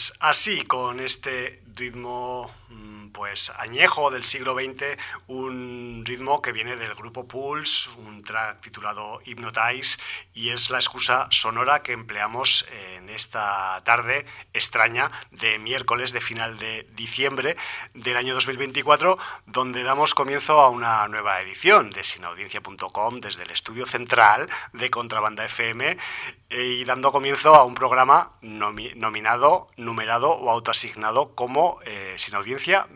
Pues así, con este ritmo pues añejo del siglo XX, un ritmo que viene del grupo Pulse, un track titulado Hypnotize, y es la excusa sonora que empleamos en esta tarde extraña de miércoles de final de diciembre del año 2024, donde damos comienzo a una nueva edición de sinaudiencia.com desde el estudio central de Contrabanda FM, y dando comienzo a un programa nominado, numerado o autoasignado como Sin Audiencia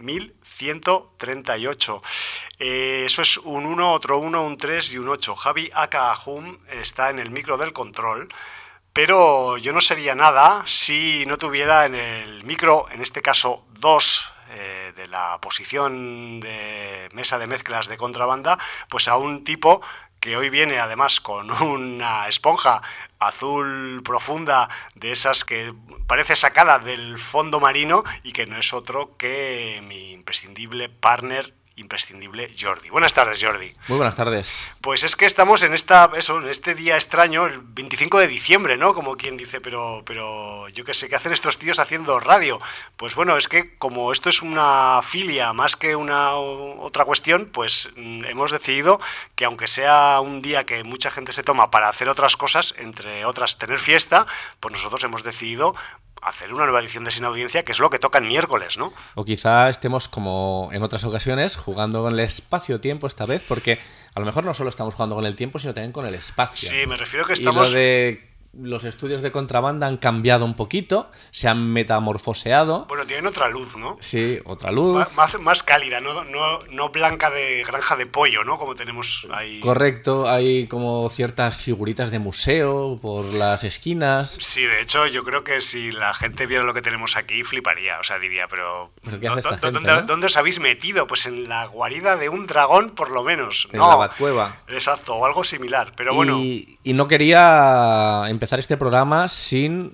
1138. Eso es un 1, otro 1, un 3 y un 8. Javi Akahum está en el micro del control, pero yo no sería nada si no tuviera en el micro, en este caso 2, de la posición de mesa de mezclas de Contrabanda, pues a un tipo que hoy viene además con una esponja azul profunda, de esas que parece sacada del fondo marino, y que no es otro que mi imprescindible partner, imprescindible Jordi. Buenas tardes, Jordi. Muy buenas tardes. Pues es que estamos en este día extraño, el 25 de diciembre, ¿no? Como quien dice, pero yo qué sé, ¿qué hacen estos tíos haciendo radio? Pues bueno, es que como esto es una filia más que una otra cuestión, pues hemos decidido que, aunque sea un día que mucha gente se toma para hacer otras cosas, entre otras tener fiesta, pues nosotros hemos decidido hacer una nueva edición de Sin Audiencia, que es lo que toca en miércoles, ¿no? O quizá estemos, como en otras ocasiones, jugando con el espacio-tiempo esta vez, porque a lo mejor no solo estamos jugando con el tiempo, sino también con el espacio. Sí, me refiero que estamos... Y lo de los estudios de Contrabanda han cambiado un poquito, se han metamorfoseado. Bueno, tienen otra luz, ¿no? Sí, otra luz. Más cálida, no blanca de granja de pollo, ¿no? Como tenemos ahí. Correcto, hay como ciertas figuritas de museo por las esquinas. Sí, de hecho, yo creo que si la gente viera lo que tenemos aquí, fliparía. O sea, diría, pero ¿qué hace esta gente, ¿no? ¿Dónde os habéis metido? Pues en la guarida de un dragón, por lo menos. En la Batcueva. Exacto, o algo similar, pero bueno. Y no quería empezar este programa sin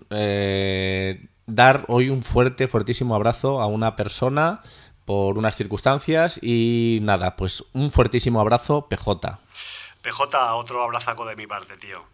dar hoy un fortísimo abrazo a una persona por unas circunstancias, y nada, pues un fuertísimo abrazo, PJ. PJ, otro abrazaco de mi parte, tío.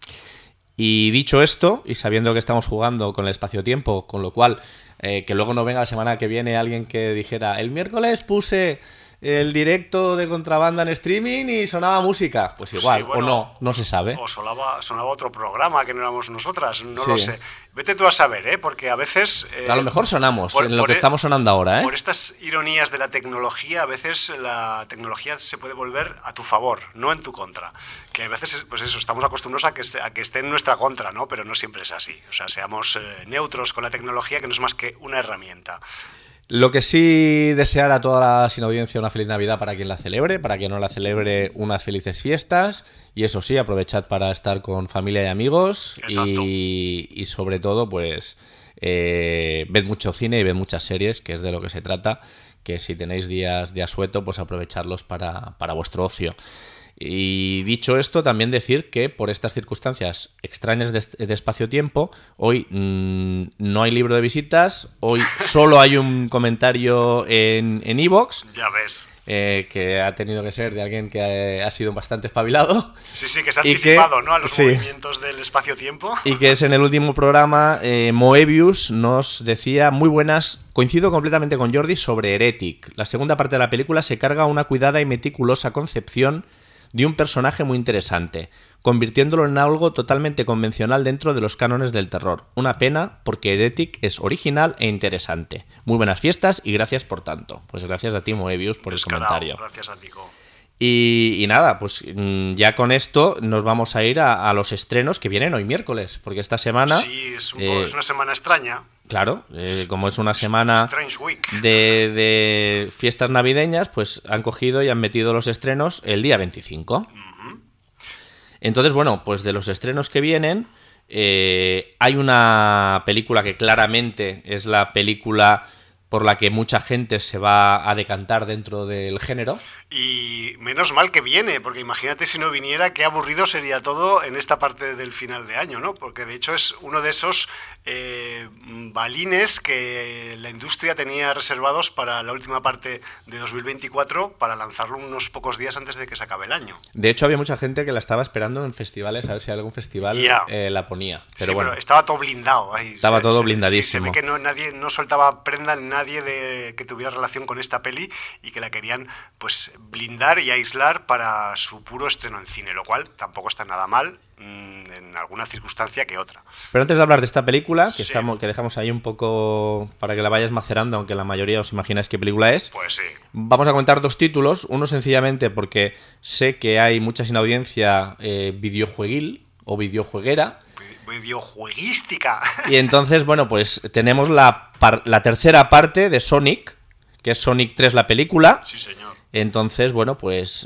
Y dicho esto, y sabiendo que estamos jugando con el espacio-tiempo, con lo cual, que luego no venga la semana que viene alguien que dijera, el miércoles puse el directo de Contrabanda en streaming y sonaba música. Pues igual, sí, bueno, o no se sabe. O sonaba otro programa que no éramos nosotras, no sí. Lo sé. Vete tú a saber, ¿eh? Porque a veces... a lo mejor sonamos en lo que estamos sonando ahora, ¿eh? Por estas ironías de la tecnología, a veces la tecnología se puede volver a tu favor, no en tu contra. Que a veces, pues eso, estamos acostumbrados a que esté en nuestra contra, ¿no? Pero no siempre es así. O sea, seamos neutros con la tecnología, que no es más que una herramienta. Lo que sí, desear a toda la Sin Audiencia una feliz Navidad para quien la celebre, para quien no la celebre, unas felices fiestas, y eso sí, aprovechad para estar con familia y amigos. Y sobre todo, pues ved mucho cine y ved muchas series, que es de lo que se trata, que si tenéis días de asueto, pues aprovecharlos para vuestro ocio. Y dicho esto, también decir que por estas circunstancias extrañas de espacio-tiempo, hoy no hay libro de visitas, hoy solo hay un comentario en iVoox. Ya ves. Que ha tenido que ser de alguien que ha sido bastante espabilado. Sí, que se ha anticipado, ¿no? A los movimientos del espacio-tiempo. Y que es en el último programa, Moebius nos decía, muy buenas, coincido completamente con Jordi sobre Heretic. La segunda parte de la película se carga una cuidada y meticulosa concepción de un personaje muy interesante, convirtiéndolo en algo totalmente convencional dentro de los cánones del terror. Una pena, porque Heretic es original e interesante. Muy buenas fiestas y gracias por tanto. Pues gracias a ti, Moebius, por el comentario. Gracias a ti, Co. Y nada, pues ya con esto nos vamos a ir a los estrenos que vienen hoy miércoles, porque esta semana... Sí, es una semana extraña. Claro, como es una semana de fiestas navideñas, pues han cogido y han metido los estrenos el día 25. Uh-huh. Entonces, bueno, pues de los estrenos que vienen, hay una película que claramente es la película por la que mucha gente se va a decantar dentro del género. Y menos mal que viene, porque imagínate si no viniera, qué aburrido sería todo en esta parte del final de año, ¿no? Porque de hecho es uno de esos balines que la industria tenía reservados para la última parte de 2024 para lanzarlo unos pocos días antes de que se acabe el año. De hecho, había mucha gente que la estaba esperando en festivales, a ver si algún festival la ponía. Pero sí, bueno, pero estaba todo blindado. Ahí estaba todo blindadísimo. Sí, se ve que nadie no soltaba prenda nadie que tuviera relación con esta peli y que la querían pues blindar y aislar para su puro estreno en cine, lo cual tampoco está nada mal en alguna circunstancia que otra. Pero antes de hablar de esta película, que, sí. que dejamos ahí un poco para que la vayas macerando, aunque la mayoría os imagináis qué película es, pues sí. Vamos a comentar dos títulos. Uno sencillamente porque sé que hay mucha sin audiencia videojueguil o videojueguera. Videojueguística. Y entonces, bueno, pues tenemos la tercera parte de Sonic, que es Sonic 3 la película. Sí, señor. Entonces, bueno, pues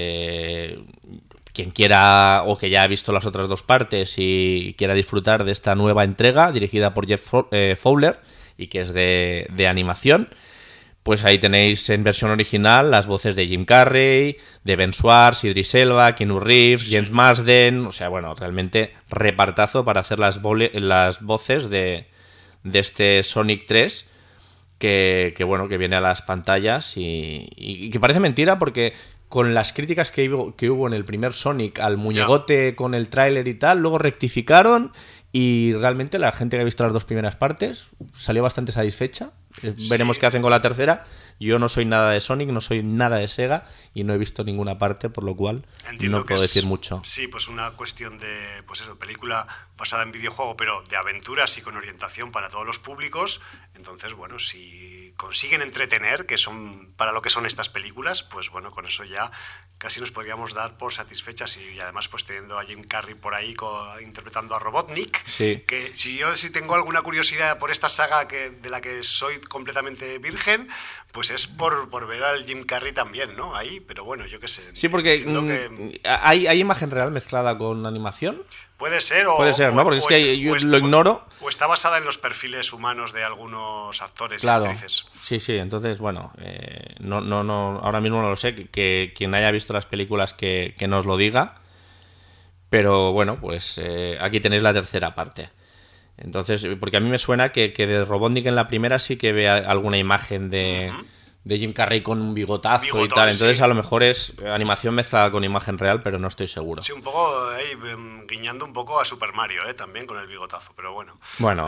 quien quiera o que ya ha visto las otras dos partes y quiera disfrutar de esta nueva entrega dirigida por Jeff Fowler y que es de animación, pues ahí tenéis en versión original las voces de Jim Carrey, de Ben Schwartz, Idris Elba, Keanu Reeves, James Marsden, o sea, bueno, realmente repartazo para hacer las voces de este Sonic 3 que bueno, que viene a las pantallas y que parece mentira porque con las críticas que hubo en el primer Sonic al muñegote con el tráiler y tal, luego rectificaron y realmente la gente que ha visto las dos primeras partes salió bastante satisfecha. Veremos qué hacen con la tercera. Yo no soy nada de Sonic, no soy nada de Sega y no he visto ninguna parte, por lo cual no puedo decir mucho. Sí, pues una cuestión de, pues eso, película basada en videojuego, pero de aventuras y con orientación para todos los públicos. Entonces, bueno, si consiguen entretener, que son para lo que son estas películas, pues bueno, con eso ya casi nos podríamos dar por satisfechas y además pues teniendo a Jim Carrey por ahí interpretando a Robotnik, sí. Que si tengo alguna curiosidad por esta saga de la que soy completamente virgen, pues es por ver al Jim Carrey también, ¿no? Ahí, pero bueno, yo qué sé. Sí, porque ¿hay imagen real mezclada con animación? Puede ser, ¿no? Porque es que yo lo ignoro. O está basada en los perfiles humanos de algunos actores claro, y actrices. Sí, entonces, bueno, no, ahora mismo no lo sé, que quien haya visto las películas que nos lo diga, pero bueno, pues aquí tenéis la tercera parte. Entonces, porque a mí me suena que de Robotnik en la primera sí que ve alguna imagen de Jim Carrey con un bigotazo y tal. Entonces, sí. A lo mejor es animación mezclada con imagen real, pero no estoy seguro. Sí, un poco ahí, guiñando un poco a Super Mario, también con el bigotazo, pero bueno. Bueno.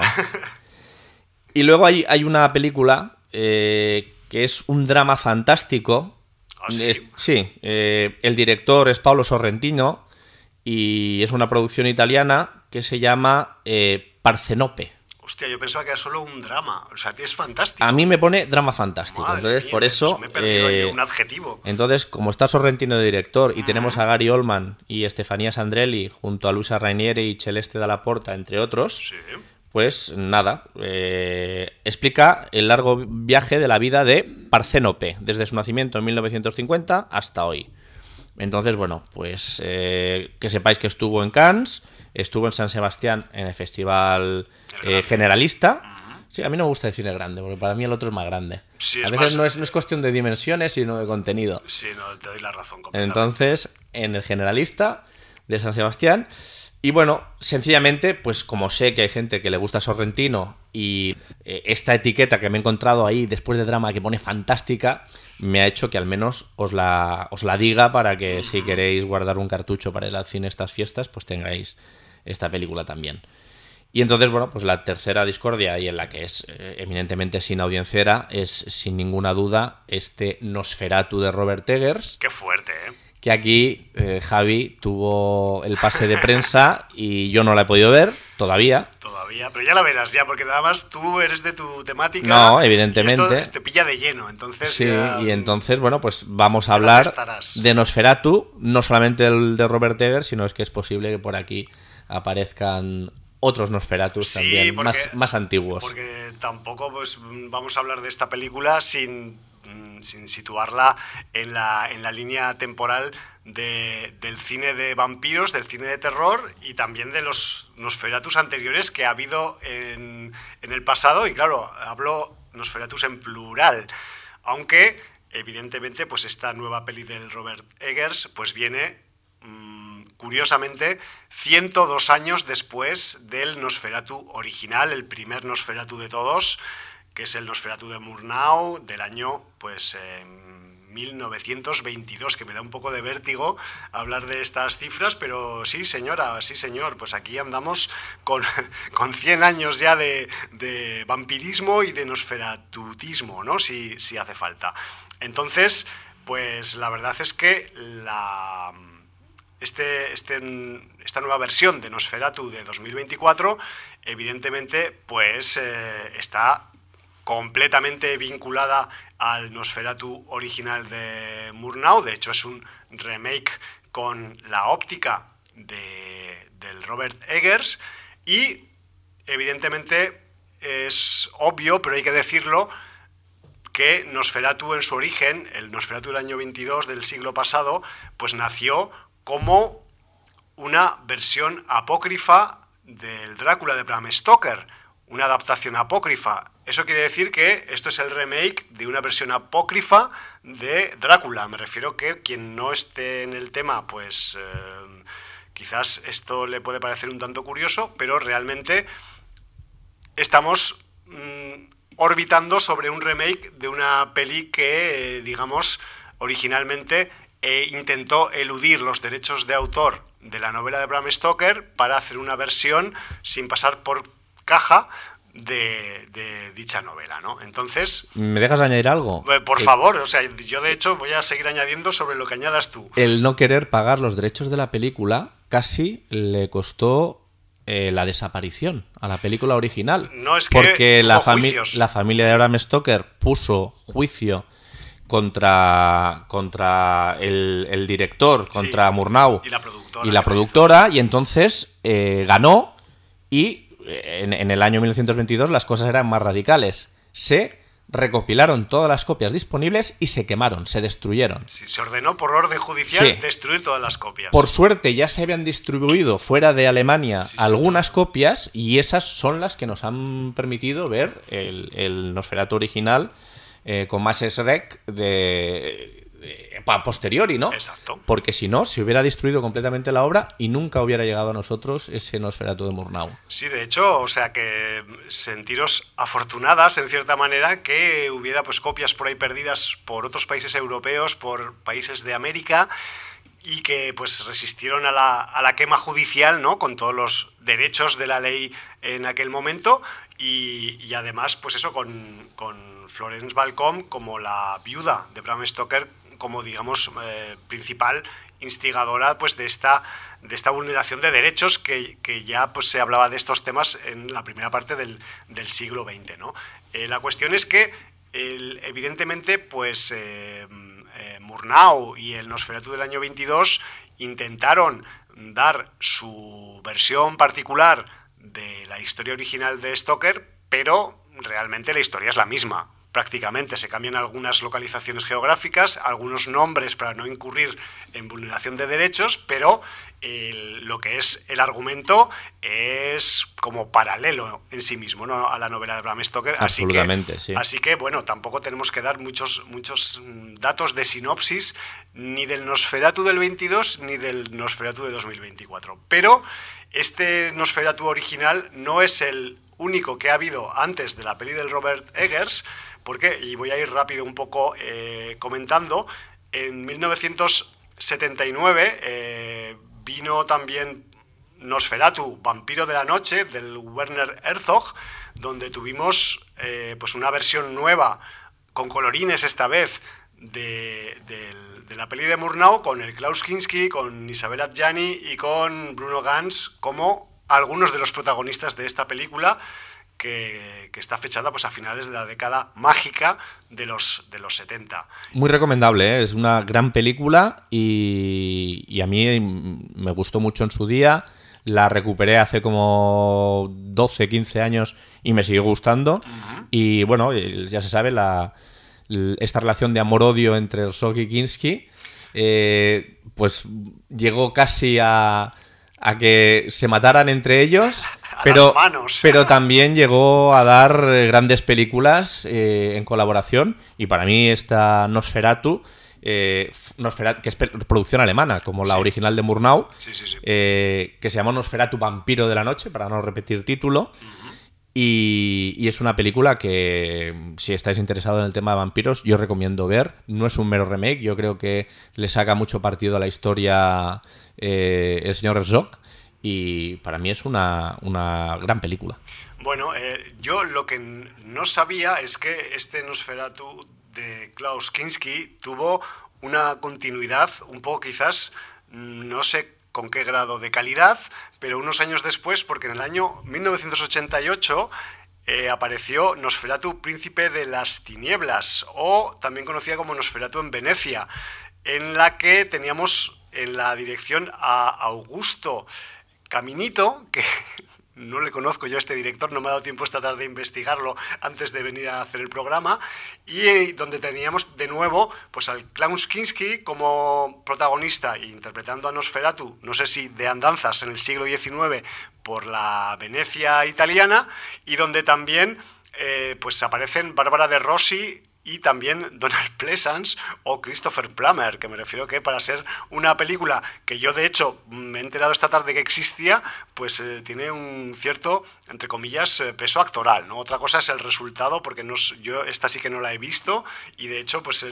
Y luego hay una película que es un drama fantástico. ¿Ah, sí? Sí. El director es Paolo Sorrentino y es una producción italiana que se llama Parcenope. Hostia, yo pensaba que era solo un drama. O sea, es fantástico. A mí me pone drama fantástico. Madre entonces, mía, por eso. Me he perdido ahí un adjetivo. Entonces, como está Sorrentino de director y tenemos a Gary Oldman y Stefania Sandrelli junto a Luisa Rainieri y Celeste Dalla Porta, entre otros, sí. Pues nada. Explica el largo viaje de la vida de Parcenope, desde su nacimiento en 1950 hasta hoy. Entonces, bueno, pues que sepáis que estuvo en Cannes, estuvo en San Sebastián en el Festival Generalista. Sí, a mí no me gusta decir el grande, porque para mí el otro es más grande. Sí, a veces no es cuestión de dimensiones, sino de contenido. Sí, no, te doy la razón completamente. Entonces, en el Generalista de San Sebastián. Y bueno, sencillamente, pues como sé que hay gente que le gusta Sorrentino y esta etiqueta que me he encontrado ahí después de drama que pone fantástica, me ha hecho que al menos os la diga para que si queréis guardar un cartucho para ir al cine estas fiestas, pues tengáis esta película también. Y entonces, bueno, pues la tercera discordia, y en la que es eminentemente sin audienciera, es sin ninguna duda este Nosferatu de Robert Eggers. Qué fuerte, ¿eh? Que aquí Javi tuvo el pase de prensa y yo no la he podido ver todavía. Pero ya la verás ya, porque además tú eres de tu temática. No, evidentemente. Esto te pilla de lleno, entonces. Sí, ya, y entonces, bueno, pues vamos a hablar de Nosferatu, no solamente el de Robert Eggers, sino es que es posible que por aquí aparezcan otros Nosferatus sí, también, porque, más antiguos. Porque tampoco pues vamos a hablar de esta película sin situarla en la línea temporal del cine de vampiros, del cine de terror y también de los Nosferatus anteriores que ha habido en el pasado. Y claro, hablo Nosferatus en plural, aunque evidentemente pues esta nueva peli del Robert Eggers pues viene curiosamente, 102 años después del Nosferatu original, el primer Nosferatu de todos, que es el Nosferatu de Murnau del año, pues, 1922, que me da un poco de vértigo hablar de estas cifras, pero sí, señora, sí, señor, pues aquí andamos con 100 años ya de vampirismo y de nosferatutismo, ¿no? Si hace falta. Entonces, pues la verdad es que esta nueva versión de Nosferatu de 2024, evidentemente, pues está completamente vinculada al Nosferatu original de Murnau. De hecho, es un remake con la óptica del Robert Eggers, y evidentemente es obvio, pero hay que decirlo, que Nosferatu en su origen, el Nosferatu del año 22 del siglo pasado, pues nació como una versión apócrifa del Drácula de Bram Stoker, una adaptación apócrifa. Eso quiere decir que esto es el remake de una versión apócrifa de Drácula. Me refiero que quien no esté en el tema, pues quizás esto le puede parecer un tanto curioso, pero realmente estamos orbitando sobre un remake de una peli que, digamos, originalmente intentó eludir los derechos de autor de la novela de Bram Stoker para hacer una versión sin pasar por caja de dicha novela, ¿no? Entonces... ¿Me dejas añadir algo? Por favor, o sea, yo de hecho voy a seguir añadiendo sobre lo que añadas tú. El no querer pagar los derechos de la película casi le costó la desaparición a la película original. No, es que porque la juicios. familia de Bram Stoker puso juicio contra el director, contra Sí, Murnau y la productora, y entonces ganó, y en el año 1922 las cosas eran más radicales. Se recopilaron todas las copias disponibles y se quemaron, se destruyeron. Sí, se ordenó por orden judicial destruir todas las copias. Por suerte ya se habían distribuido fuera de Alemania algunas copias, y esas son las que nos han permitido ver el Nosferatu original con más Schreck a posteriori, ¿no? Exacto. Porque si no, se hubiera destruido completamente la obra y nunca hubiera llegado a nosotros ese Nosferatu de Murnau. Sí, de hecho, o sea que sentiros afortunadas, en cierta manera, que hubiera pues copias por ahí perdidas por otros países europeos, por países de América, y que pues resistieron a la quema judicial, ¿no? Con todos los derechos de la ley en aquel momento, y además, pues eso, con Florence Balcom como la viuda de Bram Stoker, como, digamos, principal instigadora pues de esta vulneración de derechos que ya pues se hablaba de estos temas en la primera parte del siglo XX, ¿no? La cuestión es que evidentemente pues Murnau y el Nosferatu del año 22 intentaron dar su versión particular de la historia original de Stoker, pero realmente la historia es la misma. Prácticamente se cambian algunas localizaciones geográficas, algunos nombres para no incurrir en vulneración de derechos, pero lo que es el argumento es como paralelo en sí mismo, ¿no?, a la novela de Bram Stoker. Absolutamente, sí. Así que, bueno, tampoco tenemos que dar muchos datos de sinopsis ni del Nosferatu del 22 ni del Nosferatu de 2024. Pero este Nosferatu original no es el único que ha habido antes de la peli del Robert Eggers, porque, y voy a ir rápido un poco comentando, en 1979 vino también Nosferatu, Vampiro de la Noche, del Werner Herzog, donde tuvimos pues una versión nueva, con colorines esta vez, de la peli de Murnau, con el Klaus Kinski, con Isabel Adjani y con Bruno Ganz como algunos de los protagonistas de esta película, que está fechada pues a finales de la década mágica de los 70. Muy recomendable, ¿eh? Es una gran película y a mí me gustó mucho en su día. La recuperé hace como 12, 15 años y me sigue gustando. Uh-huh. Y bueno, ya se sabe, esta relación de amor-odio entre Herzog y Kinski pues llegó casi a que se mataran entre ellos. Pero también llegó a dar grandes películas en colaboración, y para mí esta Nosferatu Nosferatu, que es producción alemana, como la original de Murnau, que se llama Nosferatu Vampiro de la Noche, para no repetir título. Y es una película que, si estáis interesados en el tema de vampiros, yo recomiendo ver. No es un mero remake, yo creo que le saca mucho partido a la historia el señor Herzog, y para mí es una gran película. Bueno, yo lo que no sabía es que este Nosferatu de Klaus Kinski tuvo una continuidad un poco, quizás, no sé con qué grado de calidad, pero unos años después, porque en el año 1988 apareció Nosferatu, Príncipe de las Tinieblas, o también conocida como Nosferatu en Venecia, en la que teníamos en la dirección a Augusto Caminito, que no le conozco yo a este director, no me ha dado tiempo esta tarde de investigarlo antes de venir a hacer el programa, y donde teníamos de nuevo pues al Klaus Kinski como protagonista e interpretando a Nosferatu, no sé si de andanzas en el siglo XIX por la Venecia italiana, y donde también pues aparecen Bárbara de Rossi y también Donald Pleasence o Christopher Plummer, que me refiero que para ser una película que yo de hecho me he enterado esta tarde que existía, pues tiene un cierto, entre comillas, peso actoral, ¿no? Otra cosa es el resultado, porque yo esta sí que no la he visto, y de hecho pues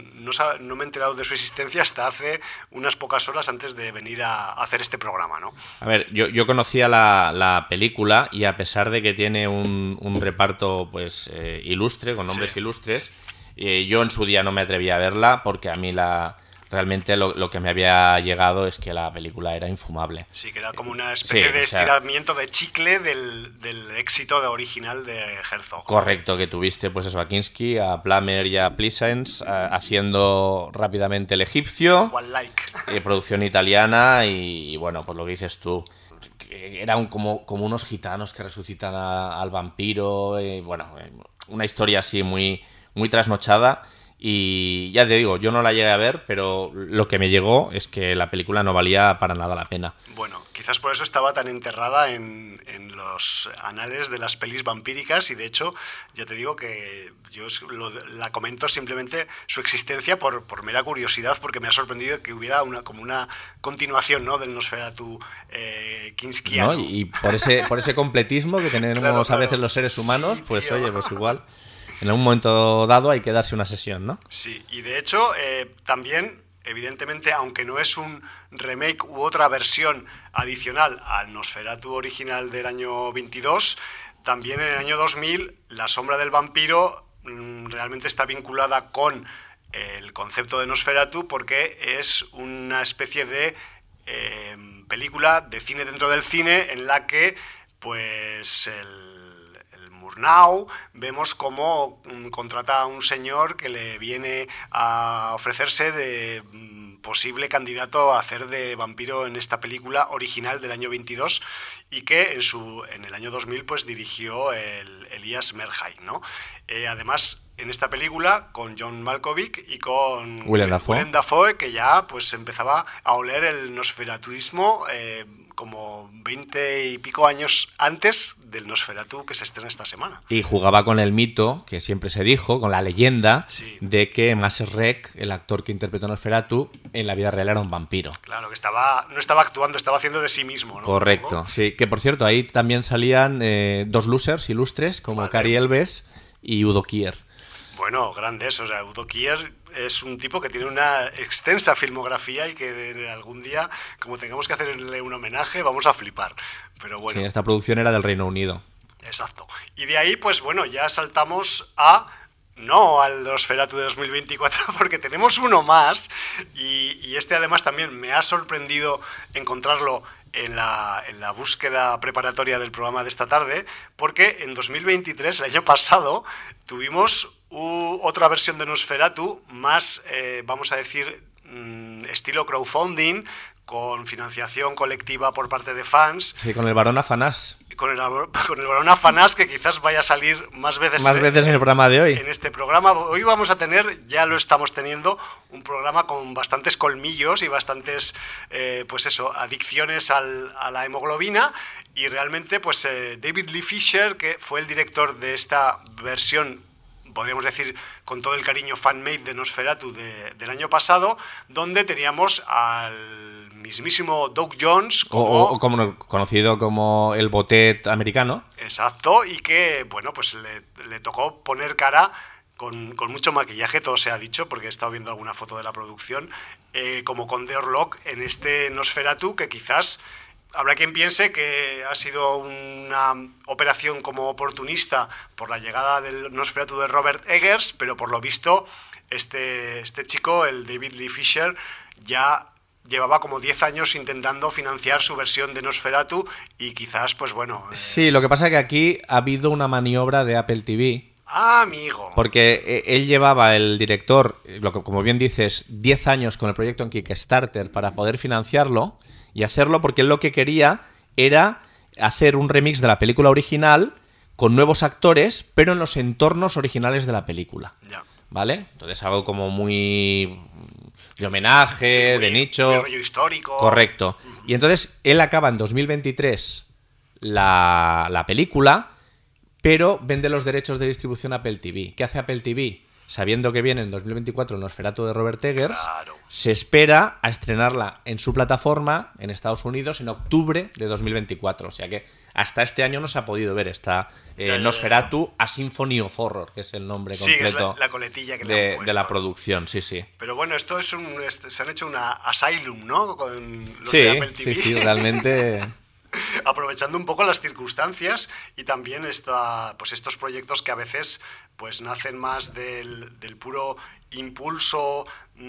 no me he enterado de su existencia hasta hace unas pocas horas antes de venir a hacer este programa, ¿no? A ver, yo conocía la película, y a pesar de que tiene un reparto pues ilustre, con nombres ilustres, yo en su día no me atrevía a verla, porque a mí realmente lo que me había llegado es que la película era infumable. Sí, que era como una especie de estiramiento de chicle del éxito original de Herzog. Correcto, que tuviste pues eso, a Kinski, a Plummer y a Pleasence haciendo rápidamente El Egipcio, producción italiana, y bueno, pues lo que dices tú, eran como unos gitanos que resucitan al vampiro, bueno, una historia así muy trasnochada. Y ya te digo, yo no la llegué a ver, pero lo que me llegó es que la película no valía para nada la pena. Bueno, quizás por eso estaba tan enterrada en los anales de las pelis vampíricas, y de hecho, ya te digo que yo la comento simplemente su existencia por mera curiosidad, porque me ha sorprendido que hubiera como una continuación, ¿no?, del Nosferatu kinskiano. ¿No? Y por ese completismo que tenemos a veces los seres humanos, sí, pues tío. Oye, pues igual en algún momento dado hay que darse una sesión, ¿no? Sí, y de hecho también, evidentemente, aunque no es un remake u otra versión adicional al Nosferatu original del año 22, también en el año 2000 La sombra del vampiro realmente está vinculada con el concepto de Nosferatu, porque es una especie de película de cine dentro del cine, en la que pues el Murnau vemos cómo contrata a un señor que le viene a ofrecerse de posible candidato a hacer de vampiro en esta película original del año 22, y que en el año 2000 pues dirigió el Elias Merhaj, ¿no? Además, en esta película, con John Malkovich y con Willem Dafoe, que ya pues empezaba a oler el nosferatuismo como 20 y pico años antes del Nosferatu que se estrena esta semana. Y jugaba con el mito, que siempre se dijo, con la leyenda, de que Max Schreck, el actor que interpretó Nosferatu, en la vida real era un vampiro. Claro, que no estaba actuando, estaba haciendo de sí mismo, ¿no? Correcto, sí. Que por cierto, ahí también salían dos losers ilustres, como Cary Elwes y Udo Kier. Bueno, grandes, o sea, Udo Kier es un tipo que tiene una extensa filmografía, y que algún día, como tengamos que hacerle un homenaje, vamos a flipar. Pero bueno. Sí, esta producción era del Reino Unido. Exacto. Y de ahí, pues bueno, ya saltamos al Nosferatu de 2024, porque tenemos uno más, y este además también me ha sorprendido encontrarlo en la búsqueda preparatoria del programa de esta tarde, porque en 2023, el año pasado, tuvimos otra versión de Nosferatu más, vamos a decir, estilo crowdfunding, con financiación colectiva por parte de fans. Sí, con el Barón Afanás. Con el Barón Afanás, que quizás vaya a salir más veces en el programa de hoy. En este programa. Hoy vamos a tener, ya lo estamos teniendo, un programa con bastantes colmillos y bastantes, pues eso, adicciones a la hemoglobina. Y realmente, pues David Lee Fisher, que fue el director de esta versión podríamos decir con todo el cariño fan-made de Nosferatu del año pasado, donde teníamos al mismísimo Doug Jones como conocido como el Botet americano. Exacto, y que, bueno, pues le tocó poner cara con mucho maquillaje, todo se ha dicho, porque he estado viendo alguna foto de la producción, como Conde Orlok en este Nosferatu, que quizás habrá quien piense que ha sido una operación como oportunista por la llegada del Nosferatu de Robert Eggers, pero por lo visto este chico, el David Lee Fisher, ya llevaba como 10 años intentando financiar su versión de Nosferatu y quizás, pues bueno... Sí, lo que pasa es que aquí ha habido una maniobra de Apple TV. Ah, amigo. Porque él llevaba, el director, como bien dices, 10 años con el proyecto en Kickstarter para poder financiarlo y hacerlo porque él lo que quería era hacer un remix de la película original con nuevos actores, pero en los entornos originales de la película. Ya. ¿Vale? Entonces algo como muy de homenaje, sí, de nicho. Muy rollo histórico. Correcto. Y entonces él acaba en 2023 la película, pero vende los derechos de distribución a Apple TV. ¿Qué hace Apple TV? Sabiendo que viene en 2024 el Nosferatu de Robert Eggers, claro, se espera a estrenarla en su plataforma en Estados Unidos en octubre de 2024. O sea que hasta este año no se ha podido ver esta Nosferatu A Symphony of Horror, que es el nombre completo es la coletilla que le han puesto, de la producción. Sí, sí. Pero bueno, esto es se han hecho una Asylum, ¿no? Con los sí, de Apple TV. sí, realmente... Aprovechando un poco las circunstancias y también pues estos proyectos que a veces pues nacen más del puro impulso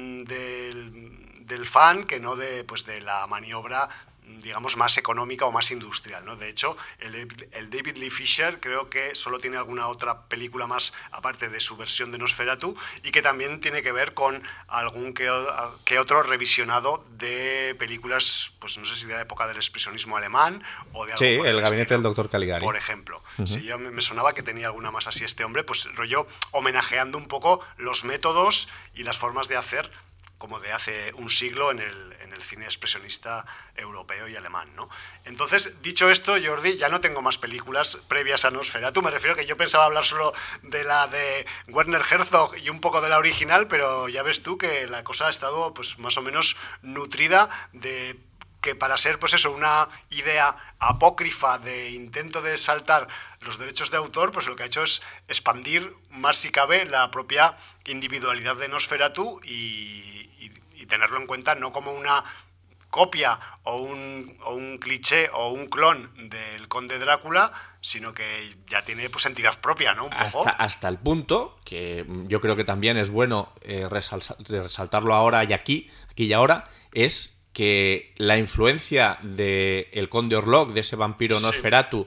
del fan que no de la maniobra, digamos, más económica o más industrial, ¿no? De hecho, el David Lee Fisher creo que solo tiene alguna otra película más aparte de su versión de Nosferatu y que también tiene que ver con algún que otro revisionado de películas, pues no sé si de la época del expresionismo alemán o de algo. Sí, el gabinete del Dr. Caligari. Por ejemplo. Si yo me sonaba que tenía alguna más así este hombre, pues rollo homenajeando un poco los métodos y las formas de hacer como de hace un siglo en el cine expresionista europeo y alemán, ¿no? Entonces, dicho esto, Jordi, ya no tengo más películas previas a Nosferatu. Me refiero que yo pensaba hablar solo de la de Werner Herzog y un poco de la original, pero ya ves tú que la cosa ha estado pues más o menos nutrida de que para ser pues eso, una idea apócrifa de intento de saltar los derechos de autor, pues lo que ha hecho es expandir más si cabe la propia individualidad de Nosferatu y tenerlo en cuenta no como una copia o un cliché o un clon del Conde Drácula, sino que ya tiene pues entidad propia, ¿no? Un poco. Hasta el punto que yo creo que también es bueno resaltarlo ahora y aquí y ahora, es que la influencia de el Conde Orlok, de ese vampiro Nosferatu,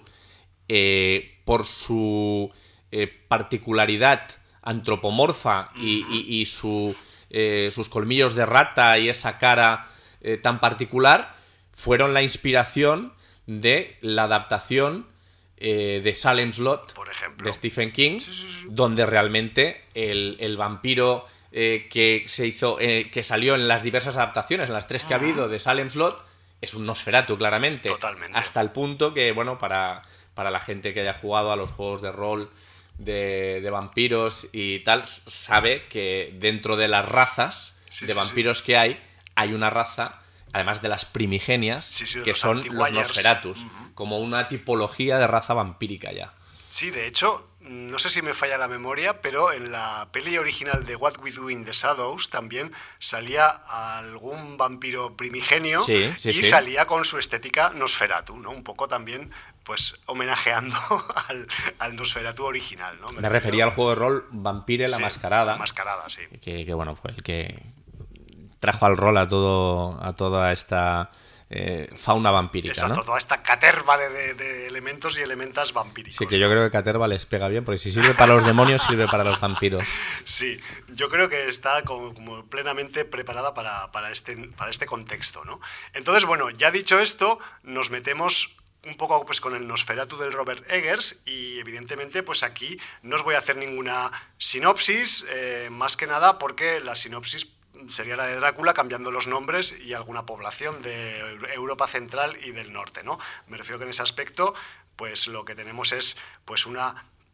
por su particularidad antropomorfa y sus colmillos de rata y esa cara tan particular, fueron la inspiración de la adaptación de Salem's Lot, por ejemplo, de Stephen King, donde realmente el vampiro que se hizo, que salió en las diversas adaptaciones, en las 3 que ha habido de Salem's Lot, es un Nosferatu, claramente. Totalmente. Hasta el punto que, bueno, para la gente que haya jugado a los juegos de rol de vampiros y tal, sabe que dentro de las razas de vampiros que hay una raza, además de las primigenias, que son los Nosferatus, como una tipología de raza vampírica ya. Sí, de hecho, no sé si me falla la memoria, pero en la peli original de What We Do in the Shadows también salía algún vampiro primigenio y salía con su estética Nosferatu, ¿no? Un poco también pues homenajeando al Nosferatu original, ¿no? Me refería al juego de rol Vampire la Mascarada. La Mascarada, sí. Que bueno, fue el que trajo al rol a toda esta fauna vampírica. Exacto, ¿no? Toda esta caterva de elementos y elementas vampíricos. Sí, que yo creo que caterva les pega bien, porque si sirve para los demonios, sirve para los vampiros. Sí, yo creo que está como plenamente preparada para este contexto, ¿no? Entonces, bueno, ya dicho esto, nos metemos un poco pues con el Nosferatu del Robert Eggers y evidentemente pues aquí no os voy a hacer ninguna sinopsis, más que nada porque la sinopsis sería la de Drácula cambiando los nombres y alguna población de Europa Central y del Norte, ¿no? Me refiero que en ese aspecto pues lo que tenemos es pues una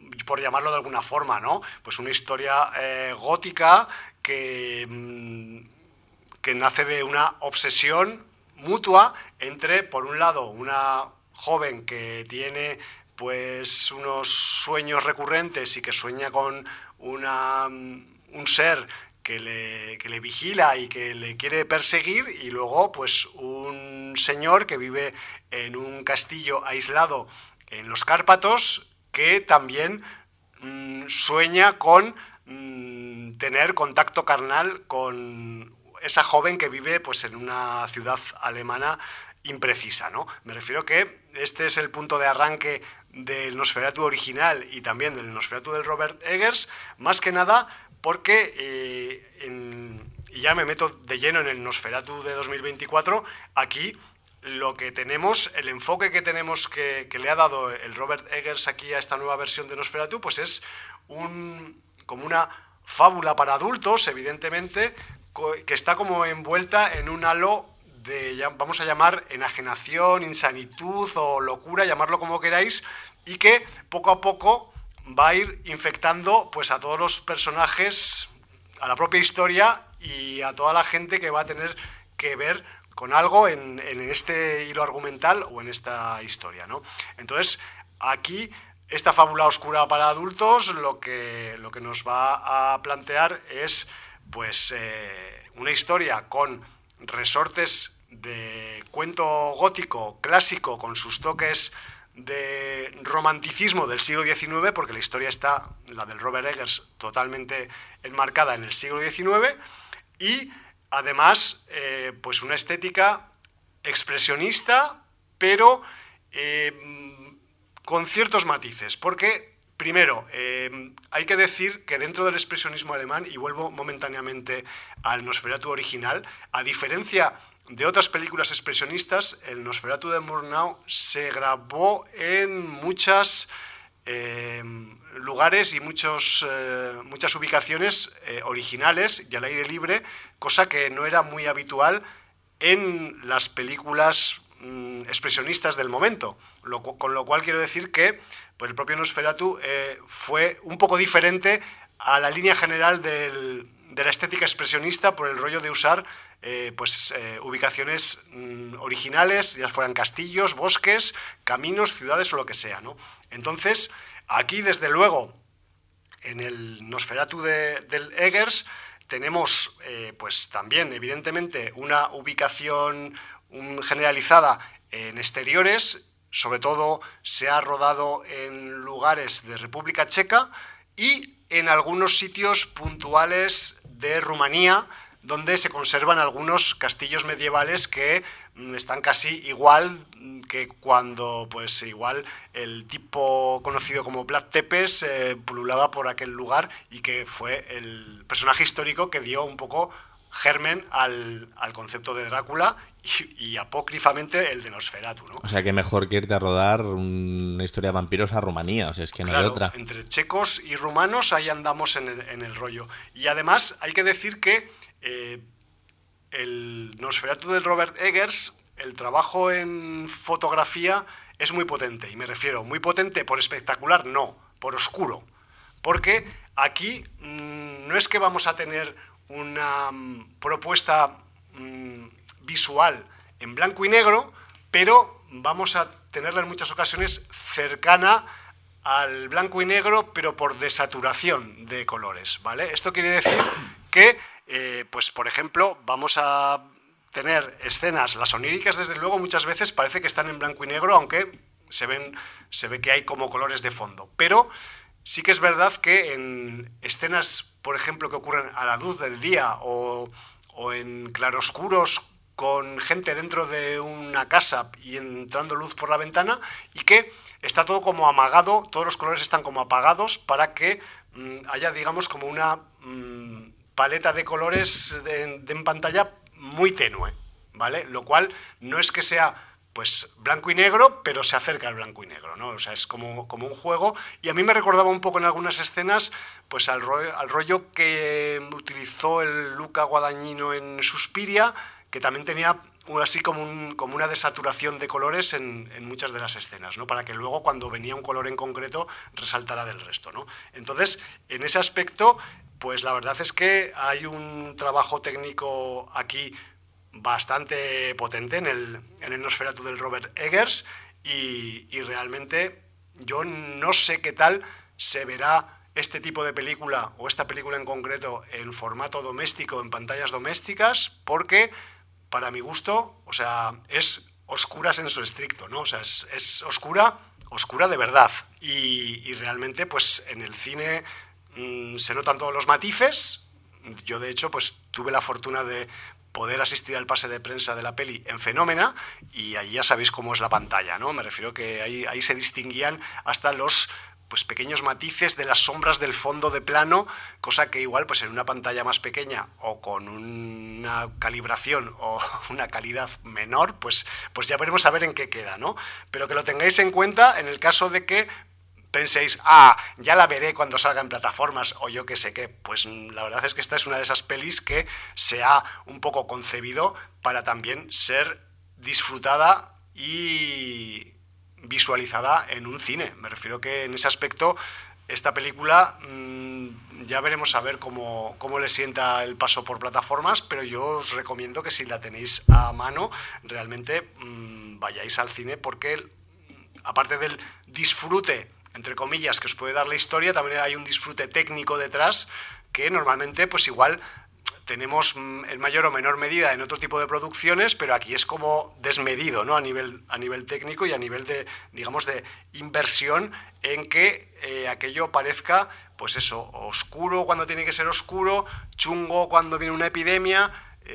por llamarlo de alguna forma, ¿no? Pues una historia gótica que nace de una obsesión mutua entre, por un lado, una joven que tiene pues unos sueños recurrentes y que sueña con un ser que le vigila y que le quiere perseguir, y luego pues un señor que vive en un castillo aislado en los Cárpatos, que también sueña con tener contacto carnal con esa joven que vive pues en una ciudad alemana imprecisa, ¿no? Me refiero que este es el punto de arranque del Nosferatu original y también del Nosferatu del Robert Eggers, más que nada porque, y ya me meto de lleno en el Nosferatu de 2024, aquí lo que tenemos, el enfoque que tenemos que le ha dado el Robert Eggers aquí a esta nueva versión de Nosferatu, pues es como una fábula para adultos, evidentemente, que está como envuelta en un halo de, vamos a llamar, enajenación, insanitud o locura, llamarlo como queráis, y que poco a poco va a ir infectando pues a todos los personajes, a la propia historia y a toda la gente que va a tener que ver con algo en este hilo argumental o en esta historia, ¿no? Entonces, aquí esta fábula oscura para adultos lo que nos va a plantear es pues una historia con resortes de cuento gótico clásico, con sus toques de romanticismo del siglo XIX, porque la historia está, la del Robert Eggers, totalmente enmarcada en el siglo XIX, y además pues una estética expresionista, pero con ciertos matices, porque primero, hay que decir que dentro del expresionismo alemán, y vuelvo momentáneamente al Nosferatu original, a diferencia de otras películas expresionistas, el Nosferatu de Murnau se grabó en muchos lugares y muchas ubicaciones originales y al aire libre, cosa que no era muy habitual en las películas expresionistas del momento, con lo cual quiero decir que pues el propio Nosferatu fue un poco diferente a la línea general de la estética expresionista, por el rollo de usar ubicaciones originales, ya fueran castillos, bosques, caminos, ciudades o lo que sea, ¿no? Entonces, aquí desde luego, en el Nosferatu del Eggers, tenemos pues también evidentemente una ubicación generalizada en exteriores. Sobre todo se ha rodado en lugares de República Checa y en algunos sitios puntuales de Rumanía, donde se conservan algunos castillos medievales que están casi igual que cuando pues igual el tipo conocido como Vlad Tepes pululaba por aquel lugar, y que fue el personaje histórico que dio un poco germen al concepto de Drácula y apócrifamente el de Nosferatu, ¿no? O sea que mejor que irte a rodar una historia de vampiros a Rumanía, o sea, es que no claro, hay otra. Entre checos y rumanos ahí andamos en el rollo. Y además hay que decir que el Nosferatu del Robert Eggers, el trabajo en fotografía es muy potente, y me refiero muy potente por espectacular, no, por oscuro, porque aquí no es que vamos a tener una propuesta visual en blanco y negro, pero vamos a tenerla en muchas ocasiones cercana al blanco y negro, pero por desaturación de colores, ¿vale? Esto quiere decir que, pues por ejemplo, vamos a tener escenas, las oníricas desde luego muchas veces parece que están en blanco y negro, aunque se ve que hay como colores de fondo, pero sí que es verdad que en escenas, por ejemplo, que ocurren a la luz del día o en claroscuros con gente dentro de una casa y entrando luz por la ventana, y que está todo como amagado, todos los colores están como apagados para que haya, digamos, como una paleta de colores en pantalla muy tenue, ¿vale? Lo cual no es que sea pues blanco y negro, pero se acerca al blanco y negro, ¿no? O sea, es como un juego, y a mí me recordaba un poco en algunas escenas pues al rollo que utilizó el Luca Guadagnino en Suspiria, que también tenía así como una desaturación de colores en muchas de las escenas, ¿no? Para que luego cuando venía un color en concreto resaltara del resto, ¿no? Entonces, en ese aspecto, pues la verdad es que hay un trabajo técnico aquí bastante potente en el Nosferatu del Robert Eggers y realmente yo no sé qué tal se verá este tipo de película o esta película en concreto en formato doméstico, en pantallas domésticas, porque para mi gusto, o sea, es oscura sensu estricto, ¿no? O sea, es oscura de verdad. Y realmente, pues en el cine se notan todos los matices. Yo, de hecho, pues tuve la fortuna de poder asistir al pase de prensa de la peli en Fenómena y ahí ya sabéis cómo es la pantalla, ¿no? Me refiero que ahí se distinguían hasta los pues pequeños matices de las sombras del fondo de plano, cosa que igual pues en una pantalla más pequeña o con una calibración o una calidad menor, pues ya veremos a ver en qué queda, ¿no? Pero que lo tengáis en cuenta en el caso de que penséis, ya la veré cuando salga en plataformas o yo qué sé qué. Pues la verdad es que esta es una de esas pelis que se ha un poco concebido para también ser disfrutada y visualizada en un cine. Me refiero que en ese aspecto esta película ya veremos a ver cómo le sienta el paso por plataformas, pero yo os recomiendo que si la tenéis a mano realmente vayáis al cine porque aparte del disfrute entre comillas que os puede dar la historia, también hay un disfrute técnico detrás que normalmente pues igual tenemos en mayor o menor medida en otro tipo de producciones, pero aquí es como desmedido, ¿no? A nivel técnico y a nivel de, digamos, de inversión en que aquello parezca, pues eso, oscuro cuando tiene que ser oscuro, chungo cuando viene una epidemia,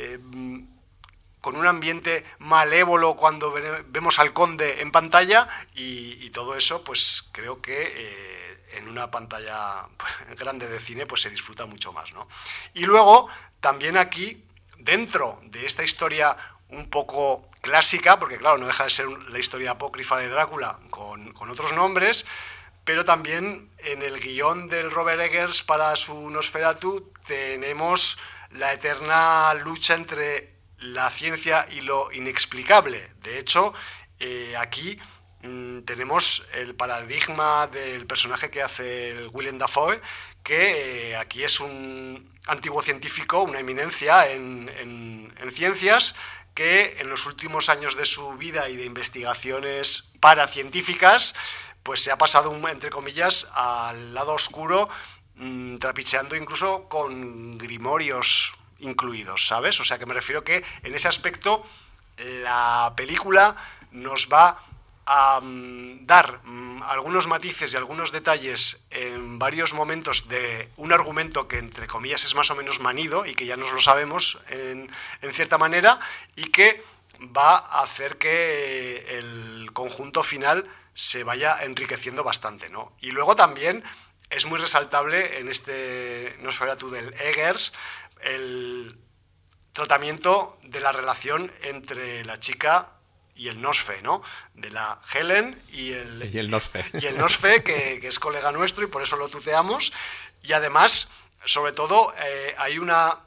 con un ambiente malévolo cuando vemos al conde en pantalla y todo eso, pues creo que en una pantalla grande de cine pues se disfruta mucho más, ¿no? Y luego también aquí, dentro de esta historia un poco clásica, porque claro, no deja de ser la historia apócrifa de Drácula con otros nombres, pero también en el guión del Robert Eggers para su Nosferatu tenemos la eterna lucha entre la ciencia y lo inexplicable. De hecho, aquí tenemos el paradigma del personaje que hace el Willem Dafoe, que aquí es un antiguo científico, una eminencia en ciencias, que en los últimos años de su vida y de investigaciones paracientíficas, pues se ha pasado, entre comillas, al lado oscuro, trapicheando incluso con grimorios incluidos, ¿sabes? O sea que me refiero que en ese aspecto la película nos va a dar algunos matices y algunos detalles en varios momentos de un argumento que entre comillas es más o menos manido y que ya nos lo sabemos en cierta manera y que va a hacer que el conjunto final se vaya enriqueciendo bastante, ¿no? Y luego también es muy resaltable en este Nosferatu del Eggers el tratamiento de la relación entre la chica y el Nosfe, ¿no? De la Helen y el Nosfe. Y el Nosfe, que es colega nuestro y por eso lo tuteamos. Y además, sobre todo, hay una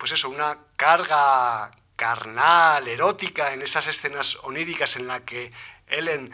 carga carnal, erótica en esas escenas oníricas en la que Helen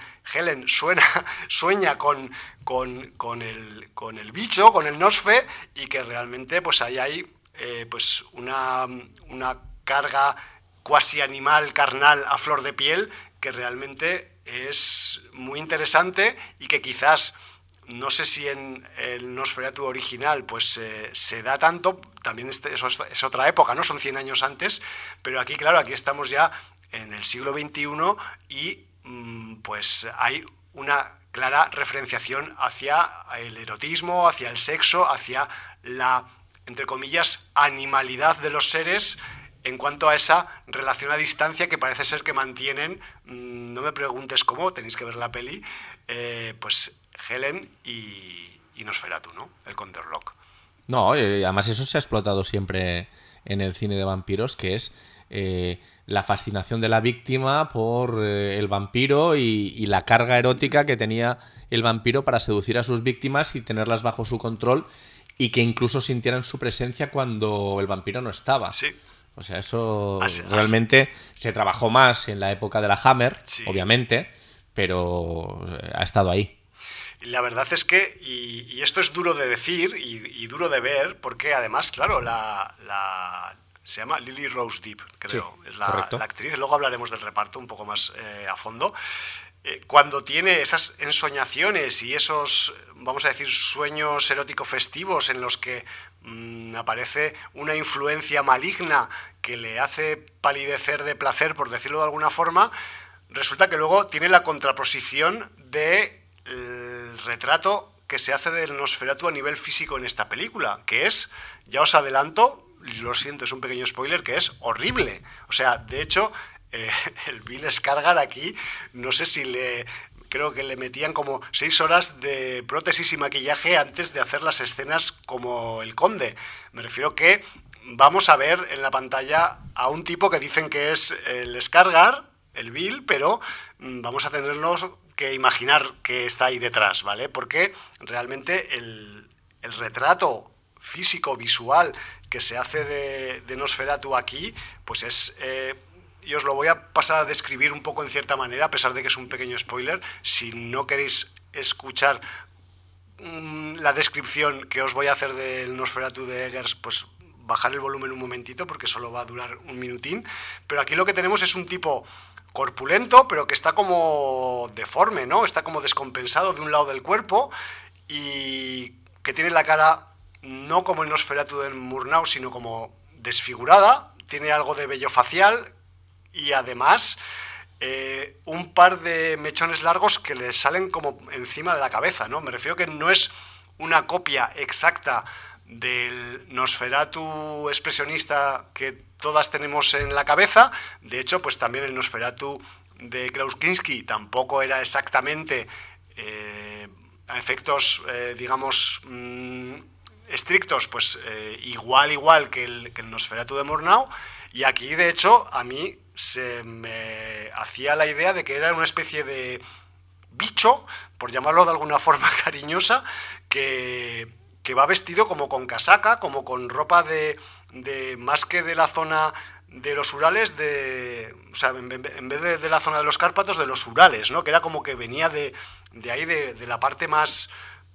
sueña con el bicho, con el Nosfe, y que realmente pues ahí hay pues una carga cuasi animal, carnal, a flor de piel, que realmente es muy interesante y que quizás, no sé si en el Nosferatu original pues se da tanto, también eso es otra época, ¿no? Son 100 años antes, pero aquí, claro, aquí estamos ya en el siglo XXI y pues hay una clara referenciación hacia el erotismo, hacia el sexo, hacia la, entre comillas, animalidad de los seres en cuanto a esa relación a distancia que parece ser que mantienen, no me preguntes cómo, tenéis que ver la peli, pues Helen y Nosferatu, ¿no? El Conde Orlok. No, además eso se ha explotado siempre en el cine de vampiros, que es la fascinación de la víctima por el vampiro y la carga erótica que tenía el vampiro para seducir a sus víctimas y tenerlas bajo su control y que incluso sintieran su presencia cuando el vampiro no estaba. Sí. O sea, eso realmente se trabajó más en la época de la Hammer, sí, obviamente, pero ha estado ahí. La verdad es que, y esto es duro de decir y duro de ver, porque además, claro, se llama Lily Rose Depp, creo, sí, es la actriz. Luego hablaremos del reparto un poco más a fondo. Cuando tiene esas ensoñaciones y esos, vamos a decir, sueños erótico-festivos en los que aparece una influencia maligna que le hace palidecer de placer, por decirlo de alguna forma, resulta que luego tiene la contraposición del retrato que se hace del Nosferatu a nivel físico en esta película, que es, ya os adelanto, lo siento, es un pequeño spoiler, que es horrible. O sea, de hecho, el Bill Skarsgård aquí, no sé si creo que le metían como 6 horas de prótesis y maquillaje antes de hacer las escenas como el conde. Me refiero que vamos a ver en la pantalla a un tipo que dicen que es el Skarsgård, el Bill, pero vamos a tenernos que imaginar que está ahí detrás, ¿vale? Porque realmente el retrato físico, visual, que se hace de Nosferatu aquí, pues es... y os lo voy a pasar a describir un poco en cierta manera, a pesar de que es un pequeño spoiler. Si no queréis escuchar la descripción que os voy a hacer del Nosferatu de Eggers, pues bajar el volumen un momentito, porque solo va a durar un minutín. Pero aquí lo que tenemos es un tipo corpulento, pero que está como deforme, ¿no? Está como descompensado de un lado del cuerpo y que tiene la cara no como el Nosferatu de Murnau, sino como desfigurada. Tiene algo de vello facial y además un par de mechones largos que le salen como encima de la cabeza, ¿no? Me refiero que no es una copia exacta del Nosferatu expresionista que todas tenemos en la cabeza. De hecho, pues también el Nosferatu de Klaus Kinski tampoco era exactamente a efectos, digamos, estrictos, pues igual que el Nosferatu de Murnau. Y aquí, de hecho, a mí se me hacía la idea de que era una especie de bicho, por llamarlo de alguna forma cariñosa, que va vestido como con casaca, como con ropa de más que de la zona de los Urales, o sea, en vez de la zona de los Cárpatos, de los Urales, ¿no? Que era como que venía de ahí, de la parte más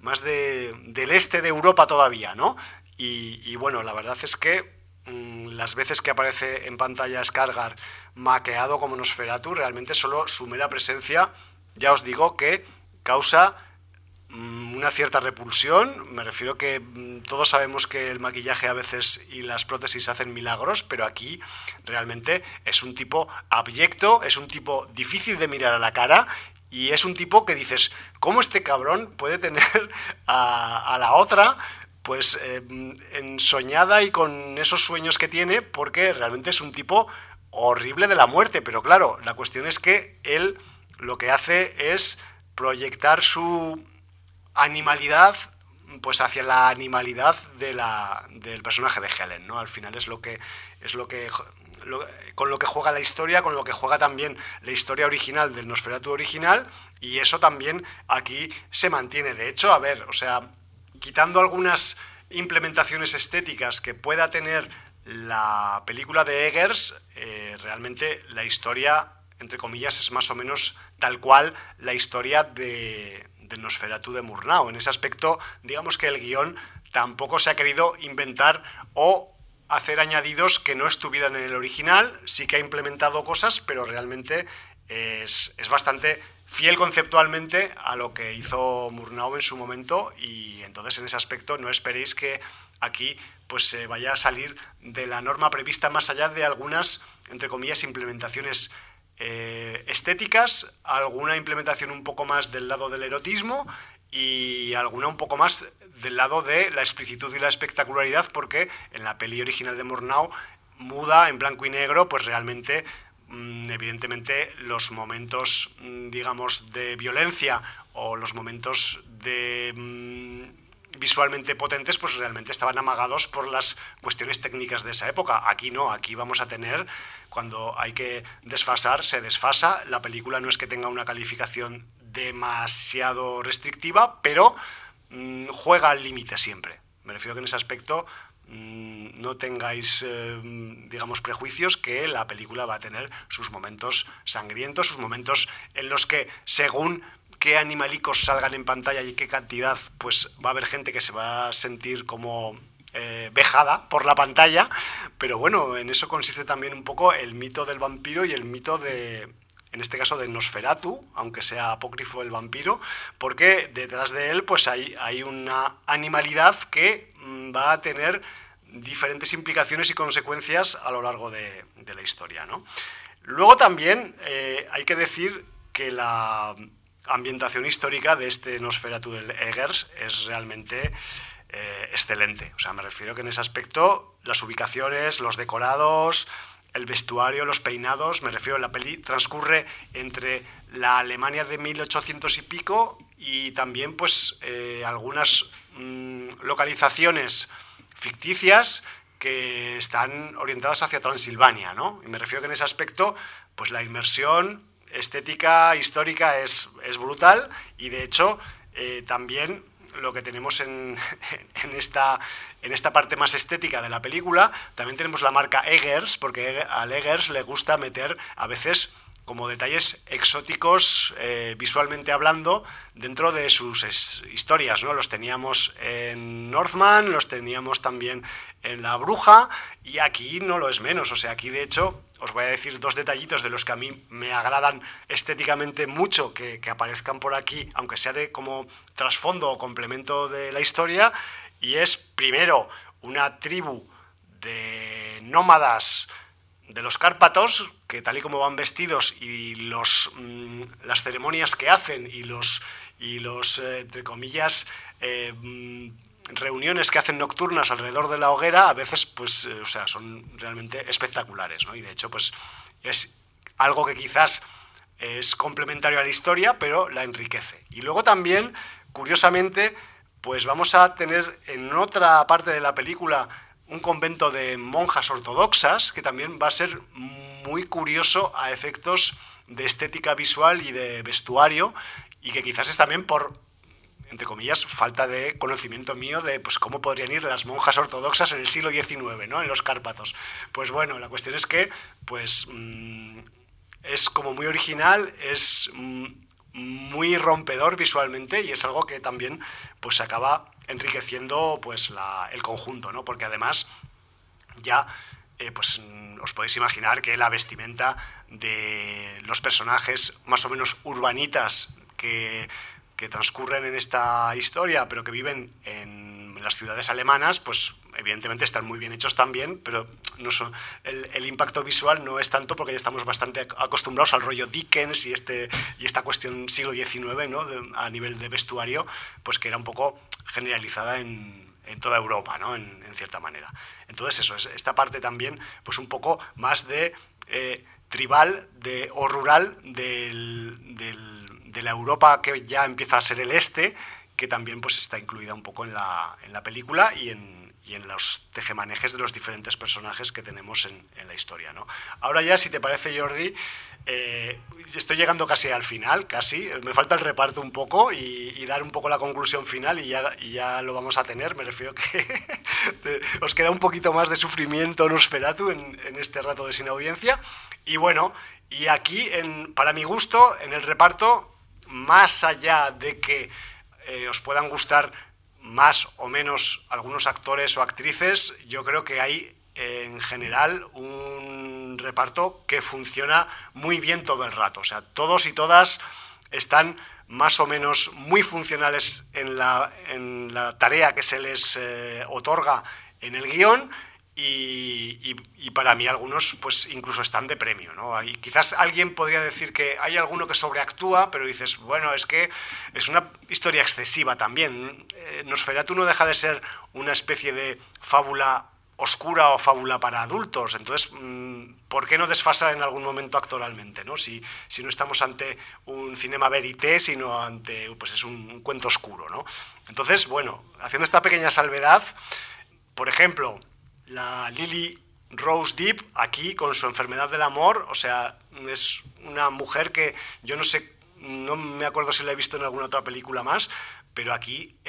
del este de Europa todavía, ¿no? Y bueno, la verdad es que las veces que aparece en pantalla Skarsgård maqueado como Nosferatu, realmente solo su mera presencia, ya os digo que causa una cierta repulsión. Me refiero que todos sabemos que el maquillaje a veces y las prótesis hacen milagros, pero aquí realmente es un tipo abyecto, es un tipo difícil de mirar a la cara y es un tipo que dices, ¿cómo este cabrón puede tener a la otra pues ensoñada y con esos sueños que tiene? Porque realmente es un tipo horrible de la muerte. Pero claro, la cuestión es que él lo que hace es proyectar su animalidad pues hacia la animalidad del personaje de Helen, ¿no? Al final es lo que con lo que juega la historia, con lo que juega también la historia original del Nosferatu original, y eso también aquí se mantiene. De hecho, a ver, o sea, quitando algunas implementaciones estéticas que pueda tener la película de Eggers, realmente la historia, entre comillas, es más o menos tal cual la historia del Nosferatu de Murnau. En ese aspecto, digamos que el guión tampoco se ha querido inventar o hacer añadidos que no estuvieran en el original. Sí que ha implementado cosas, pero realmente es bastante fiel conceptualmente a lo que hizo Murnau en su momento, y entonces en ese aspecto no esperéis que aquí pues se vaya a salir de la norma prevista, más allá de algunas, entre comillas, implementaciones estéticas, alguna implementación un poco más del lado del erotismo y alguna un poco más del lado de la explicitud y la espectacularidad, porque en la peli original de Murnau, muda, en blanco y negro, pues realmente evidentemente los momentos, digamos, de violencia o los momentos de visualmente potentes, pues realmente estaban amagados por las cuestiones técnicas de esa época. Aquí no, aquí vamos a tener, cuando hay que desfasar, se desfasa. La película no es que tenga una calificación demasiado restrictiva, pero juega al límite siempre. Me refiero que en ese aspecto no tengáis, digamos, prejuicios, que la película va a tener sus momentos sangrientos, sus momentos en los que, según qué animalicos salgan en pantalla y qué cantidad, pues va a haber gente que se va a sentir como vejada por la pantalla, pero bueno, en eso consiste también un poco el mito del vampiro y el mito de, en este caso, de Nosferatu, aunque sea apócrifo el vampiro, porque detrás de él pues hay una animalidad que va a tener diferentes implicaciones y consecuencias a lo largo de la historia, ¿no? Luego también hay que decir que la ambientación histórica de este Nosferatu del Eggers es realmente excelente. O sea, me refiero que en ese aspecto las ubicaciones, los decorados, el vestuario, los peinados, me refiero, la peli transcurre entre la Alemania de 1800 y pico y también pues algunas localizaciones ficticias que están orientadas hacia Transilvania, ¿no? Y me refiero que en ese aspecto pues la inmersión estética, histórica es brutal y de hecho también lo que tenemos en esta parte más estética de la película, también tenemos la marca Eggers, porque al Eggers le gusta meter a veces como detalles exóticos visualmente hablando dentro de sus historias, ¿no? Los teníamos en Northman, los teníamos también en La Bruja y aquí no lo es menos. O sea, aquí de hecho os voy a decir dos detallitos de los que a mí me agradan estéticamente mucho que aparezcan por aquí, aunque sea de como trasfondo o complemento de la historia, y es primero una tribu de nómadas de los Cárpatos, que tal y como van vestidos y las ceremonias que hacen y los entre comillas, reuniones que hacen nocturnas alrededor de la hoguera, a veces pues, o sea, son realmente espectaculares, ¿no? Y de hecho pues es algo que quizás es complementario a la historia, pero la enriquece. Y luego también, curiosamente, pues vamos a tener en otra parte de la película un convento de monjas ortodoxas, que también va a ser muy curioso a efectos de estética visual y de vestuario, y que quizás es también por, entre comillas, falta de conocimiento mío de pues cómo podrían ir las monjas ortodoxas en el siglo XIX, ¿no? En los Cárpatos. Pues bueno, la cuestión es que pues es como muy original, es muy rompedor visualmente y es algo que también pues acaba enriqueciendo pues el conjunto, ¿no? Porque además ya pues os podéis imaginar que la vestimenta de los personajes más o menos urbanitas que transcurren en esta historia, pero que viven en las ciudades alemanas, pues evidentemente están muy bien hechos también, pero no son, el impacto visual no es tanto porque ya estamos bastante acostumbrados al rollo Dickens y esta cuestión siglo XIX, ¿no? A nivel de vestuario, pues que era un poco generalizada en toda Europa, ¿no? En cierta manera. Entonces eso, es esta parte también pues un poco más de tribal o rural de la Europa que ya empieza a ser el este, que también pues está incluida un poco en la película y en los tejemanejes de los diferentes personajes que tenemos en la historia, ¿no? Ahora ya, si te parece, Jordi, estoy llegando casi al final, casi, me falta el reparto un poco y dar un poco la conclusión final y ya lo vamos a tener. Me refiero que os queda un poquito más de sufrimiento Nosferatu en este rato de Sin Audiencia. Y bueno, y aquí, para mi gusto, en el reparto, más allá de que os puedan gustar más o menos algunos actores o actrices, yo creo que hay en general un reparto que funciona muy bien todo el rato. O sea, todos y todas están más o menos muy funcionales en la tarea que se les otorga en el guión. Y para mí algunos pues incluso están de premio, ¿no? Y quizás alguien podría decir que hay alguno que sobreactúa, pero dices, bueno, es que es una historia excesiva también. Nosferatu no deja de ser una especie de fábula oscura o fábula para adultos, entonces ¿por qué no desfasar en algún momento actoralmente, ¿no? Si no estamos ante un cinema verité, sino ante pues es un cuento oscuro, ¿no? Entonces, bueno, haciendo esta pequeña salvedad, por ejemplo, la Lily Rose Depp, aquí con su enfermedad del amor, o sea, es una mujer que yo no sé, no me acuerdo si la he visto en alguna otra película más, pero aquí es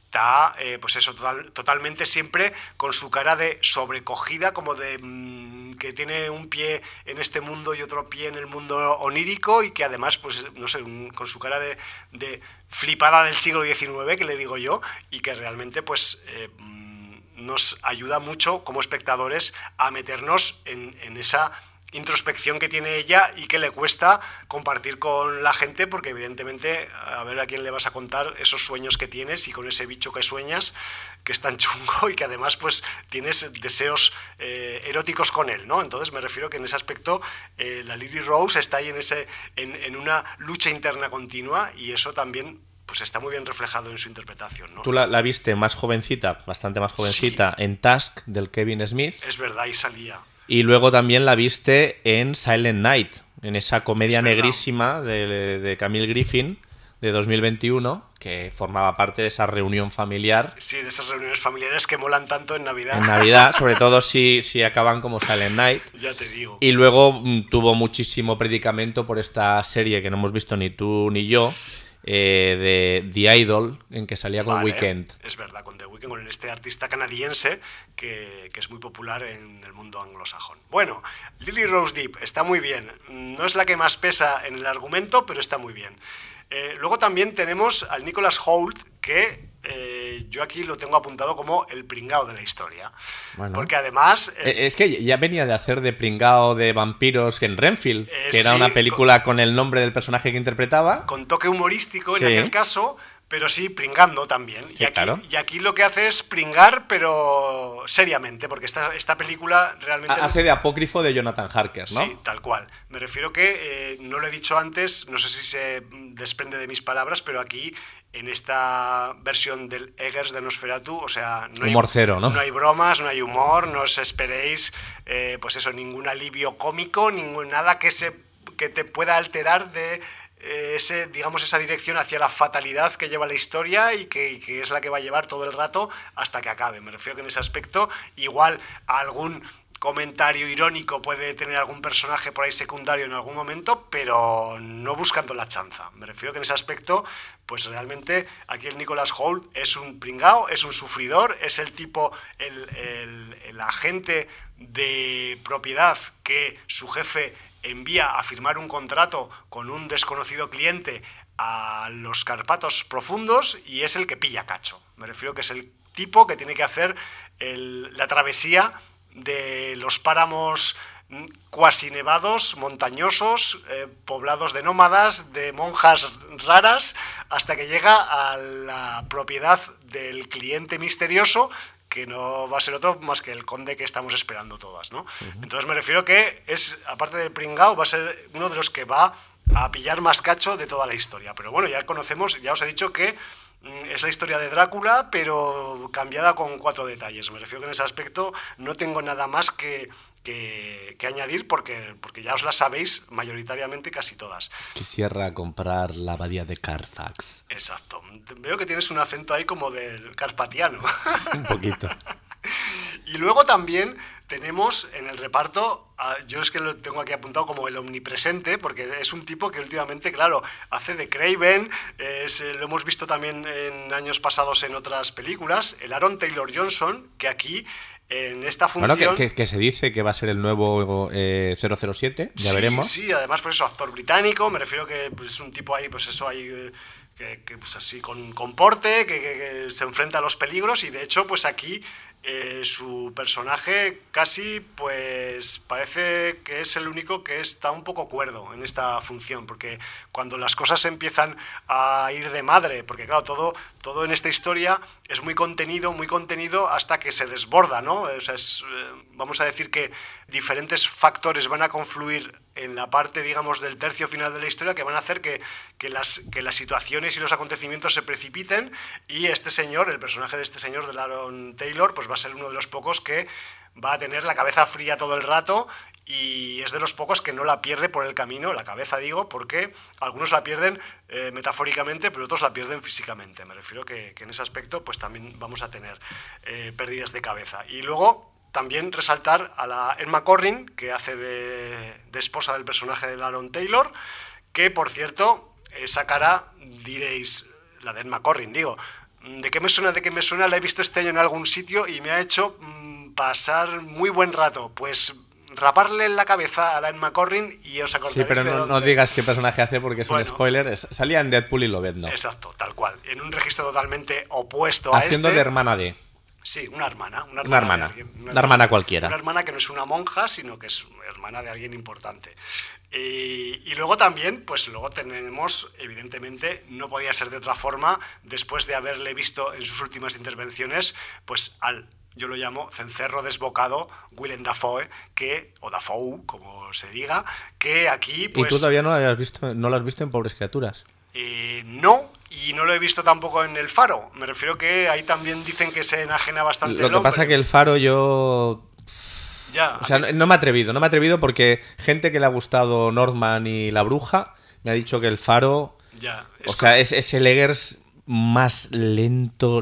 está, pues eso, totalmente siempre con su cara de sobrecogida, como de que tiene un pie en este mundo y otro pie en el mundo onírico, y que además, pues no sé, con su cara de flipada del siglo XIX, que le digo yo, y que realmente, pues nos ayuda mucho como espectadores a meternos en esa introspección que tiene ella y que le cuesta compartir con la gente, porque evidentemente a ver a quién le vas a contar esos sueños que tienes y con ese bicho que sueñas, que es tan chungo y que además pues tienes deseos eróticos con él, ¿no? Entonces me refiero que en ese aspecto la Lily Rose está ahí en una lucha interna continua, y eso también pues está muy bien reflejado en su interpretación, ¿no? Tú la viste más jovencita, bastante más jovencita, sí, en Tusk, del Kevin Smith. Es verdad, y salía. Y luego también la viste en Silent Night, en esa comedia negrísima de Camille Griffin de 2021, que formaba parte de esa reunión familiar. Sí, de esas reuniones familiares que molan tanto en Navidad. En Navidad, sobre todo si acaban como Silent Night. Ya te digo. Y luego tuvo muchísimo predicamento por esta serie que no hemos visto ni tú ni yo, de The Idol, en que salía con Weeknd. Es verdad, con The Weeknd, con este artista canadiense que es muy popular en el mundo anglosajón. Bueno, Lily Rose Depp está muy bien. No es la que más pesa en el argumento, pero está muy bien. Luego también tenemos al Nicholas Hoult, que yo aquí lo tengo apuntado como el pringao de la historia. Bueno, porque además... es que ya venía de hacer de pringao de vampiros en Renfield, que era una película con el nombre del personaje que interpretaba. Con toque humorístico en aquel caso, pero sí pringando también. Sí, claro. Y aquí lo que hace es pringar, pero seriamente, porque esta película realmente... Hace de apócrifo de Jonathan Harker, ¿no? Sí, tal cual. Me refiero que, no lo he dicho antes, no sé si se desprende de mis palabras, pero aquí, en esta versión del Eggers de Nosferatu, o sea, no hay humor cero, ¿no? No hay bromas, no hay humor, no os esperéis, pues eso, ningún alivio cómico, nada que te pueda alterar de esa dirección hacia la fatalidad que lleva la historia y que es la que va a llevar todo el rato hasta que acabe. Me refiero que en ese aspecto, igual algún comentario irónico puede tener algún personaje por ahí secundario en algún momento, pero no buscando la chanza. Me refiero que en ese aspecto, pues realmente aquí el Nicholas Hoult es un pringao, es un sufridor, es el tipo, el agente de propiedad que su jefe envía a firmar un contrato con un desconocido cliente a los Cárpatos profundos, y es el que pilla cacho. Me refiero que es el tipo que tiene que hacer la travesía de los páramos cuasi nevados, montañosos, poblados de nómadas, de monjas raras, hasta que llega a la propiedad del cliente misterioso, que no va a ser otro más que el conde que estamos esperando todas, ¿no? Uh-huh. Entonces me refiero que aparte del pringao, va a ser uno de los que va a pillar más cacho de toda la historia. Pero bueno, ya conocemos, ya os he dicho que es la historia de Drácula, pero cambiada con 4 detalles. Me refiero que en ese aspecto no tengo nada más que añadir, porque ya os las sabéis mayoritariamente casi todas. Quisiera comprar la abadía de Carfax. Exacto. Veo que tienes un acento ahí como del carpatiano. Un poquito. Y luego también tenemos en el reparto, yo es que lo tengo aquí apuntado como el omnipresente, porque es un tipo que últimamente, claro, hace de Craven, lo hemos visto también en años pasados en otras películas, el Aaron Taylor Johnson, que aquí en esta función... Bueno, que se dice que va a ser el nuevo 007, ya veremos. Sí, además pues eso, actor británico, me refiero que pues, es un tipo ahí, pues eso, ahí... Que pues así con porte, que se enfrenta a los peligros, y de hecho pues aquí su personaje casi pues parece que es el único que está un poco cuerdo en esta función, porque cuando las cosas empiezan a ir de madre, porque claro, todo en esta historia es muy contenido hasta que se desborda, ¿no? O sea, vamos a decir que diferentes factores van a confluir en la parte, digamos, del tercio final de la historia, que van a hacer que las situaciones y los acontecimientos se precipiten, y este señor, el personaje de este señor, de Aaron Taylor, pues va a ser uno de los pocos que va a tener la cabeza fría todo el rato, y es de los pocos que no la pierde por el camino, la cabeza digo, porque algunos la pierden metafóricamente, pero otros la pierden físicamente. Me refiero que en ese aspecto pues también vamos a tener pérdidas de cabeza. Y luego también resaltar a la Emma Corrin, que hace de esposa del personaje de Aaron Taylor, que por cierto, esa cara, diréis, la de Emma Corrin, digo, ¿De qué me suena? ¿De qué me suena? La he visto este año en algún sitio y me ha hecho pasar muy buen rato. Pues raparle la cabeza a Alan McCorrin y os acordaréis. Sí, pero de no digas qué personaje hace porque es Bueno, un spoiler. Salía en Deadpool y Lobezno. Exacto, tal cual. En un registro totalmente opuesto a Haciendo este. de hermana de... Sí, una hermana. Una hermana cualquiera. Una hermana que no es una monja, sino que es hermana de alguien importante. Y luego también, pues luego tenemos, evidentemente, no podía ser de otra forma, después de haberle visto en sus últimas intervenciones, pues yo lo llamo cencerro desbocado, Willem Dafoe, o Dafoe, como se diga, que aquí, pues... ¿Y tú todavía no lo has visto en Pobres Criaturas? No, y no lo he visto tampoco en El Faro. Me refiero que ahí también dicen que se enajena bastante. Lo que pasa es que El Faro yo... Ya, o sea, no me he atrevido porque gente que le ha gustado Northman y La Bruja me ha dicho que El Faro... Ya, es el Eggers más lento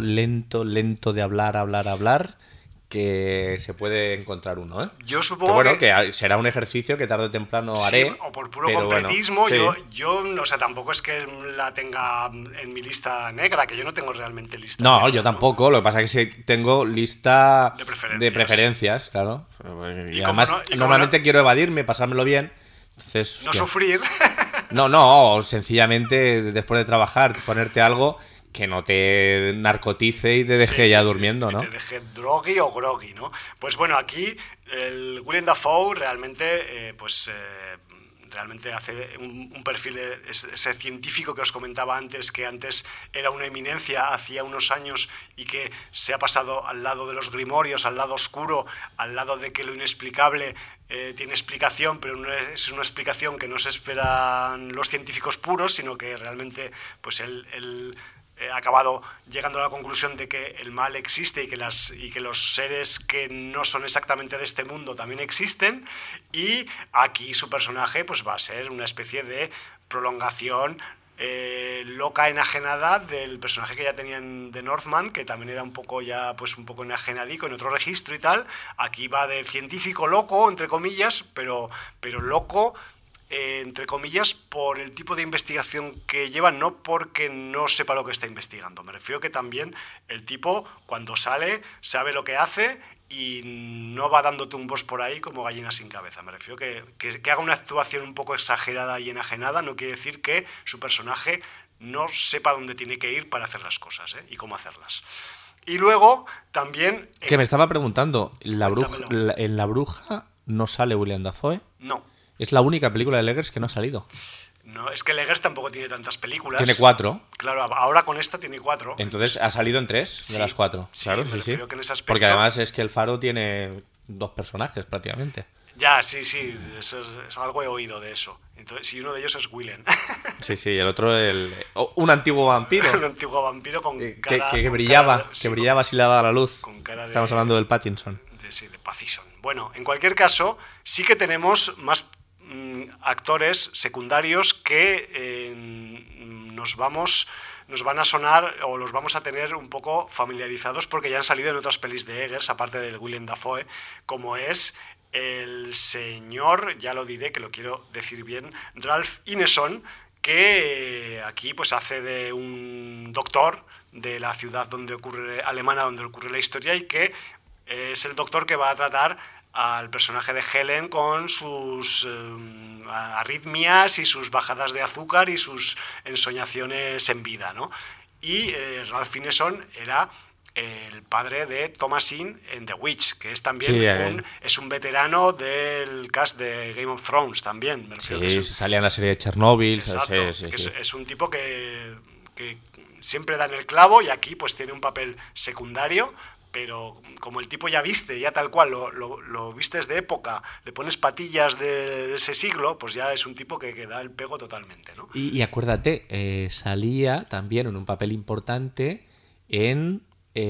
de hablar que se puede encontrar uno, ¿eh? Yo supongo que será un ejercicio que tarde o temprano haré. Sí, o por puro completismo. Bueno, sí. Yo, o sea, tampoco es que la tenga en mi lista negra, que yo no tengo realmente lista No, negra, yo tampoco. Lo que pasa es que tengo lista de preferencias, claro. Y además, normalmente quiero evadirme, pasármelo bien. Entonces, no sufrir. No, sencillamente después de trabajar, ponerte algo que no te narcotice y te deje durmiendo, ¿no? Que te deje drogui o groggy, ¿no? Pues bueno, aquí el Willem Dafoe realmente, realmente hace un perfil de ese científico que os comentaba antes, que antes era una eminencia hacía unos años y que se ha pasado al lado de los grimorios, al lado oscuro, al lado de que lo inexplicable tiene explicación, pero no es una explicación que no se esperan los científicos puros, sino que realmente pues él ha acabado llegando a la conclusión de que el mal existe y que los seres que no son exactamente de este mundo también existen, y aquí su personaje pues va a ser una especie de prolongación loca, enajenada del personaje que ya tenían de Northman, que también era un poco enajenadico en otro registro y tal. Aquí va de científico loco, entre comillas, pero loco entre comillas, por el tipo de investigación que lleva, no porque no sepa lo que está investigando. Me refiero que también el tipo, cuando sale, sabe lo que hace y no va dando tumbos por ahí como gallina sin cabeza. Me refiero que haga una actuación un poco exagerada y enajenada no quiere decir que su personaje no sepa dónde tiene que ir para hacer las cosas, y cómo hacerlas. Y luego, también... Que me estaba preguntando, ¿en La Bruja no sale Willem Dafoe? No. Es la única película de Eggers que no ha salido. No, es que Eggers tampoco tiene tantas películas. Tiene 4. Claro, ahora con esta tiene 4. Entonces ha salido en 3 de las 4. Sí, claro, sí. Que en ese aspecto... Porque además es que El Faro tiene 2 personajes prácticamente. Ya, sí, eso es algo he oído de eso. Entonces, si uno de ellos es Willem. Sí, el otro un antiguo vampiro. Un antiguo vampiro con cara... Que brillaba si le daba la luz. Con cara Estamos hablando del Pattinson. De Pattinson. Bueno, en cualquier caso, sí que tenemos más actores secundarios que nos van a sonar o los vamos a tener un poco familiarizados porque ya han salido en otras pelis de Eggers, aparte del Willem Dafoe, como es el señor, ya lo diré, que lo quiero decir bien, Ralph Ineson, que aquí pues hace de un doctor de la ciudad alemana donde ocurre la historia, y que es el doctor que va a tratar al personaje de Helen con sus arritmias y sus bajadas de azúcar y sus ensoñaciones en vida, ¿no? Y Ralph Ineson era el padre de Thomasin en The Witch, que es también es un veterano del cast de Game of Thrones también. Salía en la serie de Chernobyl. Exacto, es un tipo que siempre da en el clavo, y aquí pues tiene un papel secundario, pero como el tipo ya tal cual, lo vistes de época, le pones patillas de ese siglo, pues ya es un tipo que da el pego totalmente, ¿no? Y acuérdate, salía también en un papel importante en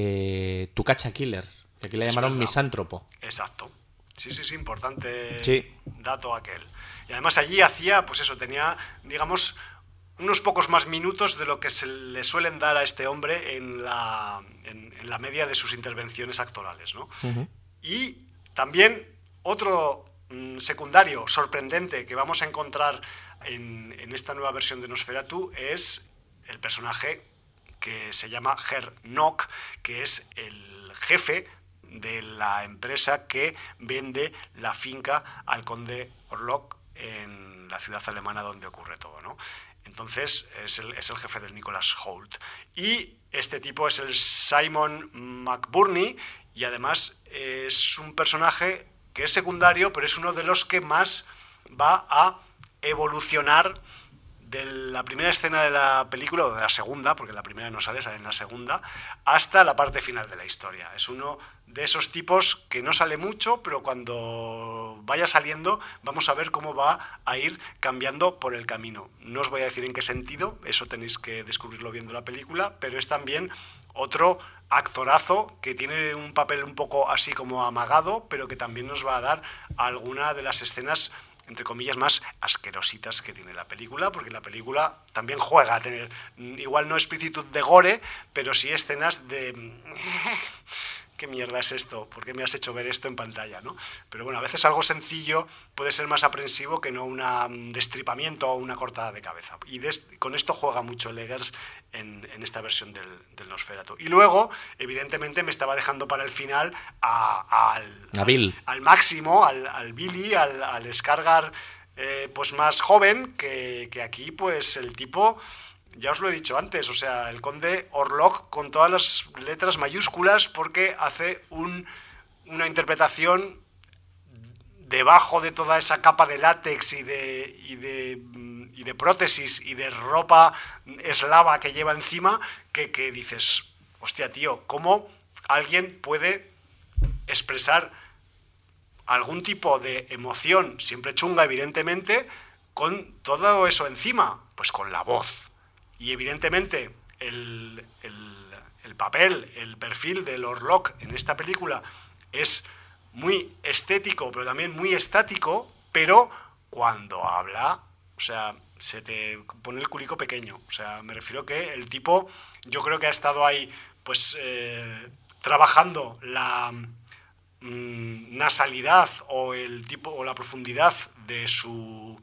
Tu Cacha Killer, que aquí le llamaron misántropo. Exacto. Sí, importante dato aquel. Y además allí hacía, pues eso, tenía, digamos, unos pocos más minutos de lo que se le suelen dar a este hombre en la media de sus intervenciones actorales, ¿no? Uh-huh. Y también otro secundario sorprendente que vamos a encontrar en esta nueva versión de Nosferatu es el personaje que se llama Herr Nock, que es el jefe de la empresa que vende la finca al conde Orlok en la ciudad alemana donde ocurre todo, ¿no? Entonces es el jefe del Nicholas Hoult. Y este tipo es el Simon McBurney, y además es un personaje que es secundario, pero es uno de los que más va a evolucionar de la primera escena de la película, o de la segunda, porque la primera no sale en la segunda, hasta la parte final de la historia. Es uno de esos tipos que no sale mucho, pero cuando vaya saliendo vamos a ver cómo va a ir cambiando por el camino. No os voy a decir en qué sentido, eso tenéis que descubrirlo viendo la película, pero es también otro actorazo que tiene un papel un poco así como amagado, pero que también nos va a dar alguna de las escenas, entre comillas, más asquerositas que tiene la película, porque la película también juega a tener, igual no espíritu de gore, pero sí escenas de... ¿Qué mierda es esto? ¿Por qué me has hecho ver esto en pantalla, ¿no? Pero bueno, a veces algo sencillo puede ser más aprensivo que no un destripamiento o una cortada de cabeza. Y con esto juega mucho Eggers en esta versión del Nosferatu. Y luego, evidentemente, me estaba dejando para el final al máximo, al Billy, al Skarsgård pues más joven, que aquí pues el tipo... Ya os lo he dicho antes, o sea, el conde Orlok con todas las letras mayúsculas, porque hace una interpretación debajo de toda esa capa de látex y de prótesis y de ropa eslava que lleva encima, que dices, hostia, tío, ¿cómo alguien puede expresar algún tipo de emoción, siempre chunga evidentemente, con todo eso encima? Pues con la voz. Y evidentemente el papel, el perfil del Orlok en esta película es muy estético, pero también muy estático, pero cuando habla, o sea, se te pone el culico pequeño. O sea, me refiero que el tipo, yo creo que ha estado ahí, pues, trabajando la nasalidad o el tipo o la profundidad de su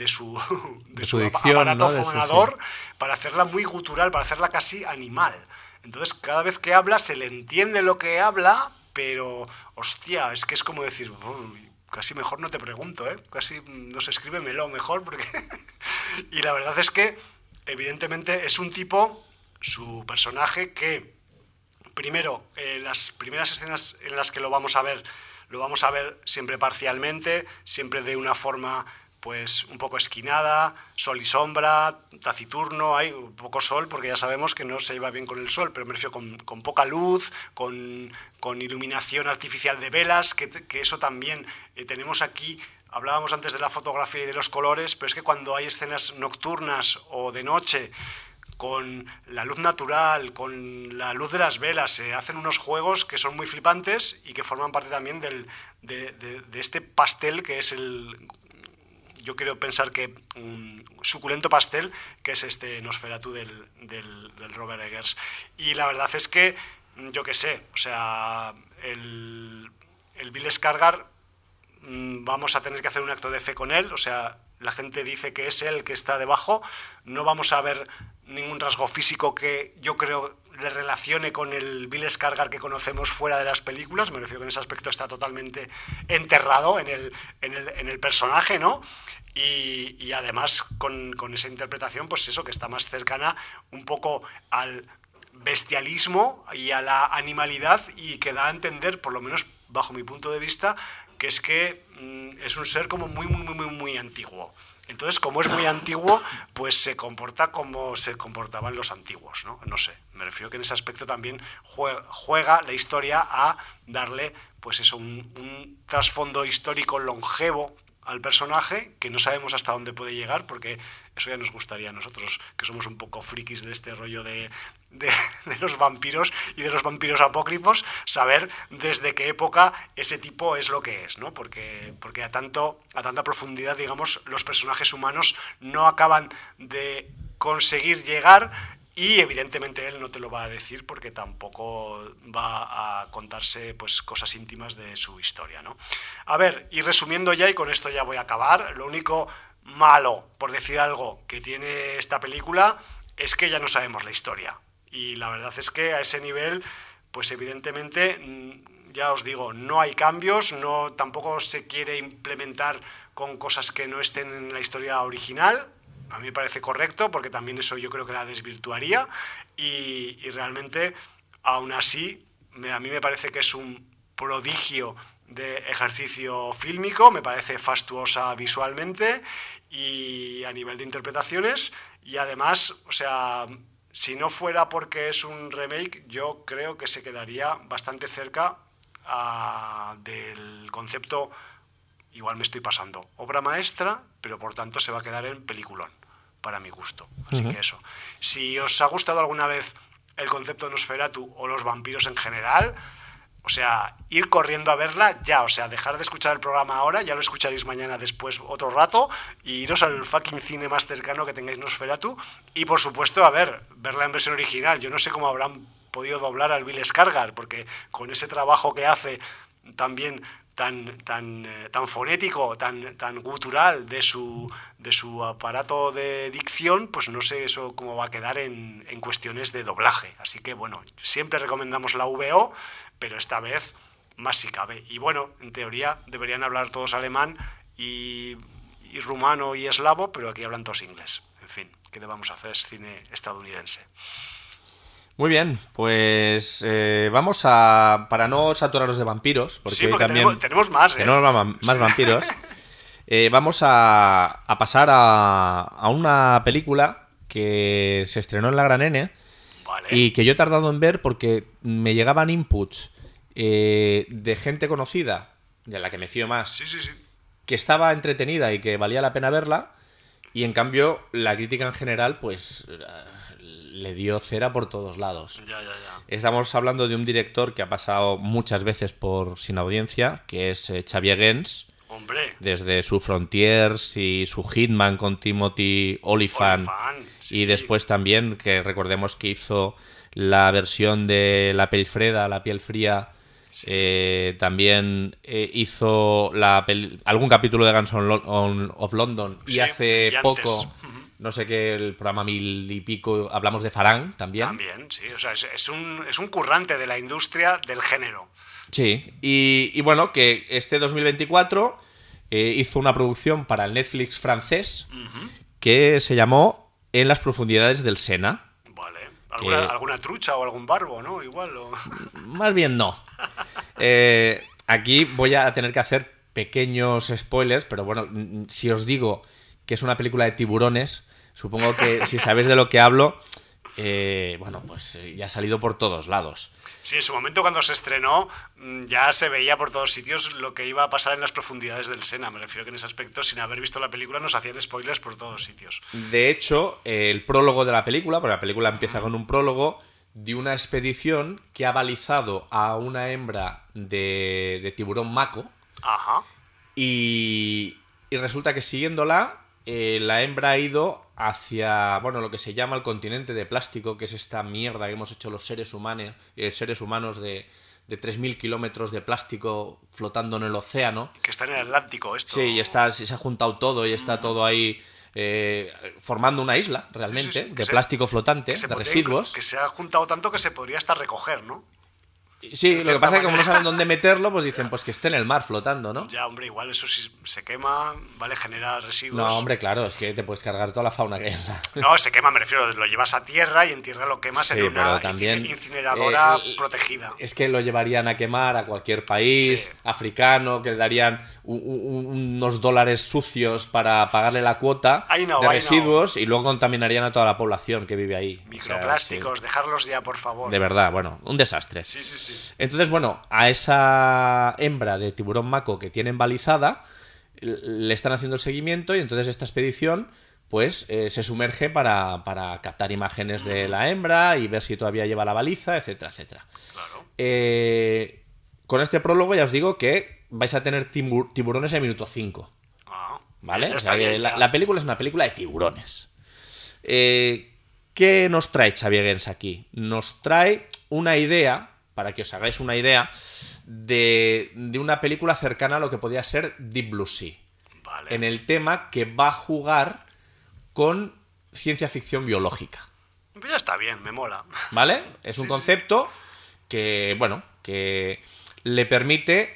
dicción, aparato ¿no? fonador, para hacerla muy gutural, para hacerla casi animal. Entonces, cada vez que habla se le entiende lo que habla, pero, hostia, es que es como decir, casi mejor no te pregunto, casi no sé, escríbemelo mejor, porque... Y la verdad es que, evidentemente, es un tipo, su personaje, que, primero, las primeras escenas en las que lo vamos a ver siempre parcialmente, siempre de una forma... pues un poco esquinada, sol y sombra, taciturno, hay un poco sol, porque ya sabemos que no se lleva bien con el sol, pero me refiero con poca luz, con iluminación artificial de velas, que eso también tenemos aquí. Hablábamos antes de la fotografía y de los colores, pero es que cuando hay escenas nocturnas o de noche, con la luz natural, con la luz de las velas, se hacen unos juegos que son muy flipantes y que forman parte también de este pastel que es yo quiero pensar que un suculento pastel que es este Nosferatu del Robert Eggers. Y la verdad es que, yo qué sé, o sea, el Bill Skarsgård, vamos a tener que hacer un acto de fe con él, o sea, la gente dice que es él el que está debajo, no vamos a ver ningún rasgo físico que yo creo le relacione con el Bill Skarsgård que conocemos fuera de las películas. Me refiero que en ese aspecto está totalmente enterrado en el personaje, ¿no? Y además con esa interpretación, pues eso, que está más cercana un poco al bestialismo y a la animalidad, y que da a entender, por lo menos bajo mi punto de vista, que es que es un ser como muy antiguo. Entonces, como es muy antiguo, pues se comporta como se comportaban los antiguos, ¿no? No sé, me refiero que en ese aspecto también juega la historia a darle, pues eso, un trasfondo histórico longevo al personaje, que no sabemos hasta dónde puede llegar, porque eso ya nos gustaría a nosotros, que somos un poco frikis de este rollo de los vampiros y de los vampiros apócrifos, saber desde qué época ese tipo es lo que es, ¿no? Porque a tanta profundidad, digamos, los personajes humanos no acaban de conseguir llegar. Y evidentemente él no te lo va a decir, porque tampoco va a contarse, pues, cosas íntimas de su historia, ¿no? A ver, y resumiendo ya, y con esto ya voy a acabar, lo único malo, por decir algo, que tiene esta película es que ya no sabemos la historia. Y la verdad es que a ese nivel, pues evidentemente, ya os digo, no hay cambios, tampoco se quiere implementar con cosas que no estén en la historia original. A mí me parece correcto, porque también eso yo creo que la desvirtuaría. Y realmente, aún así, a mí me parece que es un prodigio de ejercicio fílmico, me parece fastuosa visualmente y a nivel de interpretaciones. Y además, o sea, si no fuera porque es un remake, yo creo que se quedaría bastante cerca del concepto, igual me estoy pasando, obra maestra, pero por tanto se va a quedar en peliculón, para mi gusto. Así que eso. Si os ha gustado alguna vez el concepto de Nosferatu o los vampiros en general, o sea, ir corriendo a verla ya, o sea, dejar de escuchar el programa ahora, ya lo escucharéis mañana después otro rato, y iros al fucking cine más cercano que tengáis Nosferatu, y por supuesto, verla en versión original. Yo no sé cómo habrán podido doblar al Bill Skarsgård, porque con ese trabajo que hace también tan fonético, tan gutural de su aparato de dicción, pues no sé eso cómo va a quedar en cuestiones de doblaje. Así que bueno, siempre recomendamos la VO, pero esta vez más si cabe. Y bueno, en teoría deberían hablar todos alemán y rumano y eslavo, pero aquí hablan todos inglés. En fin, ¿qué le vamos a hacer? Es cine estadounidense. Muy bien, pues vamos a... Para no saturarnos de vampiros, porque, sí, porque también tenemos más, tenemos más vampiros, vamos a pasar a una película que se estrenó en la Gran N, vale, y que yo he tardado en ver porque me llegaban inputs de gente conocida, de la que me fío más, sí. que estaba entretenida y que valía la pena verla, y en cambio la crítica en general pues le dio cera por todos lados. Ya. Estamos hablando de un director que ha pasado muchas veces por Sin Audiencia, que es Xavier Gens. Hombre. Desde su Frontiers y su Hitman con Timothy Olyphant. Sí. Y después también, que recordemos que hizo la versión de La piel Freda, La piel fría. Sí. También hizo algún capítulo de Guns of London. Y hace brillantes. Poco, no sé qué, el programa 1000 y pico, hablamos de Farang también. También, sí. O sea, es un currante de la industria del género. Sí, y bueno, que este 2024 hizo una producción para el Netflix francés que se llamó En las profundidades del Sena. Vale. ¿Alguna trucha o algún barbo, no? Igual. Más bien no. Aquí voy a tener que hacer pequeños spoilers, pero bueno, si os digo que es una película de tiburones, supongo que si sabéis de lo que hablo, bueno, pues ya ha salido por todos lados. Sí, en su momento cuando se estrenó ya se veía por todos sitios lo que iba a pasar en las profundidades del Sena. Me refiero que en ese aspecto, sin haber visto la película, nos hacían spoilers por todos sitios. De hecho, el prólogo de la película, porque la película empieza con un prólogo de una expedición que ha balizado a una hembra de tiburón maco. Ajá. Y resulta que siguiéndola, la hembra ha ido hacia, bueno, lo que se llama el continente de plástico, que es esta mierda que hemos hecho los seres humanos de 3.000 kilómetros de plástico flotando en el océano. Que está en el Atlántico esto. Sí, y se ha juntado todo y está todo ahí formando una isla, realmente, de plástico flotante, de residuos. Que se ha juntado tanto que se podría hasta recoger, ¿no? Sí, lo que pasa es que como no saben dónde meterlo, pues dicen pues que esté en el mar flotando, ¿no? Ya, hombre, igual eso sí se quema, ¿vale? Genera residuos. No, hombre, claro, es que te puedes cargar toda la fauna que hay en la... No, se quema, me refiero, lo llevas a tierra y en tierra lo quemas en una incineradora protegida. Es que lo llevarían a quemar a cualquier país africano, que le darían unos dólares sucios para pagarle la cuota de residuos y luego contaminarían a toda la población que vive ahí. Microplásticos, sí. Dejarlos ya, por favor. De verdad, bueno, un desastre. Sí. Entonces, bueno, a esa hembra de tiburón maco que tienen balizada le están haciendo el seguimiento y entonces esta expedición pues se sumerge para captar imágenes de la hembra y ver si todavía lleva la baliza, etcétera, etcétera. Claro. Con este prólogo ya os digo que vais a tener tiburones en minuto 5. ¿Vale? O sea, la película es una película de tiburones. ¿Qué nos trae Xavier Gens aquí? Nos trae una idea, para que os hagáis una idea, de una película cercana a lo que podría ser Deep Blue Sea. Vale. En el tema que va a jugar con ciencia ficción biológica. Pues ya está bien, me mola. ¿Vale? Es un concepto que, bueno, que le permite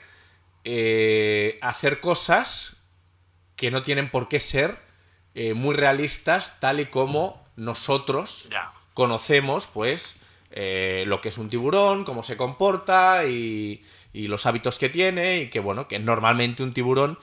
hacer cosas que no tienen por qué ser muy realistas, tal y como nosotros conocemos, pues, lo que es un tiburón, cómo se comporta y los hábitos que tiene, y que, bueno, que normalmente un tiburón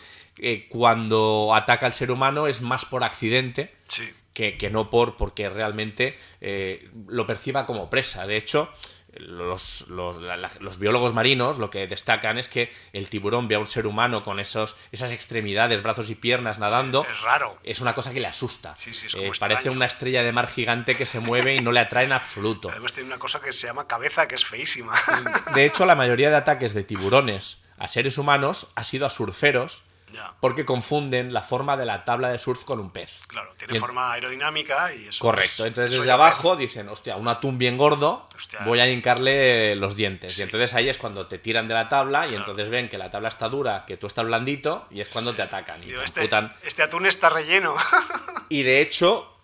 cuando ataca al ser humano es más por accidente que no porque realmente lo perciba como presa. De hecho, los biólogos marinos lo que destacan es que el tiburón ve a un ser humano con esas extremidades, brazos y piernas nadando. Es raro. Es una cosa que le asusta. Es como parece una estrella de mar gigante que se mueve y no le atrae en absoluto. Además tiene una cosa que se llama cabeza, que es feísima. De hecho, la mayoría de ataques de tiburones a seres humanos ha sido a surferos, porque confunden la forma de la tabla de surf con un pez. Claro, tiene forma aerodinámica y eso. Correcto, entonces desde abajo dicen, hostia, un atún bien gordo, voy a hincarle los dientes. Y entonces ahí es cuando te tiran de la tabla y entonces ven que la tabla está dura, que tú estás blandito, y es cuando te atacan. Y digo, este atún está relleno. Y de hecho,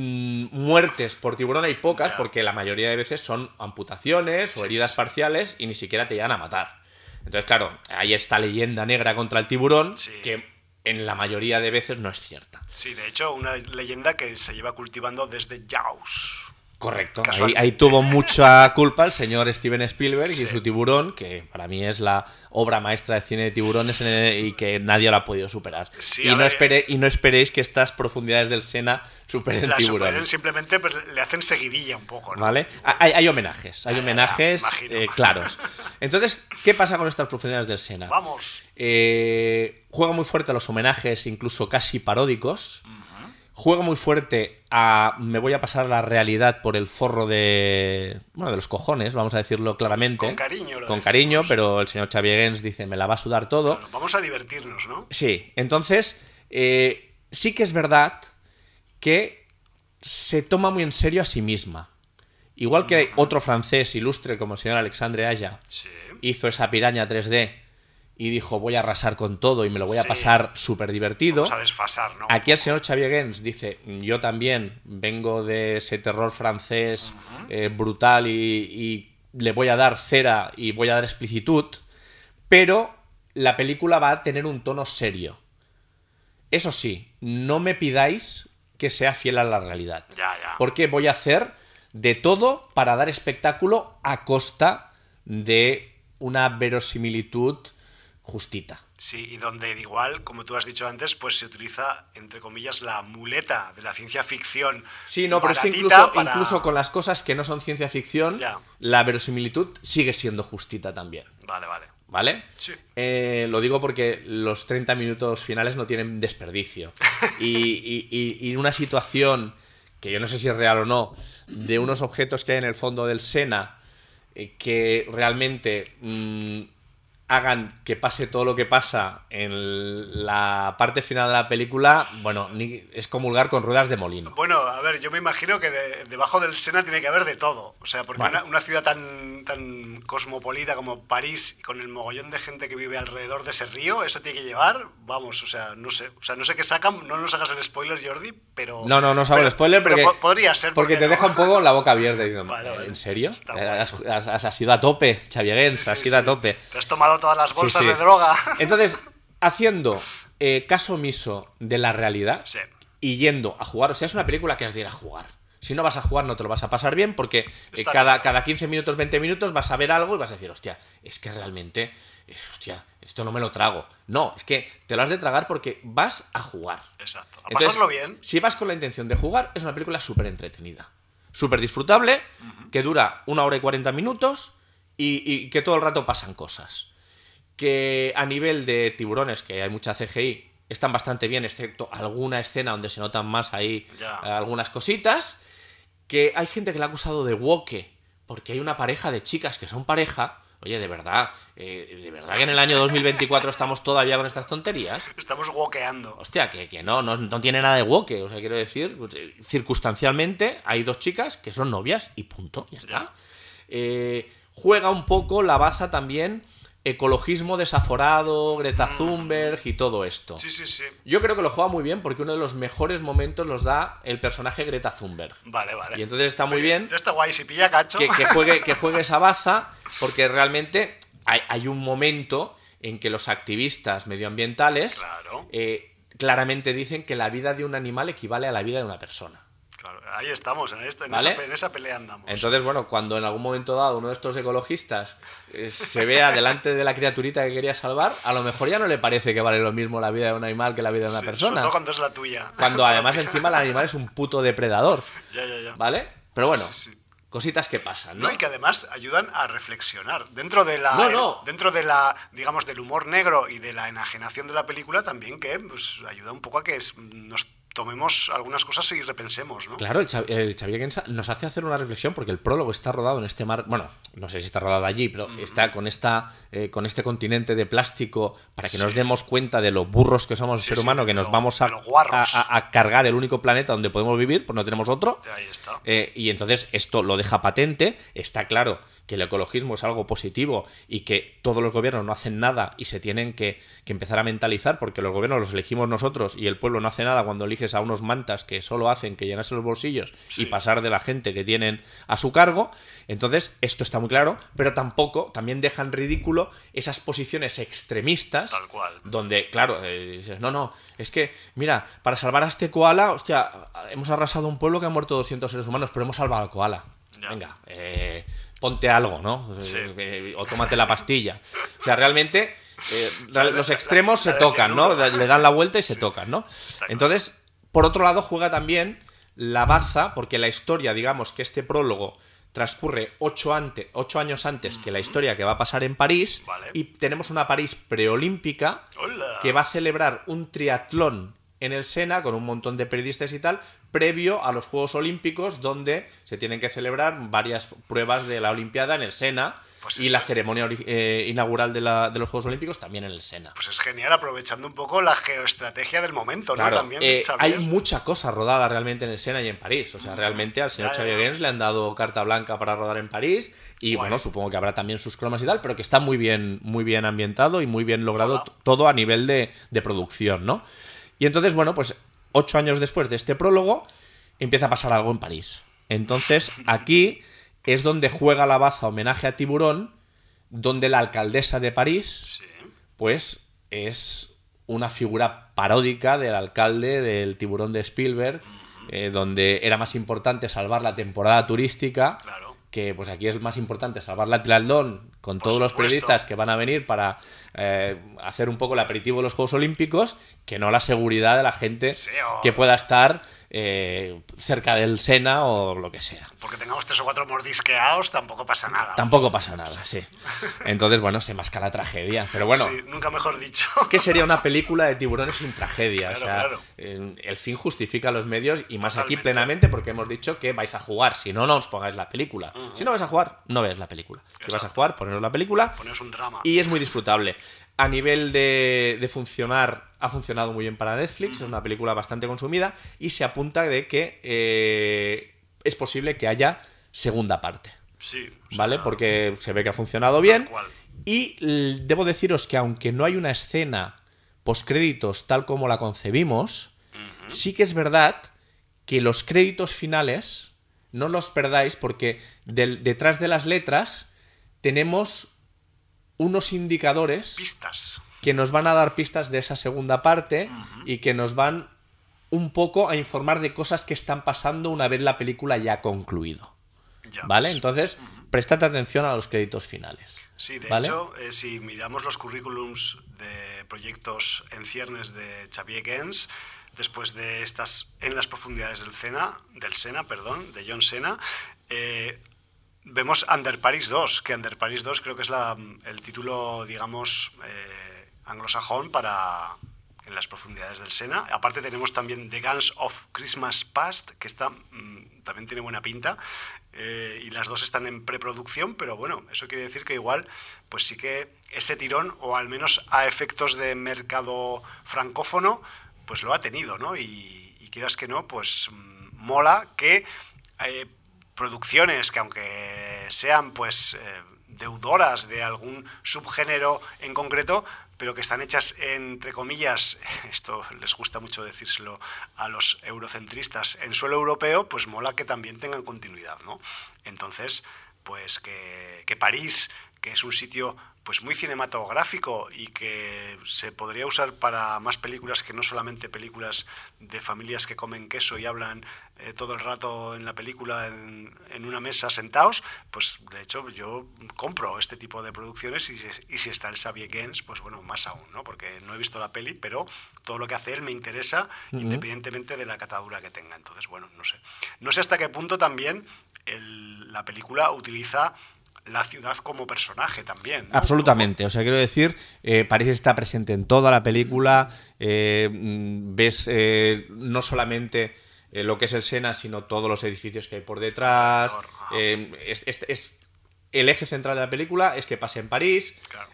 muertes por tiburón hay pocas, porque la mayoría de veces son amputaciones o heridas parciales y ni siquiera te llegan a matar. Entonces, claro, hay esta leyenda negra contra el tiburón que en la mayoría de veces no es cierta. Sí, de hecho, una leyenda que se lleva cultivando desde Jaws. Correcto, ahí tuvo mucha culpa el señor Steven Spielberg y su Tiburón, que para mí es la obra maestra de cine de tiburones y que nadie lo ha podido superar. Y no esperéis que estas profundidades del Sena superen Tiburón. Simplemente pues, le hacen seguidilla un poco, ¿no? ¿Vale? Hay homenajes, claros. Entonces, ¿qué pasa con estas profundidades del Sena? Vamos. Juega muy fuerte a los homenajes, incluso casi paródicos. Juega muy fuerte a me voy a pasar la realidad por el forro de los cojones, vamos a decirlo claramente. Con cariño, pero el señor Xavier Gens dice, me la va a sudar todo. Claro, vamos a divertirnos, ¿no? Sí, entonces sí que es verdad que se toma muy en serio a sí misma. Igual que otro francés ilustre como el señor Alexandre Aja hizo esa piraña 3D y dijo, voy a arrasar con todo y me lo voy a pasar súper divertido. Vamos a desfasar, ¿no? Aquí el señor Xavier Gens dice, yo también vengo de ese terror francés brutal y le voy a dar cera y voy a dar explicitud, pero la película va a tener un tono serio. Eso sí, no me pidáis que sea fiel a la realidad. Porque voy a hacer de todo para dar espectáculo a costa de una verosimilitud justita. Sí, y donde igual, como tú has dicho antes, pues se utiliza, entre comillas, la muleta de la ciencia ficción. Sí, no, pero es que incluso con las cosas que no son ciencia ficción, la verosimilitud sigue siendo justita también. ¿Vale? Sí. Lo digo porque los 30 minutos finales no tienen desperdicio. y una situación, que yo no sé si es real o no, de unos objetos que hay en el fondo del Sena que realmente hagan que pase todo lo que pasa en la parte final de la película, bueno, es comulgar con ruedas de molino. Bueno, a ver, yo me imagino que debajo del Sena tiene que haber de todo. O sea, porque una ciudad tan cosmopolita como París, con el mogollón de gente que vive alrededor de ese río, eso tiene que llevar, vamos, o sea, no sé qué sacan, no nos hagas el spoiler, Jordi, pero... No os hago el spoiler porque... podría ser. Porque te deja un poco la boca abierta diciendo, vale. ¿En serio? Has ido a tope, Xavier Gens, has ido a tope. Te has tomado todas las bolsas de droga. Entonces, haciendo caso omiso de la realidad y yendo a jugar, o sea, es una película que has de ir a jugar. Si no vas a jugar no te lo vas a pasar bien porque cada 15 minutos, 20 minutos vas a ver algo y vas a decir, hostia, es que realmente, esto no me lo trago. No, es que te lo has de tragar porque vas a jugar. Exacto, a pasarlo bien. Si vas con la intención de jugar, es una película súper entretenida, súper disfrutable, que dura 1 hora y 40 minutos y que todo el rato pasan cosas. Que a nivel de tiburones, que hay mucha CGI, están bastante bien, excepto alguna escena donde se notan más ahí algunas cositas. Que hay gente que le ha acusado de woke, porque hay una pareja de chicas que son pareja. Oye, de verdad que en el año 2024 estamos todavía con estas tonterías. Estamos wokeando. Hostia, que no tiene nada de woke. O sea, quiero decir, circunstancialmente hay 2 chicas que son novias y punto, ya está. Juega un poco la baza también ecologismo desaforado, Greta Thunberg y todo esto. Sí, sí, sí. Yo creo que lo juega muy bien porque uno de los mejores momentos los da el personaje Greta Thunberg. Vale, vale. Y entonces está muy bien Está guay, si pilla cacho. que juegue esa baza, porque realmente hay un momento en que los activistas medioambientales Claro. Claramente dicen que la vida de un animal equivale a la vida de una persona. Claro, ahí estamos, ¿Vale? en esa pelea andamos. Entonces, bueno, cuando en algún momento dado uno de estos ecologistas se vea delante de la criaturita que quería salvar, a lo mejor ya no le parece que vale lo mismo la vida de un animal que la vida de una Sí, persona. sobre todo cuando es la tuya. Cuando además encima el animal es un puto depredador. Ya. ¿Vale? Pero bueno, Sí. cositas que pasan, ¿no? No, y que además ayudan a reflexionar. Dentro de la, No. dentro de la, digamos, del humor negro y de la enajenación de la película también, que pues, ayuda un poco a que nos tomemos algunas cosas y repensemos, ¿no? Claro, el Xavier Gens nos hace hacer una reflexión porque el prólogo está rodado en este mar, bueno, no sé si está rodado allí, pero está con este continente de plástico para que nos demos cuenta de lo burros que somos el ser humano, que nos vamos a cargar el único planeta donde podemos vivir, pues no tenemos otro. Ahí está. Y entonces esto lo deja patente, está claro que el ecologismo es algo positivo y que todos los gobiernos no hacen nada y se tienen que empezar a mentalizar, porque los gobiernos los elegimos nosotros y el pueblo no hace nada cuando eliges a unos mantas que solo hacen que llenarse los bolsillos y pasar de la gente que tienen a su cargo. Entonces esto está muy claro, pero también dejan ridículo esas posiciones extremistas. Tal cual. Donde, claro, dices, no, es que, mira, para salvar a este koala, hostia, hemos arrasado un pueblo que ha muerto 200 seres humanos, pero hemos salvado al koala. Ya. Venga, ponte algo, ¿no? Sí. O tómate la pastilla. O sea, realmente los extremos se tocan, ¿no? Le dan la vuelta y se tocan, ¿no? Entonces, por otro lado, juega también la baza, porque la historia, digamos que este prólogo transcurre 8 años antes que la historia que va a pasar en París. Vale. Y tenemos una París preolímpica que va a celebrar un triatlón en el Sena con un montón de periodistas y tal, previo a los Juegos Olímpicos, donde se tienen que celebrar varias pruebas de la Olimpiada en el Sena. Pues y la ceremonia inaugural de los Juegos Olímpicos también en el Sena. Pues es genial, aprovechando un poco la geoestrategia del momento, claro, ¿no? También, hay mucha cosa rodada realmente en el Sena y en París. O sea, realmente al señor Xavier Gens le han dado carta blanca para rodar en París. Y bueno, supongo que habrá también sus cromas y tal, pero que está muy bien ambientado y muy bien logrado todo a nivel de producción, ¿no? Y entonces, bueno, pues 8 años después de este prólogo, empieza a pasar algo en París. Entonces, aquí es donde juega la baza homenaje a Tiburón, donde la alcaldesa de París, pues, es una figura paródica del alcalde del Tiburón de Spielberg, donde era más importante salvar la temporada turística, que pues aquí es más importante salvar la triatlón con todos los periodistas que van a venir para hacer un poco el aperitivo de los Juegos Olímpicos, que no la seguridad de la gente que pueda estar cerca del Sena o lo que sea. Porque tengamos 3 o 4 mordisqueados, tampoco pasa nada. Tampoco pasa nada, sí. Entonces, bueno, se masca la tragedia. Pero bueno, sí, nunca mejor dicho. ¿Qué sería una película de tiburones sin tragedia? Claro, o sea, el fin justifica los medios y más aquí plenamente porque hemos dicho que vais a jugar. Si no, no os pongáis la película. Si no vais a jugar, no veáis la película. Si vais a jugar, poneros la película. Poneros un drama. Y es muy disfrutable. A nivel de funcionar, ha funcionado muy bien para Netflix, es una película bastante consumida y se apunta de que es posible que haya segunda parte. Sí. ¿Vale? Porque se ve que ha funcionado bien. Y debo deciros que aunque no hay una escena postcréditos tal como la concebimos, sí que es verdad que los créditos finales no los perdáis porque detrás de las letras tenemos unos indicadores, pistas, que nos van a dar pistas de esa segunda parte y que nos van un poco a informar de cosas que están pasando una vez la película ya ha concluido. ¿Vale? Entonces, prestad atención a los créditos finales. Sí, de ¿vale? hecho, si miramos los currículums de proyectos en ciernes de Xavier Gens, después de estas En las profundidades del Sena, de John Sena, vemos Under Paris 2, que Under Paris 2 creo que es el título, digamos, anglosajón para En las profundidades del Sena. Aparte tenemos también The Guns of Christmas Past, que también tiene buena pinta, y las dos están en preproducción, pero bueno, eso quiere decir que igual, pues sí que ese tirón, o al menos a efectos de mercado francófono, pues lo ha tenido, ¿no? Y quieras que no, pues mola que producciones que aunque sean pues deudoras de algún subgénero en concreto, pero que están hechas, entre comillas, esto les gusta mucho decírselo a los eurocentristas, en suelo europeo, pues mola que también tengan continuidad, ¿no? Entonces, pues que París, que es un sitio pues muy cinematográfico y que se podría usar para más películas que no solamente películas de familias que comen queso y hablan todo el rato en la película en una mesa sentados, pues de hecho yo compro este tipo de producciones y si está el Xavier Gens, pues bueno, más aún, ¿no? Porque no he visto la peli, pero todo lo que hace él me interesa independientemente de la catadura que tenga. Entonces, bueno, no sé hasta qué punto también la película utiliza la ciudad como personaje también, ¿no? Absolutamente, o sea, quiero decir, París está presente en toda la película, ves no solamente lo que es el Sena, sino todos los edificios que hay por detrás. El eje central de la película es que pase en París. Claro.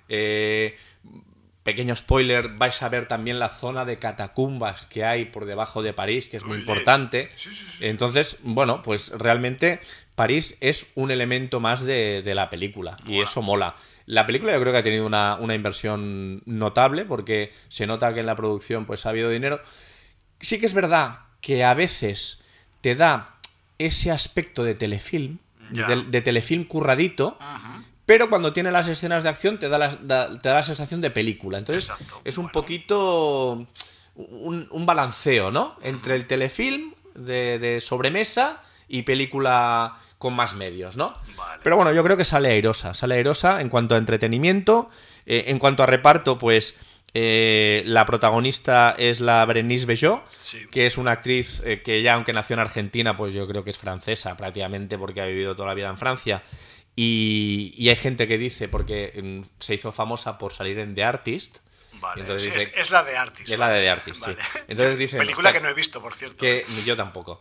Pequeño spoiler, vais a ver también la zona de catacumbas que hay por debajo de París, que es muy importante. Sí. Entonces, bueno, pues realmente París es un elemento más de la película y eso mola. La película yo creo que ha tenido una inversión notable porque se nota que en la producción pues ha habido dinero. Sí que es verdad que a veces te da ese aspecto de telefilm, de telefilm curradito. Ajá. Pero cuando tiene las escenas de acción te da la sensación de película. Entonces es un poquito un balanceo, ¿no? Entre el telefilm de sobremesa y película con más medios, ¿no? Vale. Pero bueno, yo creo que sale airosa en cuanto a entretenimiento. En cuanto a reparto, pues la protagonista es la Bérénice Bejo, que es una actriz que ya, aunque nació en Argentina, pues yo creo que es francesa prácticamente porque ha vivido toda la vida en Francia. Y hay gente que dice, porque se hizo famosa por salir en The Artist. Vale, entonces sí, dice, es la de Artist. Es la de The Artist, vale. Sí. Entonces dice, película que no he visto, por cierto. Yo tampoco.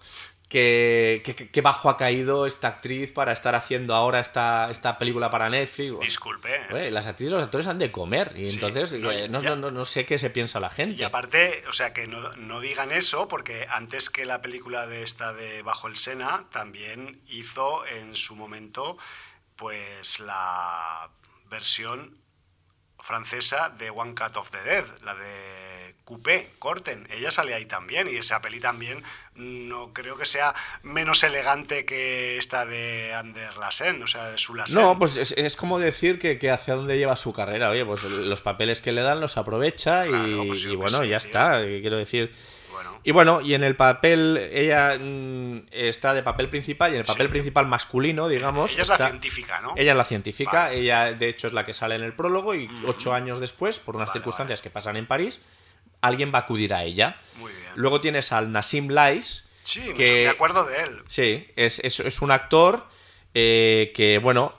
Que bajo ha caído esta actriz para estar haciendo ahora esta película para Netflix. Disculpe. Las actrices y los actores han de comer. Y entonces no sé qué se piensa la gente. Y aparte, o sea, que no digan eso, porque antes que la película de esta de Bajo el Sena, también hizo en su momento pues la versión francesa de One Cut of the Dead, la de Coupé, Corten. Ella sale ahí también y esa peli también no creo que sea menos elegante que esta de Ander Lassen, o sea, de su Lassen. No, pues es como decir que hacia dónde lleva su carrera. Oye, pues los papeles que le dan los aprovecha y bueno, ya está. Quiero decir... Y en el papel, ella está de papel principal, y en el papel principal masculino, digamos... Ella es la científica, ¿no? Ella es la científica, vale. Ella de hecho es la que sale en el prólogo y 8 años después, por unas circunstancias que pasan en París, alguien va a acudir a ella. Muy bien. Luego tienes al Nassim Lais. Sí, me acuerdo de él. Sí, es un actor que, bueno,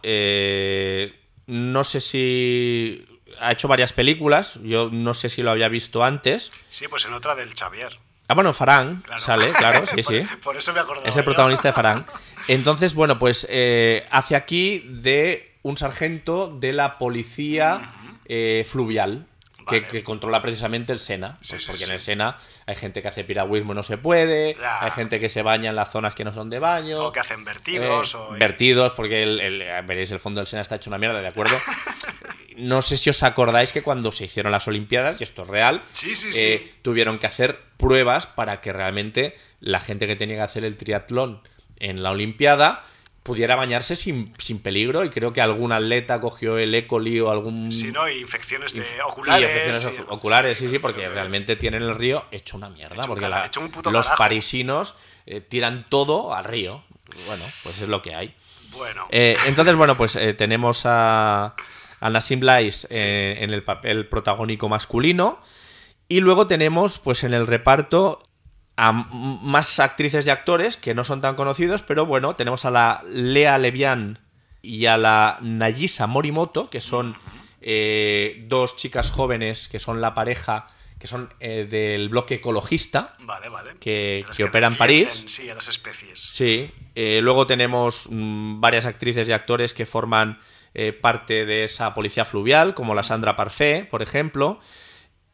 no sé si... Ha hecho varias películas, yo no sé si lo había visto antes. Sí, pues en otra del Xavier. Bueno, Farang sale, claro, sí. Por eso me acordaba. Es el protagonista de Farang. Entonces, bueno, pues hace aquí de un sargento de la policía fluvial. Vale. Que controla precisamente el Sena. Porque en el Sena hay gente que hace piragüismo y no se puede, hay gente que se baña en las zonas que no son de baño. O que hacen vertidos. Vertidos, porque veréis, el fondo del Sena está hecho una mierda, ¿de acuerdo? No sé si os acordáis que cuando se hicieron las Olimpiadas, y esto es real, tuvieron que hacer pruebas para que realmente la gente que tenía que hacer el triatlón en la Olimpiada pudiera bañarse sin peligro, y creo que algún atleta cogió el E. coli o algún... Sí, ¿no? Y infecciones oculares. Infecciones oculares, sí, porque realmente tienen el río hecho una mierda, porque los parisinos tiran todo al río. Bueno, pues es lo que hay. Bueno. Entonces, bueno, pues tenemos a Nassim Lais en el papel protagónico masculino, y luego tenemos pues en el reparto a más actrices y actores que no son tan conocidos, pero bueno, tenemos a la Lea Levian y a la Nagisa Morimoto, que son dos chicas jóvenes que son la pareja, que son del bloque ecologista, que opera en París. Sí, a las especies. Sí, luego tenemos varias actrices y actores que forman parte de esa policía fluvial, como la Sandra Parfait, por ejemplo,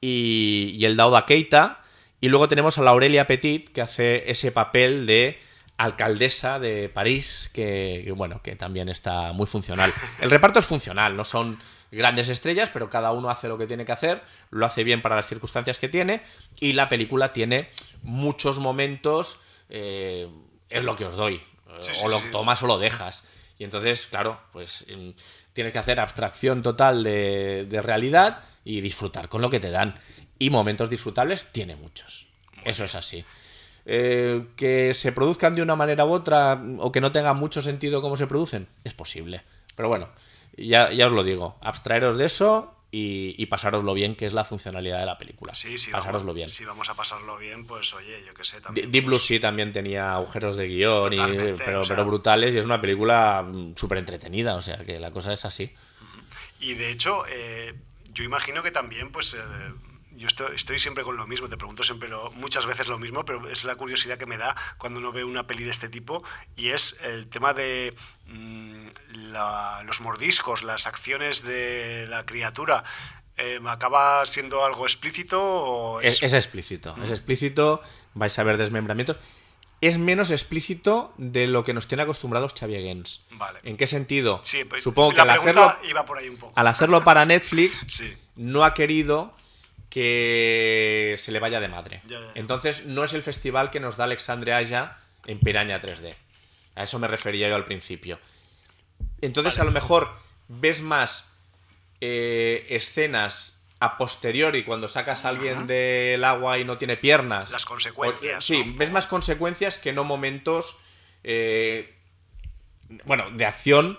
y el Dauda Keita. Y luego tenemos a la Aurelia Petit, que hace ese papel de alcaldesa de París, bueno, que también está muy funcional. El reparto es funcional, no son grandes estrellas, pero cada uno hace lo que tiene que hacer, lo hace bien para las circunstancias que tiene, y la película tiene muchos momentos, es lo que os doy, o lo tomas o lo dejas. Y entonces, claro, pues tienes que hacer abstracción total de realidad y disfrutar con lo que te dan. Y momentos disfrutables tiene muchos. Eso es así. Que se produzcan de una manera u otra o que no tenga mucho sentido cómo se producen, es posible. Pero bueno, ya os lo digo, abstraeros de eso y pasároslo bien, que es la funcionalidad de la película. Sí, pasároslo bien. Si vamos a pasarlo bien, pues oye, yo qué sé. También, Deep Blue Sea también tenía agujeros de guión, pero brutales, y es una película súper entretenida, o sea que la cosa es así. Y de hecho, yo imagino que también, pues... yo estoy siempre con lo mismo, te pregunto siempre muchas veces lo mismo, pero es la curiosidad que me da cuando no veo una peli de este tipo, y es el tema de los mordiscos, las acciones de la criatura. ¿Acaba siendo algo explícito o es explícito? Es explícito, vais a ver desmembramientos. Es menos explícito de lo que nos tiene acostumbrados Xavier Gens. Vale. ¿En qué sentido? Sí, pues, supongo que iba por ahí un poco. Al hacerlo para Netflix, sí. No ha querido que se le vaya de madre. Ya. Entonces no es el festival que nos da Alexandre Aja en Piraña 3D. A eso me refería yo al principio. Entonces a lo mejor ves más escenas a posteriori cuando sacas a alguien del agua y no tiene piernas. Las consecuencias. Sí, ¿no? ves más consecuencias que no momentos de acción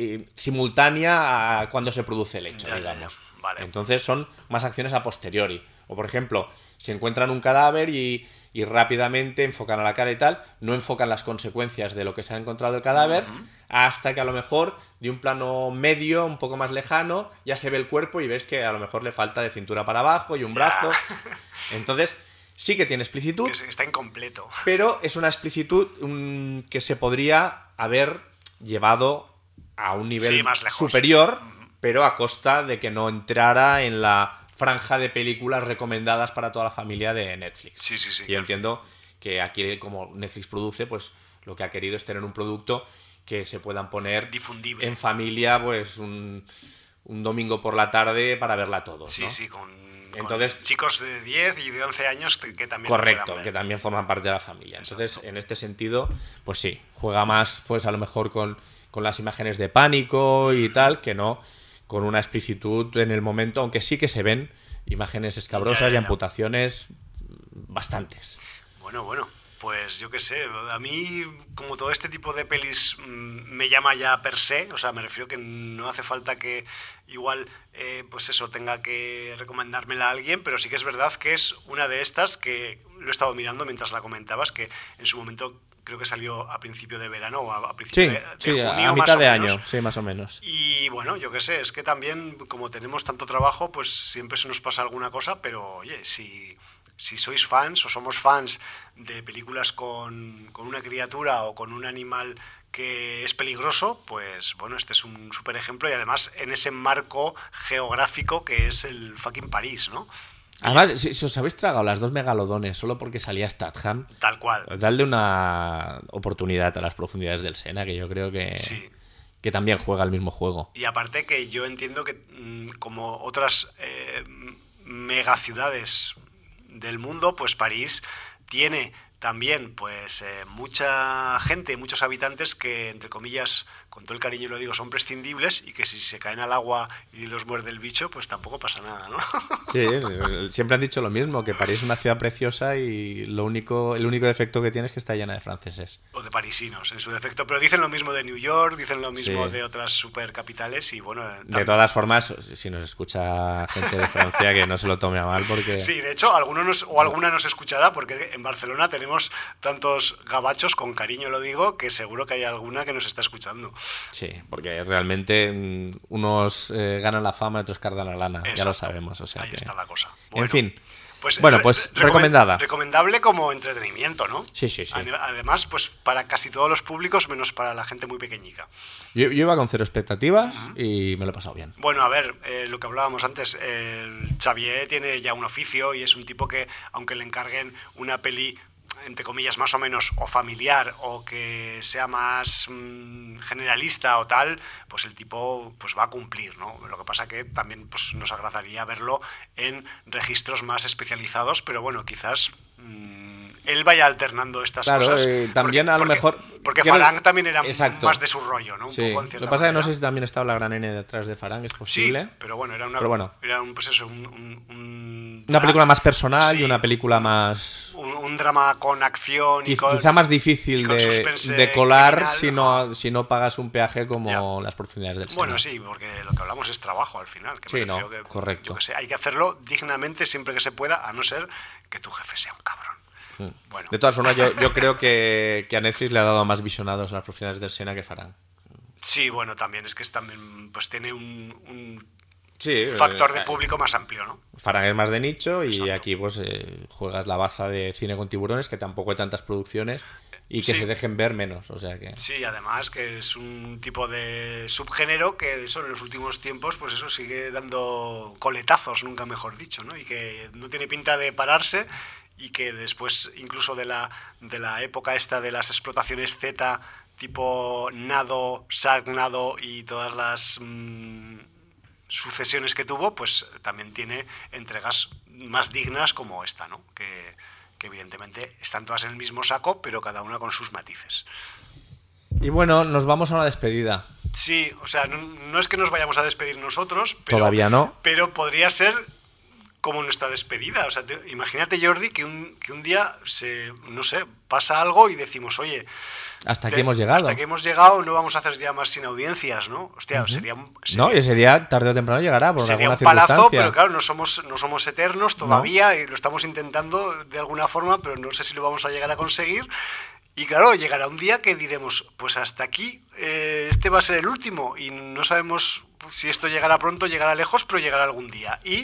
simultánea a cuando se produce el hecho, digamos. Vale. Entonces son más acciones a posteriori. O por ejemplo, si encuentran un cadáver y rápidamente enfocan a la cara y tal, no enfocan las consecuencias de lo que se ha encontrado el cadáver, hasta que a lo mejor de un plano medio, un poco más lejano, ya se ve el cuerpo y ves que a lo mejor le falta de cintura para abajo y un brazo. Entonces sí que tiene explicitud. Que está incompleto. Pero es una explicitud que se podría haber llevado a un nivel más lejos. superior, pero a costa de que no entrara en la franja de películas recomendadas para toda la familia de Netflix. Sí. Yo entiendo que aquí, como Netflix produce, pues lo que ha querido es tener un producto que se puedan poner difundible en familia, pues un domingo por la tarde para verla todos. Sí, ¿no? sí, Entonces, con chicos de 10 y de 11 años que también correcto, que también forman parte de la familia. Entonces, en este sentido, pues sí, juega más, pues a lo mejor con las imágenes de pánico y tal, que no con una explicitud en el momento, aunque sí que se ven imágenes escabrosas y amputaciones bastantes. Bueno, pues yo qué sé, a mí como todo este tipo de pelis me llama ya per se, o sea, me refiero que no hace falta que igual, pues eso, tenga que recomendármela a alguien, pero sí que es verdad que es una de estas que lo he estado mirando mientras la comentabas, que en su momento creo que salió a principio de verano o a principio de junio, a mitad de año, sí, más o menos. Y bueno, yo qué sé, es que también como tenemos tanto trabajo, pues siempre se nos pasa alguna cosa, pero oye, si sois fans o somos fans de películas con una criatura o con un animal que es peligroso, pues bueno, este es un súper ejemplo, y además en ese marco geográfico que es el fucking París, ¿no? Además, si os habéis tragado las dos megalodones solo porque salía Statham, tal cual, dadle una oportunidad a las profundidades del Sena, que yo creo que, sí, que también juega el mismo juego. Y aparte que yo entiendo que como otras megaciudades del mundo, pues París tiene también pues mucha gente, muchos habitantes que, entre comillas, con todo el cariño lo digo, son prescindibles, y que si se caen al agua y los muerde el bicho, pues tampoco pasa nada, ¿no? Sí, siempre han dicho lo mismo, que París es una ciudad preciosa y el único defecto que tiene es que está llena de franceses. O de parisinos, en su defecto. Pero dicen lo mismo de New York, dicen lo mismo de otras supercapitales, y bueno... De todas formas, si nos escucha gente de Francia, que no se lo tome a mal, porque... Sí, de hecho, alguna nos escuchará, porque en Barcelona tenemos tantos gabachos, con cariño lo digo, que seguro que hay alguna que nos está escuchando. Sí, porque realmente unos ganan la fama y otros cargan la lana. Exacto. Ya lo sabemos. O sea, ahí está la cosa. Bueno, en fin. Pues recomendada. Recomendable como entretenimiento, ¿no? Sí. Además, pues para casi todos los públicos, menos para la gente muy pequeñica. Yo iba con cero expectativas y me lo he pasado bien. Bueno, a ver, lo que hablábamos antes, Xavier tiene ya un oficio y es un tipo que, aunque le encarguen una peli entre comillas, más o menos o familiar o que sea más generalista o tal, pues el tipo pues va a cumplir, ¿no? Lo que pasa que también pues nos agradaría verlo en registros más especializados, pero bueno, quizás él vaya alternando estas cosas. También a lo mejor... Porque Farang también era exacto. más de su rollo, ¿no? Un sí. poco, en cierta Lo que pasa es que no manera. sé si también estaba la gran N detrás de Farang, es posible. Sí, pero bueno, era pues eso, una película más personal sí, y una película más... un drama con acción y con... Quizá más difícil de colar si no pagas un peaje como las profundidades del Sena. Bueno, sí, porque lo que hablamos es trabajo al final. Que sí, no, que, correcto. Yo que sé, hay que hacerlo dignamente siempre que se pueda, a no ser que tu jefe sea un cabrón. Bueno. De todas formas, yo creo que a Netflix le ha dado más visionados a las profundidades del Sena que Farang. Sí, bueno, también es que también pues tiene un sí, factor de público más amplio, ¿no? Farang es más de nicho y exacto. aquí pues juegas la baza de cine con tiburones, que tampoco hay tantas producciones y que sí. se dejen ver menos, o sea que... Sí, además que es un tipo de subgénero que eso en los últimos tiempos pues eso sigue dando coletazos, nunca mejor dicho, ¿no? Y que no tiene pinta de pararse y que después incluso de la época esta de las explotaciones Z tipo Nado, Sharknado y todas las sucesiones que tuvo, pues también tiene entregas más dignas como esta, ¿no? Que evidentemente están todas en el mismo saco, pero cada una con sus matices. Y bueno, nos vamos a una despedida. Sí, o sea, no es que nos vayamos a despedir nosotros, pero, todavía no. Pero podría ser como nuestra despedida. O sea, imagínate, Jordi, que un día no sé, pasa algo y decimos, oye, hasta aquí hemos llegado. Hasta aquí hemos llegado, no vamos a hacer ya más sin audiencias, ¿no? Hostia, sería no, y ese día tarde o temprano llegará por sería alguna un palazo, circunstancia. pero claro, no somos eternos todavía y lo estamos intentando de alguna forma, pero no sé si lo vamos a llegar a conseguir. Y claro, llegará un día que diremos, pues hasta aquí, este va a ser el último y no sabemos si esto llegará pronto, llegará lejos, pero llegará algún día. Y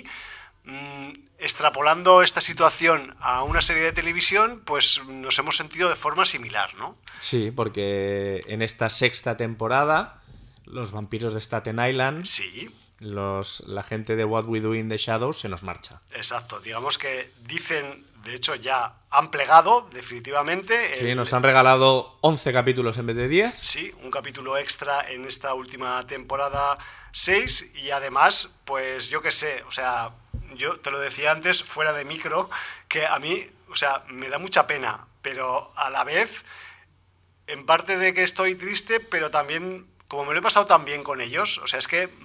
extrapolando esta situación a una serie de televisión, pues nos hemos sentido de forma similar, ¿no? Sí, porque en esta sexta temporada, los vampiros de Staten Island, sí, la gente de What We Do in the Shadows se nos marcha. Exacto, digamos que dicen, de hecho ya han plegado definitivamente. Sí, nos han regalado 11 capítulos en vez de 10. Sí, un capítulo extra en esta última temporada 6 y además, pues yo qué sé, o sea, yo te lo decía antes fuera de micro, que a mí, o sea, me da mucha pena, pero a la vez, en parte de que estoy triste, pero también, como me lo he pasado tan bien con ellos, o sea, es que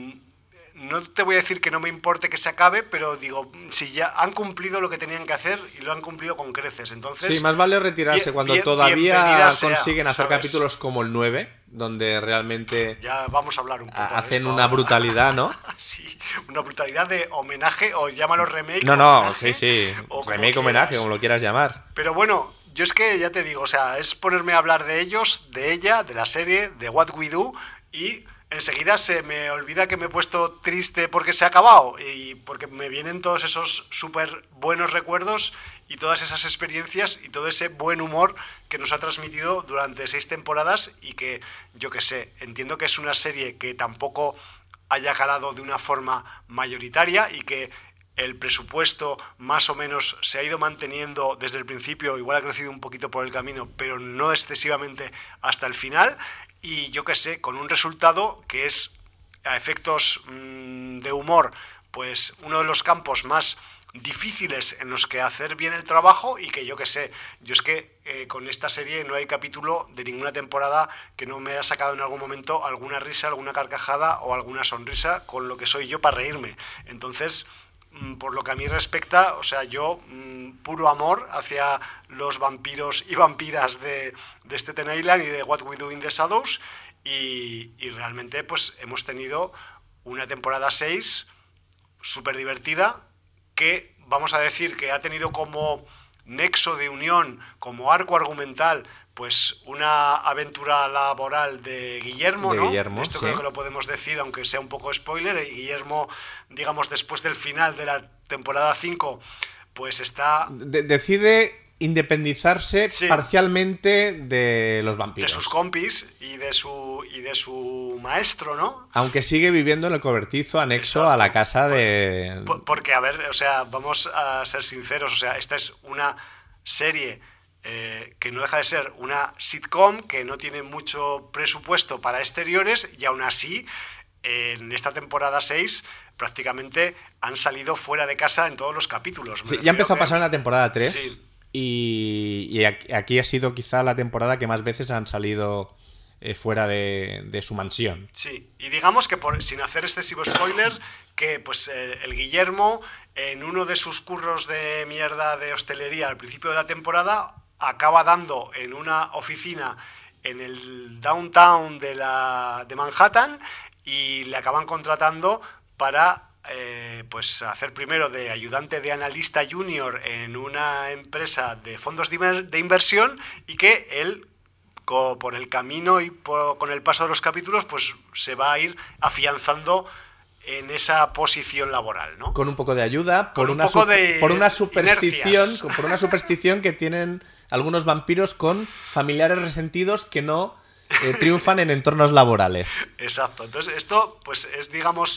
no te voy a decir que no me importe que se acabe, pero digo, si ya han cumplido lo que tenían que hacer y lo han cumplido con creces, entonces... Sí, más vale retirarse cuando todavía consiguen hacer ¿sabes? Capítulos como el 9, donde realmente... Ya vamos a hablar un poco hacen de esto una ahora. Brutalidad, ¿no? Sí, una brutalidad de homenaje, o llámalo remake. No, homenaje, sí, remake, homenaje, como lo quieras llamar. Pero bueno, yo es que ya te digo, o sea, es ponerme a hablar de ellos, de ella, de la serie, de What We Do, y enseguida se me olvida que me he puesto triste porque se ha acabado, y porque me vienen todos esos súper buenos recuerdos y todas esas experiencias y todo ese buen humor que nos ha transmitido durante 6 temporadas y que, yo qué sé, entiendo que es una serie que tampoco haya calado de una forma mayoritaria y que el presupuesto más o menos se ha ido manteniendo desde el principio, igual ha crecido un poquito por el camino, pero no excesivamente hasta el final, y yo qué sé, con un resultado que es, a efectos de humor, pues uno de los campos más difíciles en los que hacer bien el trabajo y que yo qué sé, yo es que con esta serie no hay capítulo de ninguna temporada que no me haya sacado en algún momento alguna risa, alguna carcajada o alguna sonrisa con lo que soy yo para reírme. Entonces, por lo que a mí respecta, o sea, yo puro amor hacia los vampiros y vampiras de Staten Island y de What We Do in the Shadows y realmente pues hemos tenido una temporada 6 súper divertida que vamos a decir que ha tenido como nexo de unión, como arco argumental, pues una aventura laboral de Guillermo, ¿no? Esto sí. Creo que lo podemos decir, aunque sea un poco spoiler. Y Guillermo, digamos, después del final de la temporada 5, pues está... Decide independizarse parcialmente de los vampiros. De sus compis y de su maestro, ¿no? Aunque sigue viviendo en el cobertizo anexo Exacto. A la casa de... Porque, a ver, o sea, vamos a ser sinceros, o sea, esta es una serie que no deja de ser una sitcom que no tiene mucho presupuesto para exteriores y aún así en esta temporada 6 prácticamente han salido fuera de casa en todos los capítulos. Sí, ya empezó a pasar en la temporada 3 sí. y aquí ha sido quizá la temporada que más veces han salido fuera de su mansión. Sí, y digamos que sin hacer excesivo spoiler, que pues el Guillermo en uno de sus curros de mierda de hostelería al principio de la temporada acaba dando en una oficina en el downtown de Manhattan y le acaban contratando para pues hacer primero de ayudante de analista junior en una empresa de fondos de inversión y que él por el camino y con el paso de los capítulos pues se va a ir afianzando en esa posición laboral, ¿no? Con un poco de ayuda, por una superstición que tienen algunos vampiros con familiares resentidos que no triunfan en entornos laborales. Exacto. Entonces esto pues es, digamos,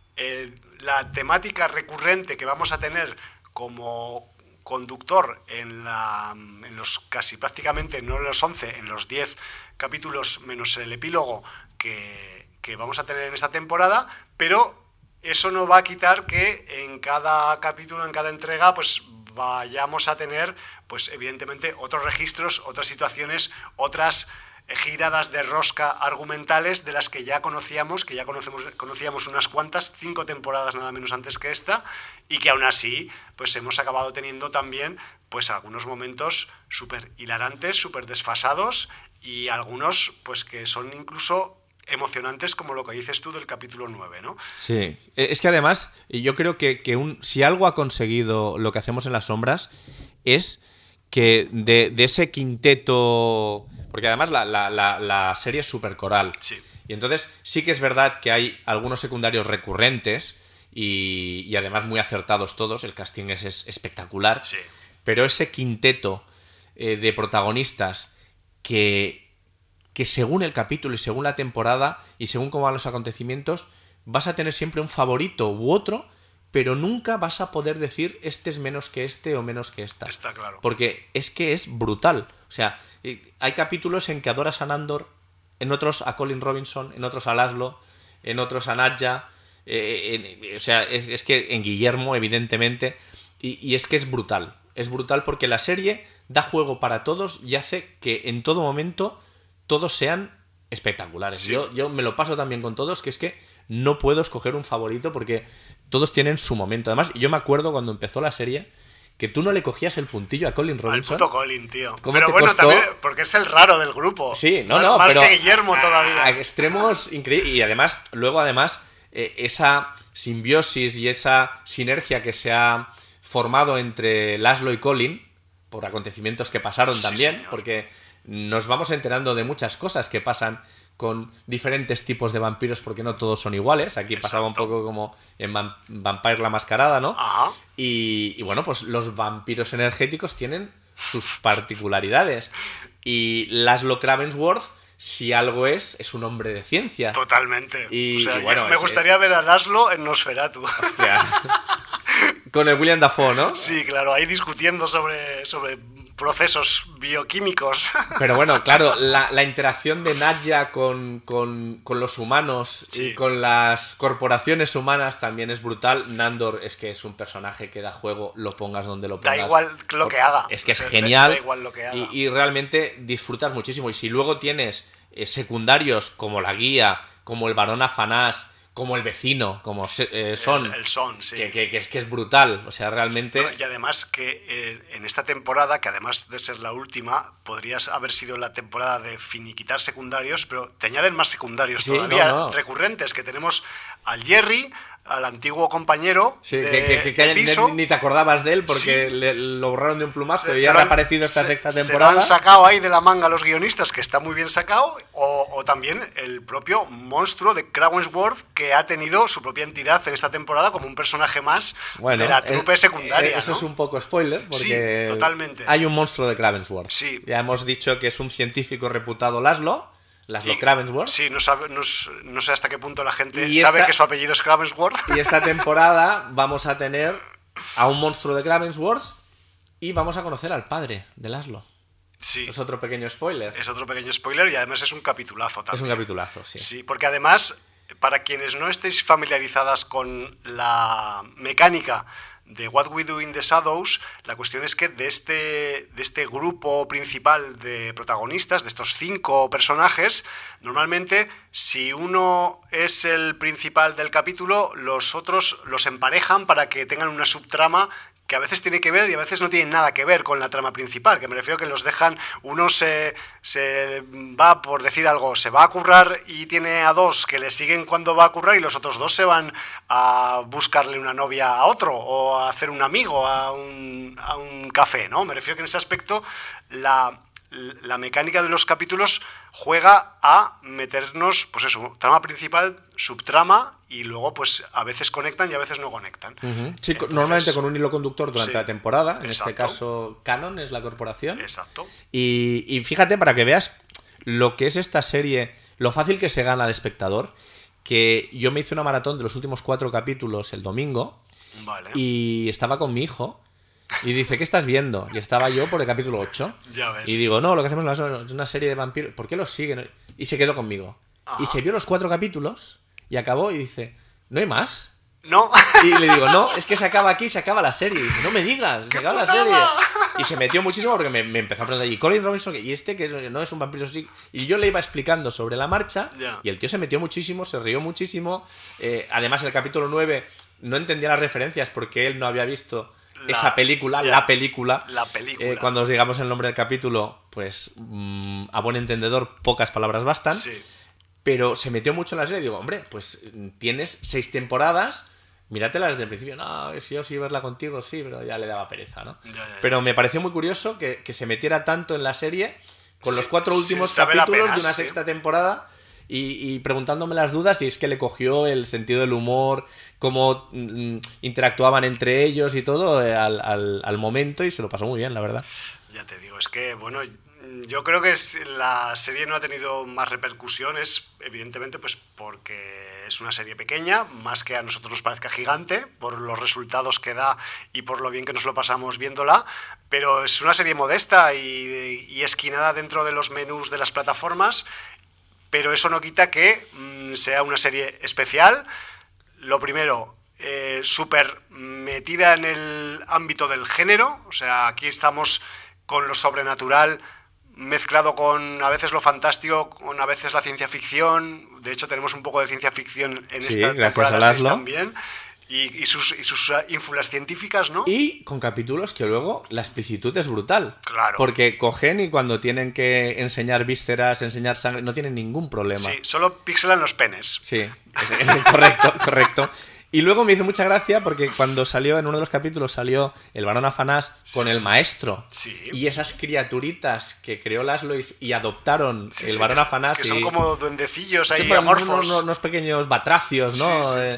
la temática recurrente que vamos a tener como conductor en los casi prácticamente, no en los 11, en los 10 capítulos menos el epílogo que vamos a tener en esta temporada, pero eso no va a quitar que en cada capítulo, en cada entrega, pues vayamos a tener, pues evidentemente, otros registros, otras situaciones, otras giradas de rosca argumentales de las que ya conocíamos unas cuantas, 5 temporadas nada menos antes que esta, y que aún así pues hemos acabado teniendo también pues algunos momentos súper hilarantes, súper desfasados y algunos pues que son incluso emocionantes, como lo que dices tú del capítulo 9, ¿no? Sí, es que además yo creo que si algo ha conseguido lo que hacemos en las sombras es que de ese quinteto... Porque además la serie es súper coral. Sí. Y entonces sí que es verdad que hay algunos secundarios recurrentes y además muy acertados todos. El casting es espectacular. Sí. Pero ese quinteto de protagonistas que según el capítulo y según la temporada y según cómo van los acontecimientos, vas a tener siempre un favorito u otro, pero nunca vas a poder decir este es menos que este o menos que esta. Está claro. Porque es que es brutal. O sea, hay capítulos en que adoras a Nandor, en otros a Colin Robinson, en otros a Laszlo, en otros a Nadja. O sea, es que en Guillermo, evidentemente. Y es que es brutal. Es brutal porque la serie da juego para todos y hace que en todo momento todos sean espectaculares. Sí. Yo me lo paso también con todos, que es que no puedo escoger un favorito porque todos tienen su momento. Además, yo me acuerdo cuando empezó la serie que tú no le cogías el puntillo a Colin Robinson. Al puto Colin, tío. Pero bueno, costó? También porque es el raro del grupo. Sí, más pero que Guillermo todavía. A extremos increíbles. Y además, esa simbiosis y esa sinergia que se ha formado entre Laszlo y Colin, por acontecimientos que pasaron también, señor. Porque nos vamos enterando de muchas cosas que pasan con diferentes tipos de vampiros porque no todos son iguales. Aquí pasaba un poco como en Vampire la Mascarada, ¿no? Ajá. Y bueno, pues los vampiros energéticos tienen sus particularidades. Y Laszlo Ravensworth, si algo es un hombre de ciencia. Totalmente. Y bueno, me gustaría ver a Laszlo en Nosferatu. Hostia. Con el William Dafoe, ¿no? Sí, claro, ahí discutiendo sobre procesos bioquímicos. Pero bueno, claro, la interacción de Nadja con los humanos y con las corporaciones humanas también es brutal. Nandor es que es un personaje que da juego, lo pongas donde lo pongas. Da igual lo que haga. Es que es genial. Da igual lo que haga. Y realmente disfrutas muchísimo. Y si luego tienes secundarios como la guía, como el varón Afanás, como el vecino, como Son. El Son, sí. Que es brutal. O sea, realmente... Y además que en esta temporada, que además de ser la última, podrías haber sido la temporada de finiquitar secundarios, pero te añaden más secundarios todavía, recurrentes, que tenemos al Jerry, al antiguo compañero que piso. Ni te acordabas de él porque lo borraron de un plumazo y ha reaparecido esta sexta temporada. Se lo han sacado ahí de la manga los guionistas, que está muy bien sacado, o también el propio monstruo de Ravensworth, que ha tenido su propia entidad en esta temporada como un personaje más de la trupe secundaria. Eso ¿no? es un poco spoiler, porque sí, totalmente. Hay un monstruo de Ravensworth. Sí. Ya hemos dicho que es un científico reputado Laszlo Ravensworth. Sí, no sé hasta qué punto la gente sabe que su apellido es Ravensworth. Y esta temporada vamos a tener a un monstruo de Ravensworth y vamos a conocer al padre de Laszlo. Sí. Es otro pequeño spoiler. Es otro pequeño spoiler y además es un capitulazo también. Es un capitulazo, sí. Sí, porque además, para quienes no estéis familiarizadas con la mecánica de What We Do in the Shadows, la cuestión es que de este grupo principal de protagonistas, de estos 5 personajes, normalmente si uno es el principal del capítulo, los otros los emparejan para que tengan una subtrama que a veces tiene que ver y a veces no tiene nada que ver con la trama principal, que me refiero que los dejan, uno se va, por decir algo, se va a currar y tiene a 2 que le siguen cuando va a currar y los otros 2 se van a buscarle una novia a otro o a hacer un amigo a un café, ¿no? Me refiero que en ese aspecto la mecánica de los capítulos juega a meternos, pues eso, trama principal, subtrama, y luego pues a veces conectan y a veces no conectan. Sí, entonces, normalmente con un hilo conductor durante la temporada, en exacto. este caso Canon es la corporación. Exacto. Y fíjate, para que veas lo que es esta serie, lo fácil que se gana al espectador, que yo me hice una maratón de los últimos 4 capítulos el domingo, vale. Y estaba con mi hijo. Y dice, ¿qué estás viendo? Y estaba yo por el capítulo 8. Ya ves. Y digo, no, lo que hacemos es una serie de vampiros. ¿Por qué los siguen? Y se quedó conmigo. Ajá. Y se vio los 4 capítulos y acabó y dice, ¿no hay más? No. Y le digo, no, es que se acaba aquí, se acaba la serie. Y dice, no me digas, se acaba la serie. Y se metió muchísimo porque me empezó a preguntar, ¿y Colin Robinson? ¿Y este que no es un vampiro? Sí. Y yo le iba explicando sobre la marcha, ya. Y el tío se metió muchísimo, se rió muchísimo. Además, en el capítulo 9 no entendía las referencias porque él no había visto esa película, la película. Cuando os digamos el nombre del capítulo, pues a buen entendedor, pocas palabras bastan. Sí. Pero se metió mucho en la serie y digo, hombre, pues tienes 6 temporadas, míratelas desde el principio. No, si yo sí verla contigo, sí, pero ya le daba pereza, ¿no? Ya. Pero me pareció muy curioso que se metiera tanto en la serie con los 4 últimos capítulos de una 6ª temporada. Y preguntándome las dudas si es que le cogió el sentido del humor, cómo interactuaban entre ellos y todo al momento, y se lo pasó muy bien, la verdad. Ya te digo, es que, bueno, yo creo que la serie no ha tenido más repercusiones, evidentemente, pues porque es una serie pequeña, más que a nosotros nos parezca gigante, por los resultados que da y por lo bien que nos lo pasamos viéndola, pero es una serie modesta y esquinada dentro de los menús de las plataformas. Pero eso no quita que sea una serie especial. Lo primero, súper metida en el ámbito del género. O sea, aquí estamos con lo sobrenatural mezclado con a veces lo fantástico, con a veces la ciencia ficción. De hecho, tenemos un poco de ciencia ficción en esta temporada 6 también. Y sus ínfulas científicas, ¿no? Y con capítulos que luego la explicitud es brutal. Claro. Porque cogen y cuando tienen que enseñar vísceras, enseñar sangre, no tienen ningún problema. Sí, solo pixelan los penes. Sí, es correcto. Y luego me hizo mucha gracia porque cuando salió, en uno de los capítulos, salió el Barón Afanás con el maestro. Sí. Y esas criaturitas que creó Laszlois y adoptaron el Barón Afanás. Que son como duendecillos ahí, sí, amorfos. Unos pequeños batracios, ¿no? Sí.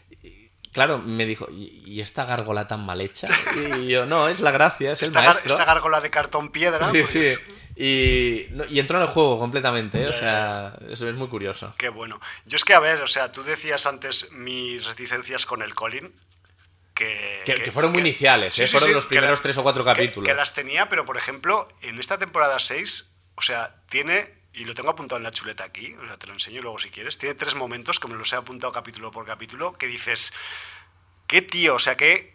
Claro, me dijo, ¿y esta gárgola tan mal hecha? Y yo, no, es la gracia, es el maestro. Esta gárgola de cartón piedra. Sí, sí. Y entró en el juego completamente, ¿eh? O sea, eso es muy curioso. Qué bueno. Yo es que, a ver, o sea, tú decías antes mis reticencias con el Colin, que fueron muy iniciales, ¿eh? Fueron los primeros 3 o 4 capítulos. Que las tenía, pero por ejemplo, en esta temporada 6, o sea, tiene... Y lo tengo apuntado en la chuleta aquí, o sea, te lo enseño luego si quieres. Tiene 3 momentos, que me los he apuntado capítulo por capítulo, que dices, qué tío, o sea, qué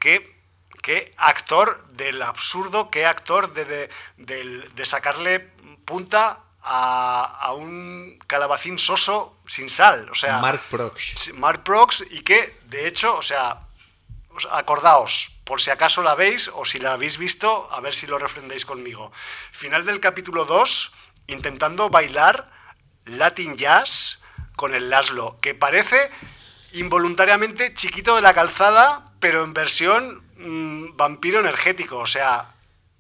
actor del absurdo, qué actor de sacarle punta a un calabacín soso sin sal. O sea, Mark Prox. Mark Prox, y que, de hecho, o sea, acordaos, por si acaso la veis, o si la habéis visto, a ver si lo refrendéis conmigo. Final del capítulo 2... intentando bailar Latin Jazz con el Laszlo, que parece involuntariamente Chiquito de la Calzada, pero en versión vampiro energético. O sea,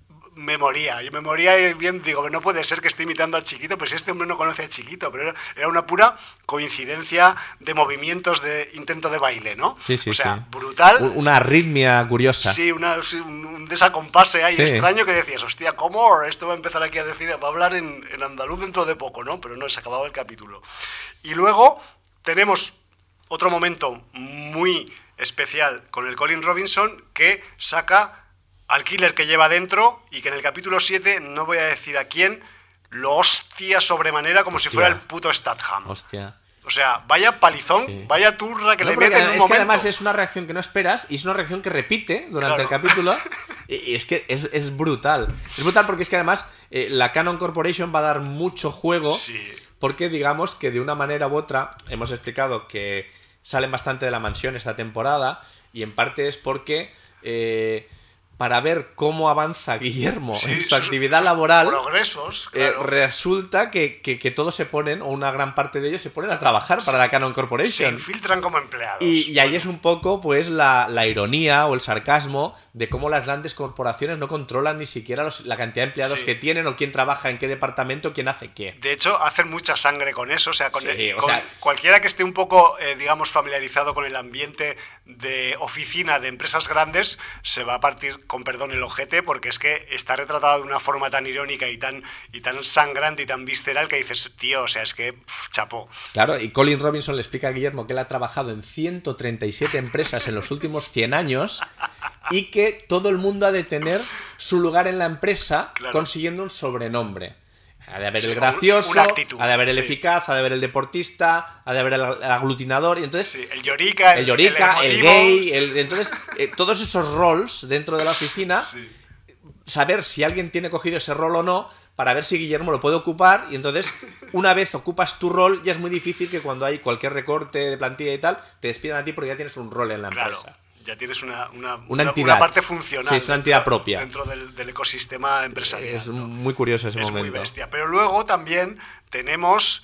yo me moría y bien, digo, no puede ser que esté imitando a Chiquito, pues este hombre no conoce a Chiquito, pero era una pura coincidencia de movimientos de intento de baile, ¿no? Sí, o sea, sí. Brutal. Una arritmia curiosa. Sí, un desacompase ahí extraño que decías, hostia, ¿cómo? Esto va a empezar aquí va a hablar en andaluz dentro de poco, ¿no? Pero no, se acababa el capítulo. Y luego tenemos otro momento muy especial con el Colin Robinson que saca al killer que lleva dentro y que en el capítulo 7, no voy a decir a quién, lo hostia sobremanera como si fuera el puto Statham. Hostia. O sea, vaya palizón, sí. Vaya turra que le mete en un momento. Es que además es una reacción que no esperas y es una reacción que repite durante el capítulo. Y es que es brutal. Es brutal porque es que además la Cannon Corporation va a dar mucho juego. Sí. Porque digamos que de una manera u otra hemos explicado que salen bastante de la mansión esta temporada y en parte es porque... para ver cómo avanza Guillermo en su actividad laboral, progresos, claro. Resulta que todos se ponen, o una gran parte de ellos se ponen a trabajar para la Cannon Corporation. Se infiltran como empleados. Y ahí es un poco pues la ironía o el sarcasmo de cómo las grandes corporaciones no controlan ni siquiera la cantidad de empleados que tienen o quién trabaja en qué departamento, quién hace qué. De hecho, hacen mucha sangre con eso. O sea, cualquiera que esté un poco, digamos, familiarizado con el ambiente de oficina de empresas grandes se va a partir, con perdón, el ojete, porque es que está retratado de una forma tan irónica y tan sangrante y tan visceral que dices, tío, o sea, es que chapó. Claro, y Colin Robinson le explica a Guillermo que él ha trabajado en 137 empresas en los últimos 100 años y que todo el mundo ha de tener su lugar en la empresa consiguiendo un sobrenombre. Ha de haber el gracioso, una actitud, ha de haber el eficaz, ha de haber el deportista, ha de haber el aglutinador, y entonces el llorica, el gay, entonces todos esos roles dentro de la oficina, saber si alguien tiene cogido ese rol o no, para ver si Guillermo lo puede ocupar, y entonces una vez ocupas tu rol ya es muy difícil que cuando hay cualquier recorte de plantilla y tal, te despidan a ti porque ya tienes un rol en la empresa. Ya tienes una entidad, parte funcional. Sí, es una entidad propia. Dentro del ecosistema empresarial. Es muy curioso ese momento. Es muy bestia. Pero luego también tenemos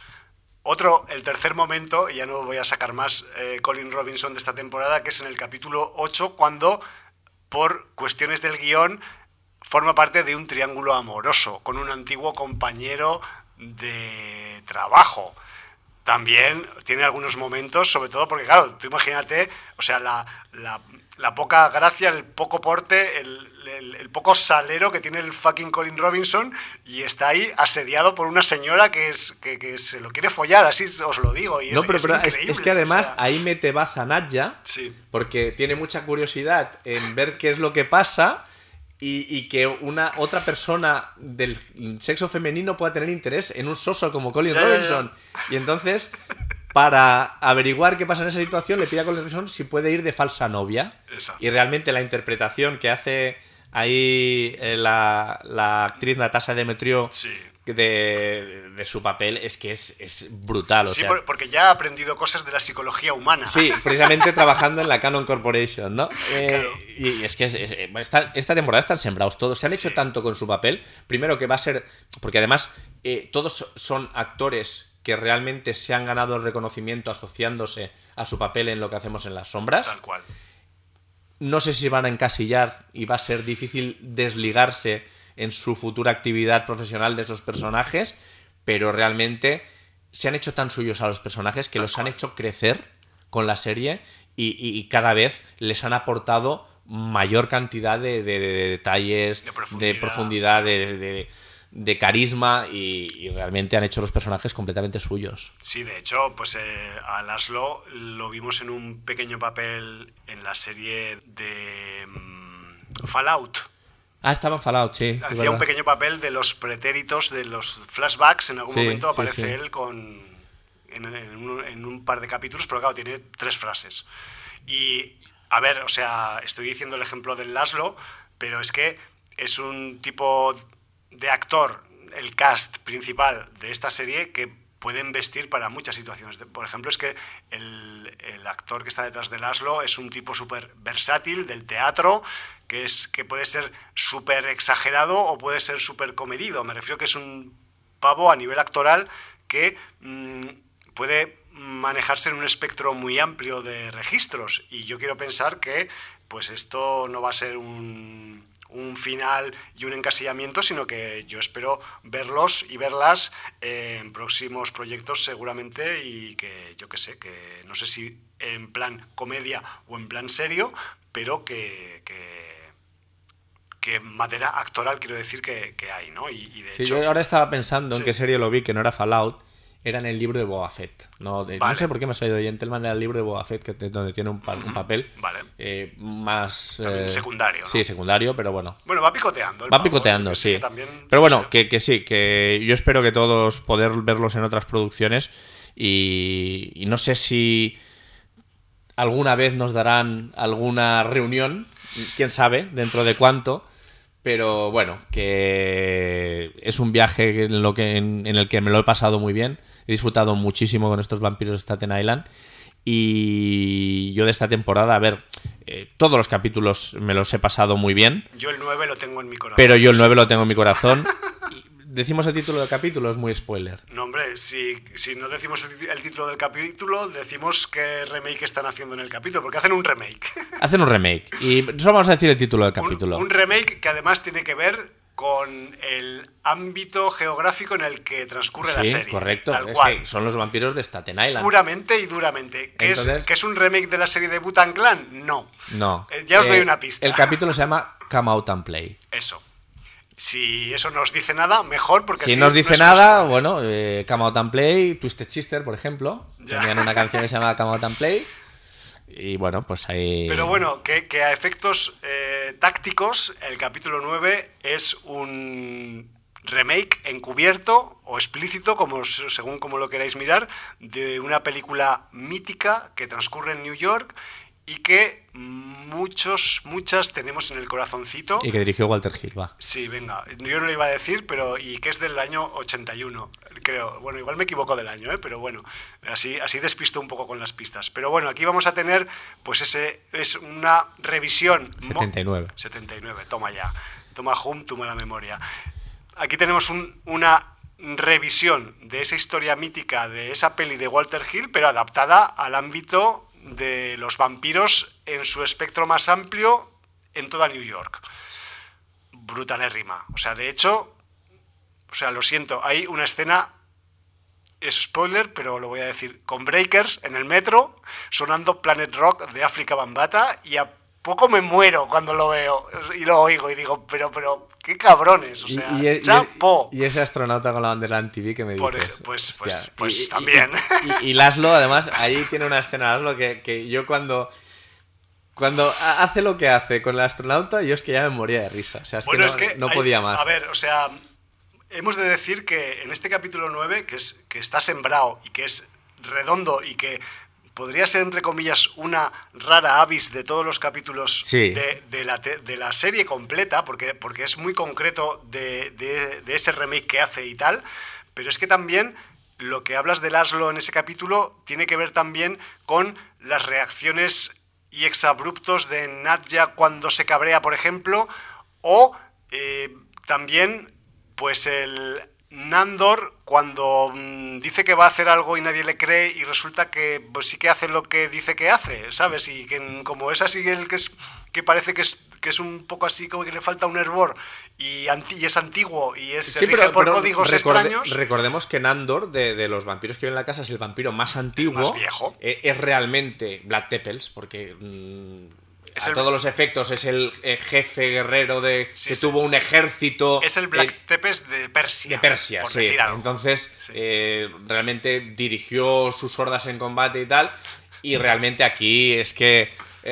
el tercer momento, y ya no voy a sacar más Colin Robinson de esta temporada, que es en el capítulo 8, cuando, por cuestiones del guión, forma parte de un triángulo amoroso con un antiguo compañero de trabajo. También tiene algunos momentos, sobre todo porque, claro, tú imagínate, o sea, la poca gracia, el poco porte, el poco salero que tiene el fucking Colin Robinson, y está ahí asediado por una señora que se lo quiere follar, así os lo digo. Y es que además, o sea, ahí mete baza Nadja, porque tiene mucha curiosidad en ver qué es lo que pasa. Y que otra persona del sexo femenino pueda tener interés en un soso como Colin Robinson. Y entonces, para averiguar qué pasa en esa situación, le pide a Colin Robinson si puede ir de falsa novia. Exacto. Y realmente la interpretación que hace ahí la actriz Natasha Demetriou de su papel es que es brutal. O sea, porque ya ha aprendido cosas de la psicología humana. Sí, precisamente trabajando en la Cannon Corporation, ¿no? Claro. Y es que esta temporada están sembrados todos. Se han hecho tanto con su papel. Primero que va a ser... Porque además todos son actores que realmente se han ganado el reconocimiento asociándose a su papel en lo que hacemos en las sombras. Tal cual. No sé si van a encasillar y va a ser difícil desligarse en su futura actividad profesional de esos personajes, pero realmente se han hecho tan suyos a los personajes que los han hecho crecer con la serie y cada vez les han aportado mayor cantidad de detalles, de profundidad, de carisma y realmente han hecho los personajes completamente suyos. Sí, de hecho, pues a Laszlo lo vimos en un pequeño papel en la serie de Fallout. Estaba en Fallout, sí. Hacía un pequeño papel de los pretéritos, de los flashbacks. En algún momento aparece él en un par de capítulos, pero claro, tiene 3 frases. Y, a ver, o sea, estoy diciendo el ejemplo del Laszlo, pero es que es un tipo de actor, el cast principal de esta serie, que pueden vestir para muchas situaciones. Por ejemplo, es que el actor que está detrás de Laszlo es un tipo súper versátil del teatro, que puede ser súper exagerado o puede ser súper comedido. Me refiero que es un pavo a nivel actoral que puede manejarse en un espectro muy amplio de registros. Y yo quiero pensar que pues esto no va a ser un final y un encasillamiento, sino que yo espero verlos y verlas en próximos proyectos seguramente, y que yo que sé, que no sé si en plan comedia o en plan serio, pero que madera actoral quiero decir que hay, ¿no? Y de hecho, yo ahora estaba pensando en qué serie lo vi, que no era Fallout, era en el libro de Boba Fett. No, Vale. No sé por qué me ha salido de Gentleman, era el libro de Boba Fett, donde tiene un papel Vale. más... secundario, ¿no? Sí, secundario, pero bueno. Bueno, va picoteando. Va picoteando, que sí. también, pero bueno, no sé. que sí, que yo espero que todos poder verlos en otras producciones y no sé si alguna vez nos darán alguna reunión, quién sabe, dentro de cuánto. Pero bueno, que es un viaje en el que me lo he pasado muy bien. He disfrutado muchísimo con estos vampiros de Staten Island. Y yo de esta temporada, a ver, todos los capítulos me los he pasado muy bien. Yo el 9 lo tengo en mi corazón. Pero yo el 9 lo tengo en mi corazón. Decimos el título del capítulo, es muy spoiler. No, hombre, si no decimos el título del capítulo, decimos qué remake están haciendo en el capítulo, porque hacen un remake. Hacen un remake. Y solo vamos a decir el título del capítulo. Un remake que además tiene que ver con el ámbito geográfico en el que transcurre la serie. Sí, correcto. Tal es cual. que son los vampiros de Staten Island. Puramente y duramente. Entonces, ¿Que es un remake de la serie de Wu-Tang Clan? No. No. Ya os doy una pista. El capítulo se llama Come Out and Play. Eso. Si eso no os dice nada, mejor, porque si no os dice nada, bueno, Come Out and Play, Twisted Sister, por ejemplo, tenían una canción que se llama Come Out and Play. Y bueno, pues ahí... Pero bueno, que a efectos tácticos, el capítulo 9 es un remake encubierto o explícito, según como lo queráis mirar, de una película mítica que transcurre en New York y que muchas tenemos en el corazoncito. Y que dirigió Walter Hill, va. Sí, venga, yo no lo iba a decir, pero y que es del año 81, creo. Bueno, igual me equivoco del año, pero bueno, así despisto un poco con las pistas. Pero bueno, aquí vamos a tener, pues es una revisión. 79. 79, toma ya. Toma Hum, tu mala memoria. Aquí tenemos una revisión de esa historia mítica, de esa peli de Walter Hill, pero adaptada al ámbito de los vampiros en su espectro más amplio en toda New York. Brutalérrima. O sea, de hecho, lo siento, hay una escena, es spoiler, pero lo voy a decir, con breakers en el metro, sonando Planet Rock de África Bambata, y a poco me muero cuando lo veo y lo oigo y digo, pero qué cabrones, o sea, chapo. Y ese astronauta con la bandera MTV que me dices. Pues también. Y Laszlo, además, ahí tiene una escena, Laszlo, que yo cuando hace lo que hace con el astronauta, yo es que ya me moría de risa. O sea, no podía más. A ver, o sea, hemos de decir que en este capítulo 9, que está sembrado y que es redondo y que podría ser, entre comillas, una rara avis de todos los capítulos de la serie completa, porque es muy concreto de ese remake que hace y tal, pero es que también lo que hablas de Laszlo en ese capítulo tiene que ver también con las reacciones y exabruptos de Nadja cuando se cabrea, por ejemplo, o también pues el Nandor cuando dice que va a hacer algo y nadie le cree y resulta que pues, sí que hace lo que dice que hace, ¿sabes? Y que como es así el que parece que es un poco así como que le falta un hervor y es antiguo y se rige por códigos extraños. Recordemos que Nandor, de los vampiros que viven en la casa, es el vampiro más antiguo. Más viejo. Es realmente Vlad Tepes, porque... todos los efectos es el jefe guerrero que tuvo un ejército. Es el Black Tepes de Persia. De Persia, por sí. Decir algo. Entonces, realmente dirigió sus hordas en combate y tal. Y realmente aquí es que,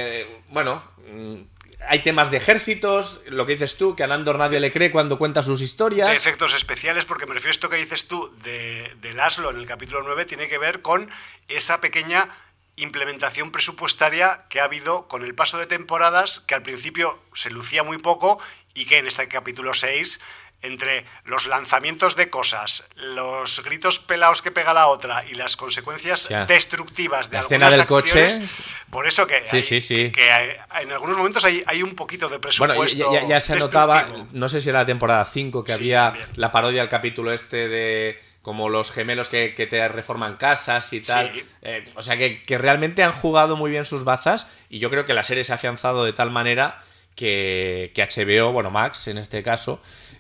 hay temas de ejércitos, lo que dices tú, que a Nandor nadie le cree cuando cuenta sus historias. De efectos especiales, porque me refiero a esto que dices tú de Laszlo en el capítulo 9, tiene que ver con esa pequeña implementación presupuestaria que ha habido con el paso de temporadas, que al principio se lucía muy poco y que en este capítulo 6, entre los lanzamientos de cosas, los gritos pelados que pega la otra y las consecuencias destructivas de la algunas escena del acciones, coche. Por eso que, que en algunos momentos hay un poquito de presupuesto. Bueno, ya se notaba, no sé si era la temporada 5, que había también la parodia del capítulo de como los gemelos que te reforman casas y tal. Sí. O sea, que realmente han jugado muy bien sus bazas y yo creo que la serie se ha afianzado de tal manera que HBO, bueno, Max en este caso,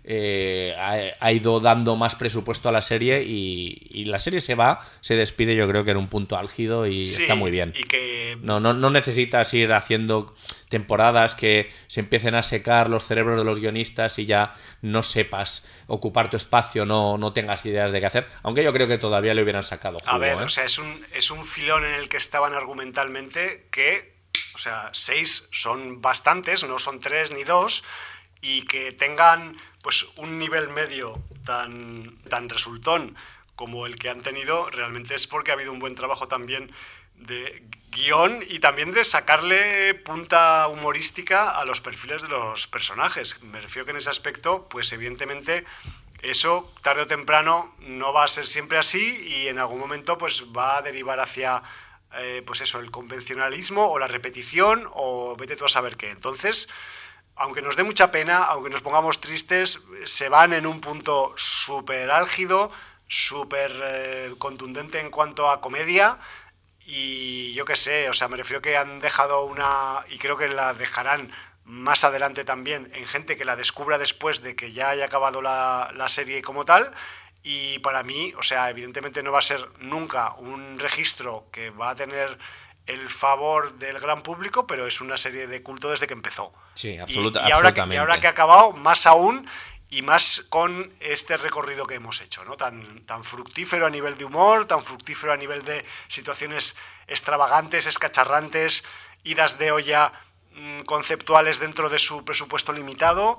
ha ido dando más presupuesto a la serie y la serie se despide yo creo que en un punto álgido y Sí, está muy bien. y que No necesitas ir haciendo temporadas que se empiecen a secar los cerebros de los guionistas y ya no sepas ocupar tu espacio, no tengas ideas de qué hacer, aunque yo creo que todavía le hubieran sacado jugo, a ver, ¿eh? o sea, es un filón en el que estaban argumentalmente que, o sea, 6 son bastantes, no son 3 ni 2, y que tengan pues un nivel medio tan resultón como el que han tenido, realmente es porque ha habido un buen trabajo también de guión y también de sacarle punta humorística a los perfiles de los personajes. Me refiero que en ese aspecto, pues evidentemente eso tarde o temprano no va a ser siempre así y en algún momento pues va a derivar hacia pues eso, el convencionalismo o la repetición o vete tú a saber qué. Entonces, aunque nos dé mucha pena, aunque nos pongamos tristes, se van en un punto súper álgido, súper contundente en cuanto a comedia y yo qué sé, o sea, me refiero que han dejado una, y creo que la dejarán más adelante también, en gente que la descubra después de que ya haya acabado la serie como tal. Y para mí, o sea, evidentemente no va a ser nunca un registro que va a tener el favor del gran público, pero es una serie de culto desde que empezó. Sí, Absolutamente. absolutamente. Y ahora que ha acabado, más aún, y más con este recorrido que hemos hecho, ¿no? Tan fructífero a nivel de humor, tan fructífero a nivel de situaciones extravagantes, escacharrantes, idas de olla conceptuales dentro de su presupuesto limitado.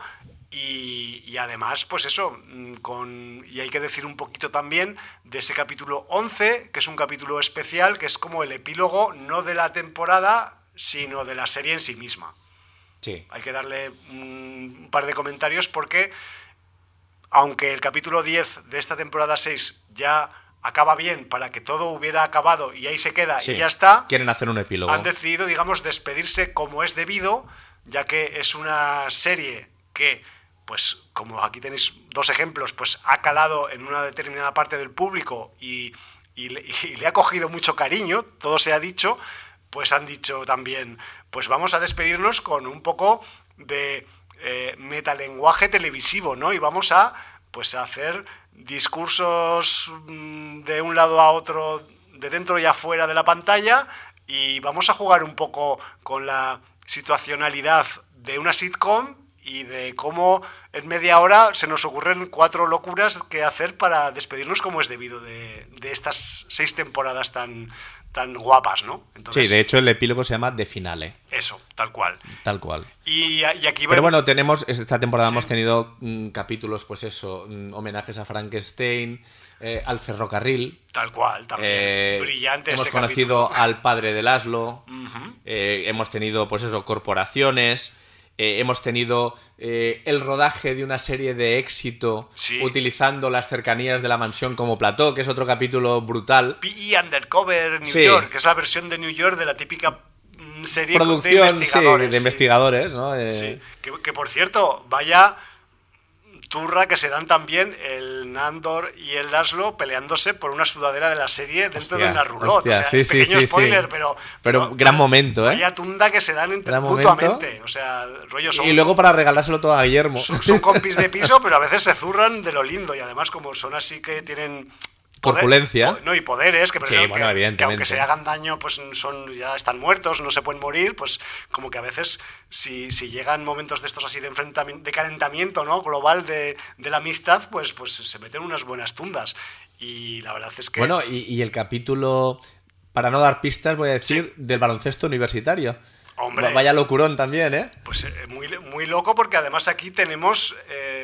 Y además, pues eso, y hay que decir un poquito también de ese capítulo 11, que es un capítulo especial, que es como el epílogo no de la temporada, sino de la serie en sí misma. Sí. Hay que darle un par de comentarios porque, aunque el capítulo 10 de esta temporada 6 ya acaba bien para que todo hubiera acabado y ahí se queda y ya está, quieren hacer un epílogo. Han decidido, digamos, despedirse como es debido, ya que es una serie que, pues como aquí tenéis dos ejemplos, pues ha calado en una determinada parte del público y le ha cogido mucho cariño, todo se ha dicho, pues han dicho también, pues vamos a despedirnos con un poco de metalenguaje televisivo, ¿no? Y vamos a, pues, a hacer discursos de un lado a otro, de dentro y afuera de la pantalla, y vamos a jugar un poco con la situacionalidad de una sitcom y de cómo en media hora se nos ocurren 4 locuras que hacer para despedirnos como es debido de estas 6 temporadas tan guapas, ¿no? Entonces, sí, de hecho el epílogo se llama The Finale. Eso, tal cual. Tal cual. Y aquí Pero bueno, esta temporada hemos tenido capítulos, pues eso, homenajes a Frankenstein, al ferrocarril. Tal cual, también. Brillante hemos ese conocido capítulo. al padre de Laszlo. Hemos tenido, pues eso, corporaciones. Hemos tenido el rodaje de una serie de éxito utilizando las cercanías de la mansión como plató, que es otro capítulo brutal. P.E. Undercover New York, que es la versión de New York de la típica serie producción de investigadores. De investigadores, ¿no? Sí. Que por cierto, vaya turra que se dan también el Nandor y el Laszlo peleándose por una sudadera de la serie dentro de una roulotte. Hostia, o sea, pequeño spoiler, pero gran momento, ¿eh? Vaya tunda que se dan mutuamente. O sea, rollo son, y luego para regalárselo todo a Guillermo. Son compis de piso, pero a veces se zurran de lo lindo. Y además, como son así que tienen corpulencia. No, y poderes que, evidentemente. Que aunque se hagan daño, pues ya están muertos, no se pueden morir, pues como que a veces si llegan momentos de estos así de enfrentamiento, de calentamiento, ¿no? Global de la amistad, pues se meten unas buenas tundas. Y la verdad es que... Bueno, y el capítulo, para no dar pistas, voy a decir, del baloncesto universitario. Hombre, vaya locurón también, ¿eh? Pues muy loco, porque además aquí tenemos...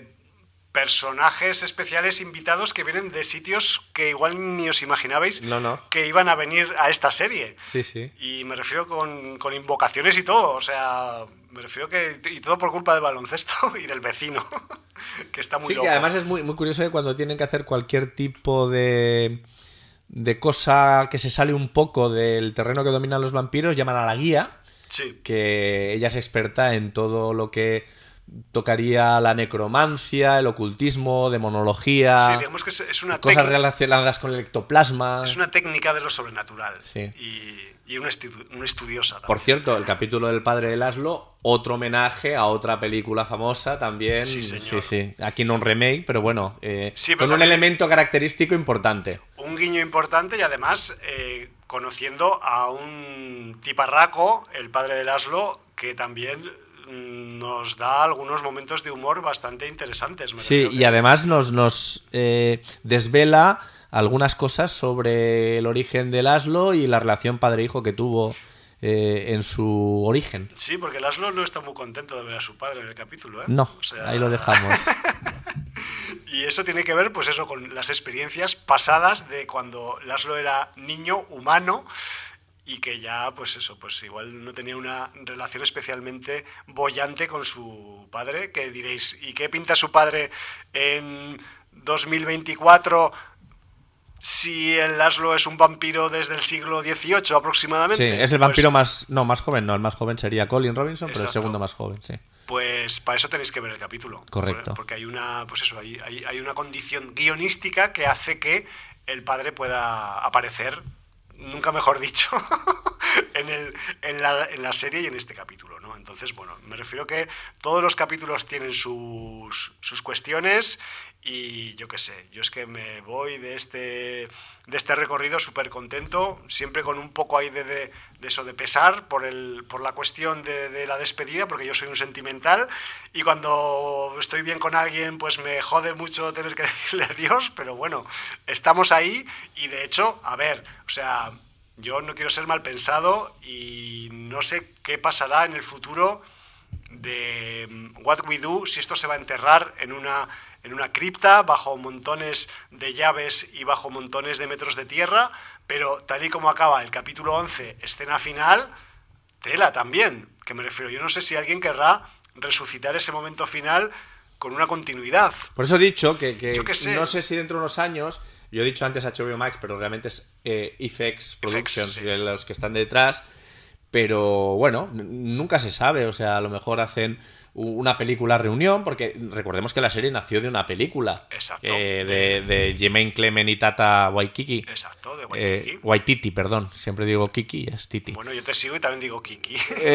personajes especiales invitados que vienen de sitios que igual ni os imaginabais que iban a venir a esta serie. Sí, sí. Y me refiero con invocaciones y todo, o sea, me refiero y todo por culpa del baloncesto y del vecino, que está muy loco. Sí, que además es muy curioso que cuando tienen que hacer cualquier tipo de cosa que se sale un poco del terreno que dominan los vampiros, llaman a la guía, que ella es experta en todo lo que tocaría la necromancia, el ocultismo, demonología, Sí, digamos que es una cosas relacionadas con el ectoplasma. Es una técnica de lo sobrenatural. Sí. Y una estudiosa también. Por cierto, el capítulo del padre de Laszlo, otro homenaje a otra película famosa también. Sí, señor. Sí. Aquí no un remake, pero bueno, Sí, con pero un también elemento característico importante. un guiño importante y además conociendo a un tiparraco, el padre de Laszlo, que también nos da algunos momentos de humor bastante interesantes. Sí, y además nos desvela algunas cosas sobre el origen de Laszlo y la relación padre-hijo que tuvo en su origen. Sí, porque Laszlo no está muy contento de ver a su padre en el capítulo, ¿eh? No, O sea, ahí lo dejamos. Y eso tiene que ver, pues eso, con las experiencias pasadas de cuando Laszlo era niño humano y que ya, pues eso, pues igual no tenía una relación especialmente boyante con su padre, que diréis, ¿y qué pinta su padre en 2024 si el Laszlo es un vampiro desde el siglo XVIII aproximadamente? Sí, es el vampiro más joven no, el más joven sería Colin Robinson, pero el Exacto. segundo más joven, sí. Pues para eso tenéis que ver el capítulo. Correcto. Porque hay una, pues eso, hay una condición guionística que hace que el padre pueda aparecer, nunca mejor dicho, en la serie y en este capítulo, ¿no? Entonces, bueno, me refiero que todos los capítulos tienen sus cuestiones y yo qué sé, yo es que me voy de este recorrido súper contento, siempre con un poco ahí de eso, de pesar por la cuestión de la despedida, porque yo soy un sentimental y cuando estoy bien con alguien pues me jode mucho tener que decirle adiós, pero bueno, estamos ahí y de hecho, a ver, o sea, yo no quiero ser mal pensado y no sé qué pasará en el futuro de What We Do, si esto se va a enterrar en una cripta bajo montones de llaves y bajo montones de metros de tierra, pero tal y como acaba el capítulo 11, escena final, tela también, que me refiero, yo no sé si alguien querrá resucitar ese momento final con una continuidad. Por eso he dicho que Yo qué sé. no sé si dentro de unos años, yo he dicho antes HBO Max, pero realmente es FX Productions, sí. los que están detrás, pero bueno, nunca se sabe, o sea, a lo mejor hacen una película reunión, porque recordemos que la serie nació de una película. Exacto. De Jermaine Clement y Tata Waititi. Exacto, de Waititi. Waititi, perdón. Siempre digo Kiki, es Titi. Bueno, yo te sigo y también digo Kiki.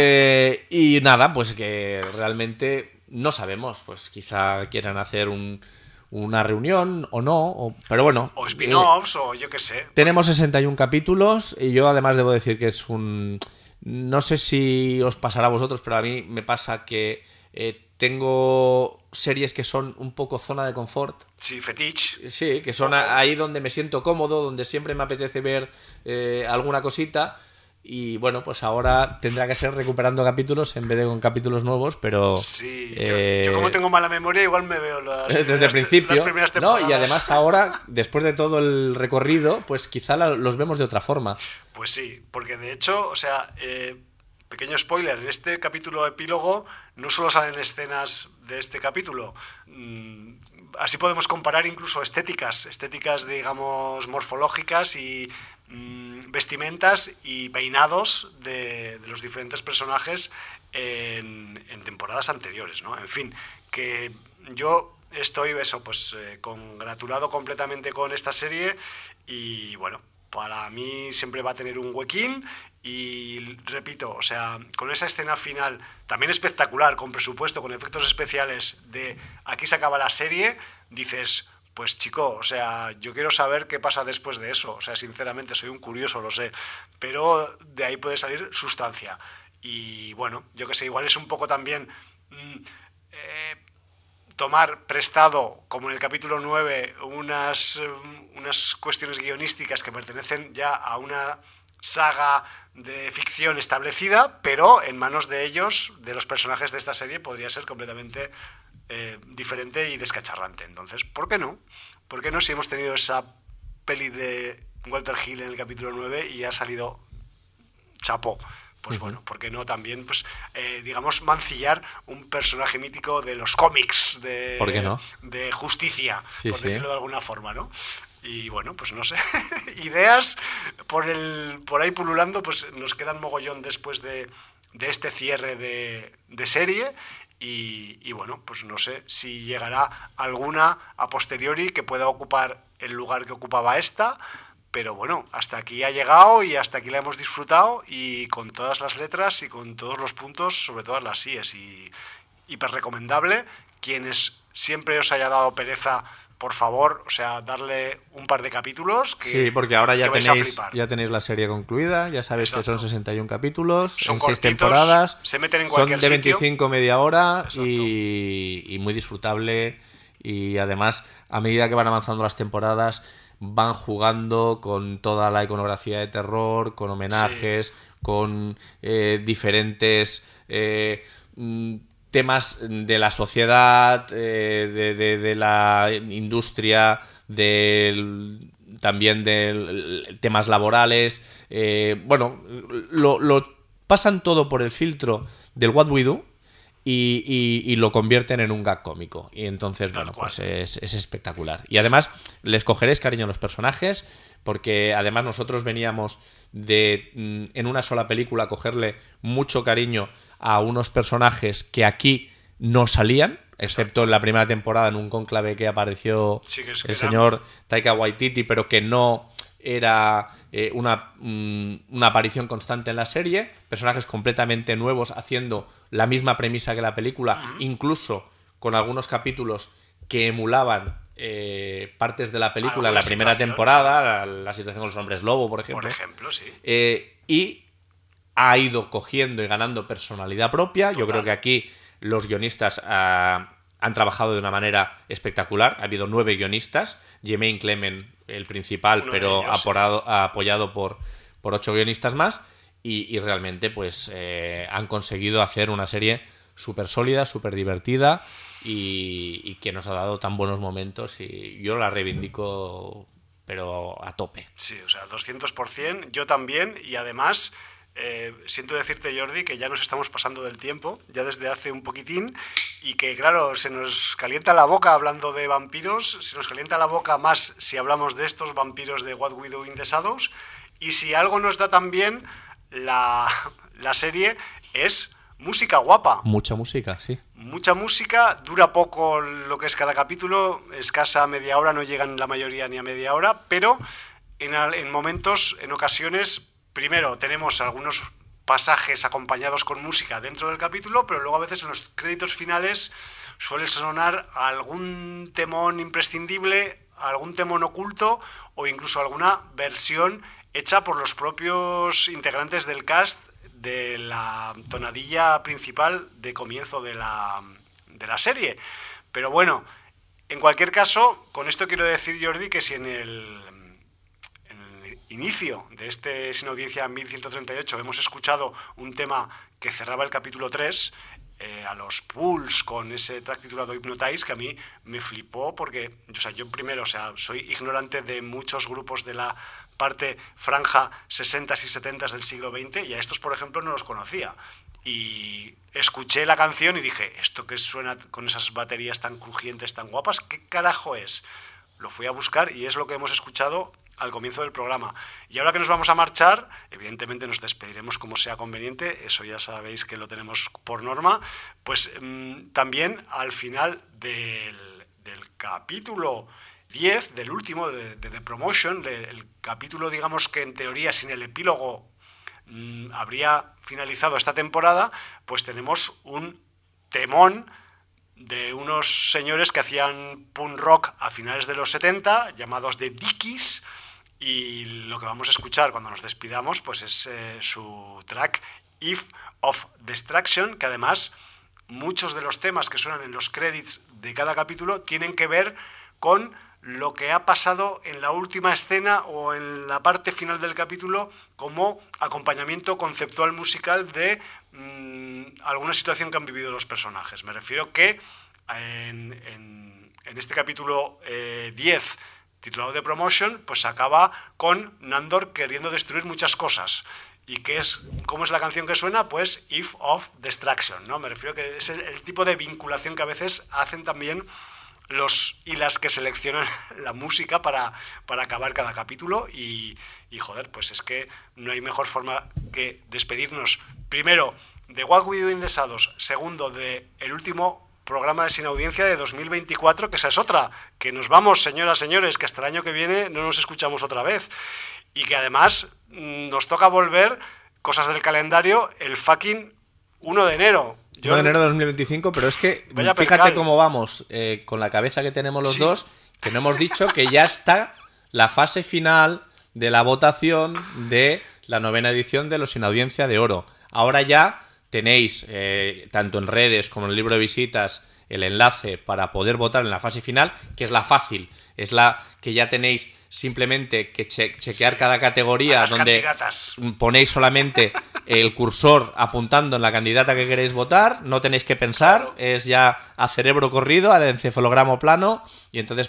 Y nada, pues que realmente no sabemos, pues quizá quieran hacer una reunión o no, pero bueno. O spin-offs, o yo qué sé. Tenemos 61 capítulos y yo además debo decir que es un... No sé si os pasará a vosotros, pero a mí me pasa que tengo series que son un poco zona de confort. Sí, fetiche. Sí, que son ahí donde me siento cómodo, donde siempre me apetece ver alguna cosita. Y bueno, pues ahora tendrá que ser recuperando capítulos en vez de con capítulos nuevos, pero... Sí, yo como tengo mala memoria, igual me veo desde el principio. las primeras temporadas. No, y además ahora, después de todo el recorrido, pues quizá los vemos de otra forma. Pues sí, porque de hecho, o sea, pequeño spoiler, en este capítulo epílogo no solo salen escenas de este capítulo, así podemos comparar incluso estéticas, digamos, morfológicas y vestimentas y peinados de los diferentes personajes en temporadas anteriores, ¿no? En fin, que yo estoy congratulado completamente con esta serie y bueno, para mí siempre va a tener un huequín y repito, o sea, con esa escena final también espectacular, con presupuesto, con efectos especiales de aquí se acaba la serie, dices, pues chico, o sea, yo quiero saber qué pasa después de eso, o sea, sinceramente soy un curioso, lo sé, pero de ahí puede salir sustancia y bueno, yo que sé, igual es un poco también tomar prestado, como en el capítulo 9, unas cuestiones guionísticas que pertenecen ya a una saga de ficción establecida, pero en manos de ellos, de los personajes de esta serie, podría ser completamente diferente y descacharrante. Entonces, ¿por qué no? ¿Por qué no si hemos tenido esa peli de Walter Hill en el capítulo 9 y ha salido chapó? Pues bueno, ¿por qué no también, pues, digamos, mancillar un personaje mítico de los cómics ¿Por qué no? de justicia, Sí, por sí. decirlo de alguna forma, ¿no? Y bueno, pues no sé, ideas por ahí pululando, pues nos quedan mogollón después de este cierre de serie y bueno, pues no sé si llegará alguna a posteriori que pueda ocupar el lugar que ocupaba esta, pero bueno, hasta aquí ha llegado y hasta aquí la hemos disfrutado y con todas las letras y con todos los puntos, sobre todas las síes, y hiper recomendable. Quienes siempre os haya dado pereza, por favor, o sea, darle un par de capítulos que, sí, porque ahora ya ya tenéis la serie concluida, ya sabéis que son 61 capítulos, son en cortitos, 6 temporadas, se meten en cualquier son de sitio. 25 media hora y muy disfrutable, y además a medida que van avanzando las temporadas van jugando con toda la iconografía de terror, con homenajes, con diferentes temas de la sociedad, de la industria, también de temas laborales. Bueno, lo pasan todo por el filtro del What We Do y lo convierten en un gag cómico. Y entonces, bueno, pues es espectacular. Y además les cogeréis cariño a los personajes, porque además nosotros veníamos de, en una sola película, cogerle mucho cariño a unos personajes que aquí no salían, excepto en la primera temporada, en un cónclave que apareció el señor Taika Waititi, pero que no era una aparición constante en la serie. Personajes completamente nuevos haciendo la misma premisa que la película, incluso con algunos capítulos que emulaban partes de la película en la primera temporada, la situación con los hombres lobo, por ejemplo. Sí. Y ha ido cogiendo y ganando personalidad propia. Total. Yo creo que aquí los guionistas han trabajado de una manera espectacular. Ha habido 9 guionistas. Jermaine Clement, el principal, pero apoyado por 8 guionistas más. Y realmente pues han conseguido hacer una serie súper sólida, súper divertida y que nos ha dado tan buenos momentos. Y yo la reivindico, pero a tope. Sí, o sea, 200%. Yo también. Y además... siento decirte, Jordi, que ya nos estamos pasando del tiempo, ya desde hace un poquitín, y que, claro, se nos calienta la boca hablando de vampiros, se nos calienta la boca más si hablamos de estos vampiros de What We Do in the Shadows, y si algo nos da también la serie es música guapa. Mucha música, sí. Mucha música, dura poco lo que es cada capítulo, escasa media hora, no llegan la mayoría ni a media hora, pero en momentos, en ocasiones... Primero, tenemos algunos pasajes acompañados con música dentro del capítulo, pero luego a veces en los créditos finales suele sonar algún temón imprescindible, algún temón oculto o incluso alguna versión hecha por los propios integrantes del cast de la tonadilla principal de comienzo de la serie. Pero bueno, en cualquier caso, con esto quiero decir, Jordi, que si en el inicio de este Sin Audiencia 1138 hemos escuchado un tema que cerraba el capítulo 3, a los Pools, con ese track titulado Hypnotize, que a mí me flipó porque, o sea, yo primero, o sea, soy ignorante de muchos grupos de la parte franja 60s y 70s del siglo XX, y a estos, por ejemplo, no los conocía. Y escuché la canción y dije, ¿esto que suena con esas baterías tan crujientes, tan guapas, qué carajo es? Lo fui a buscar y es lo que hemos escuchado al comienzo del programa. Y ahora que nos vamos a marchar, evidentemente nos despediremos como sea conveniente, eso ya sabéis que lo tenemos por norma, pues también al final del capítulo 10, del último, de The Promotion, el capítulo, digamos, que en teoría sin el epílogo habría finalizado esta temporada, pues tenemos un temón de unos señores que hacían punk rock a finales de los 70, llamados The Dickies, y lo que vamos a escuchar cuando nos despidamos pues es su track Eve of Destruction, que además muchos de los temas que suenan en los credits de cada capítulo tienen que ver con lo que ha pasado en la última escena o en la parte final del capítulo como acompañamiento conceptual musical de alguna situación que han vivido los personajes. Me refiero que en este capítulo 10, titulado The Promotion, pues acaba con Nandor queriendo destruir muchas cosas. ¿Y cómo es la canción que suena? Pues Eve of Destruction, ¿no? Me refiero que es el tipo de vinculación que a veces hacen también los y las que seleccionan la música para acabar cada capítulo y joder, pues es que no hay mejor forma que despedirnos primero de What We Do in the Shadows, segundo de el último programa de Sin Audiencia de 2024, que esa es otra, que nos vamos, señoras, señores, que hasta el año que viene no nos escuchamos otra vez. Y que además nos toca volver, cosas del calendario, el fucking 1 de enero. 1 de enero de 2025, pero es que fíjate cómo vamos con la cabeza que tenemos los dos, que no hemos dicho que ya está la fase final de la votación de la 9ª edición de los Sin Audiencia de Oro. Ahora ya tenéis, tanto en redes como en el libro de visitas, el enlace para poder votar en la fase final, que es la fácil, es la que ya tenéis simplemente que chequear cada categoría, donde ponéis solamente el cursor apuntando en la candidata que queréis votar, no tenéis que pensar, claro. Es ya a cerebro corrido, al encefalograma plano, y entonces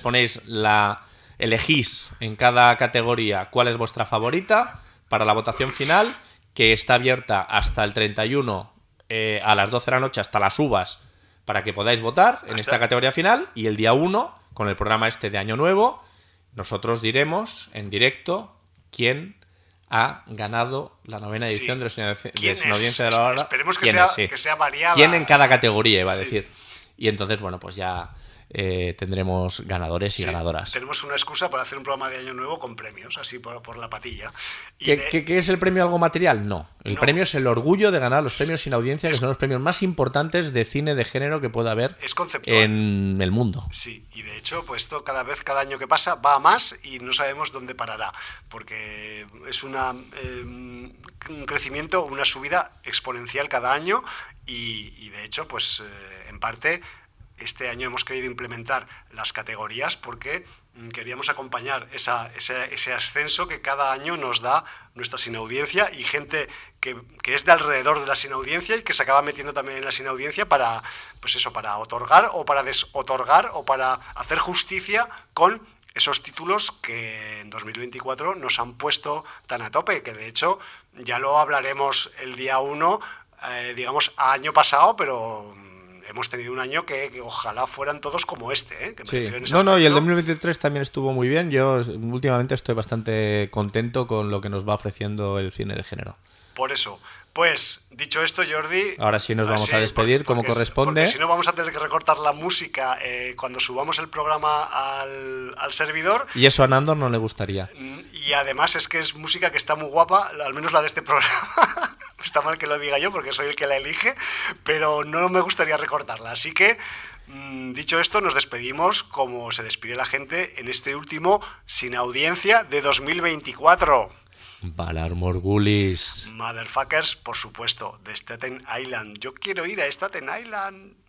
elegís en cada categoría cuál es vuestra favorita para la votación final, que está abierta hasta el 31 a las 12 de la noche, hasta las uvas, para que podáis votar en esta categoría final, y el día 1, con el programa este de Año Nuevo, nosotros diremos en directo quién ha ganado la 9ª edición de los Sin Audiencia de la Hora. Esperemos que sea variada. ¿Quién en cada categoría, iba a decir? Y entonces, bueno, pues ya tendremos ganadores y ganadoras. Tenemos una excusa para hacer un programa de Año Nuevo con premios, así por la patilla. ¿Qué es el premio algo material? No. El premio es el orgullo de ganar los premios Sin Audiencia, que son los premios más importantes de cine de género que pueda haber en el mundo. Sí, y de hecho, pues esto cada año que pasa va a más y no sabemos dónde parará, porque es un crecimiento, una subida exponencial cada año y de hecho, pues en parte... Este año hemos querido implementar las categorías porque queríamos acompañar ese ascenso que cada año nos da nuestra Sin Audiencia y gente que es de alrededor de la Sin Audiencia y que se acaba metiendo también en la Sin Audiencia para otorgar o para desotorgar o para hacer justicia con esos títulos que en 2024 nos han puesto tan a tope, que de hecho ya lo hablaremos el día 1, digamos, año pasado, pero... Hemos tenido un año que ojalá fueran todos como este, que sí. Y el 2023 también estuvo muy bien. Yo últimamente estoy bastante contento con lo que nos va ofreciendo el cine de género. Por eso, pues, dicho esto, Jordi... Ahora sí nos vamos a despedir como corresponde. Porque si no vamos a tener que recortar la música cuando subamos el programa al servidor. Y eso a Nando no le gustaría. Y además es que es música que está muy guapa, al menos la de este programa. Está mal que lo diga yo porque soy el que la elige, pero no me gustaría recortarla. Así que, dicho esto, nos despedimos como se despide la gente en este último Sin Audiencia de 2024. Valar Morgulis. Motherfuckers, por supuesto, de Staten Island. Yo quiero ir a Staten Island.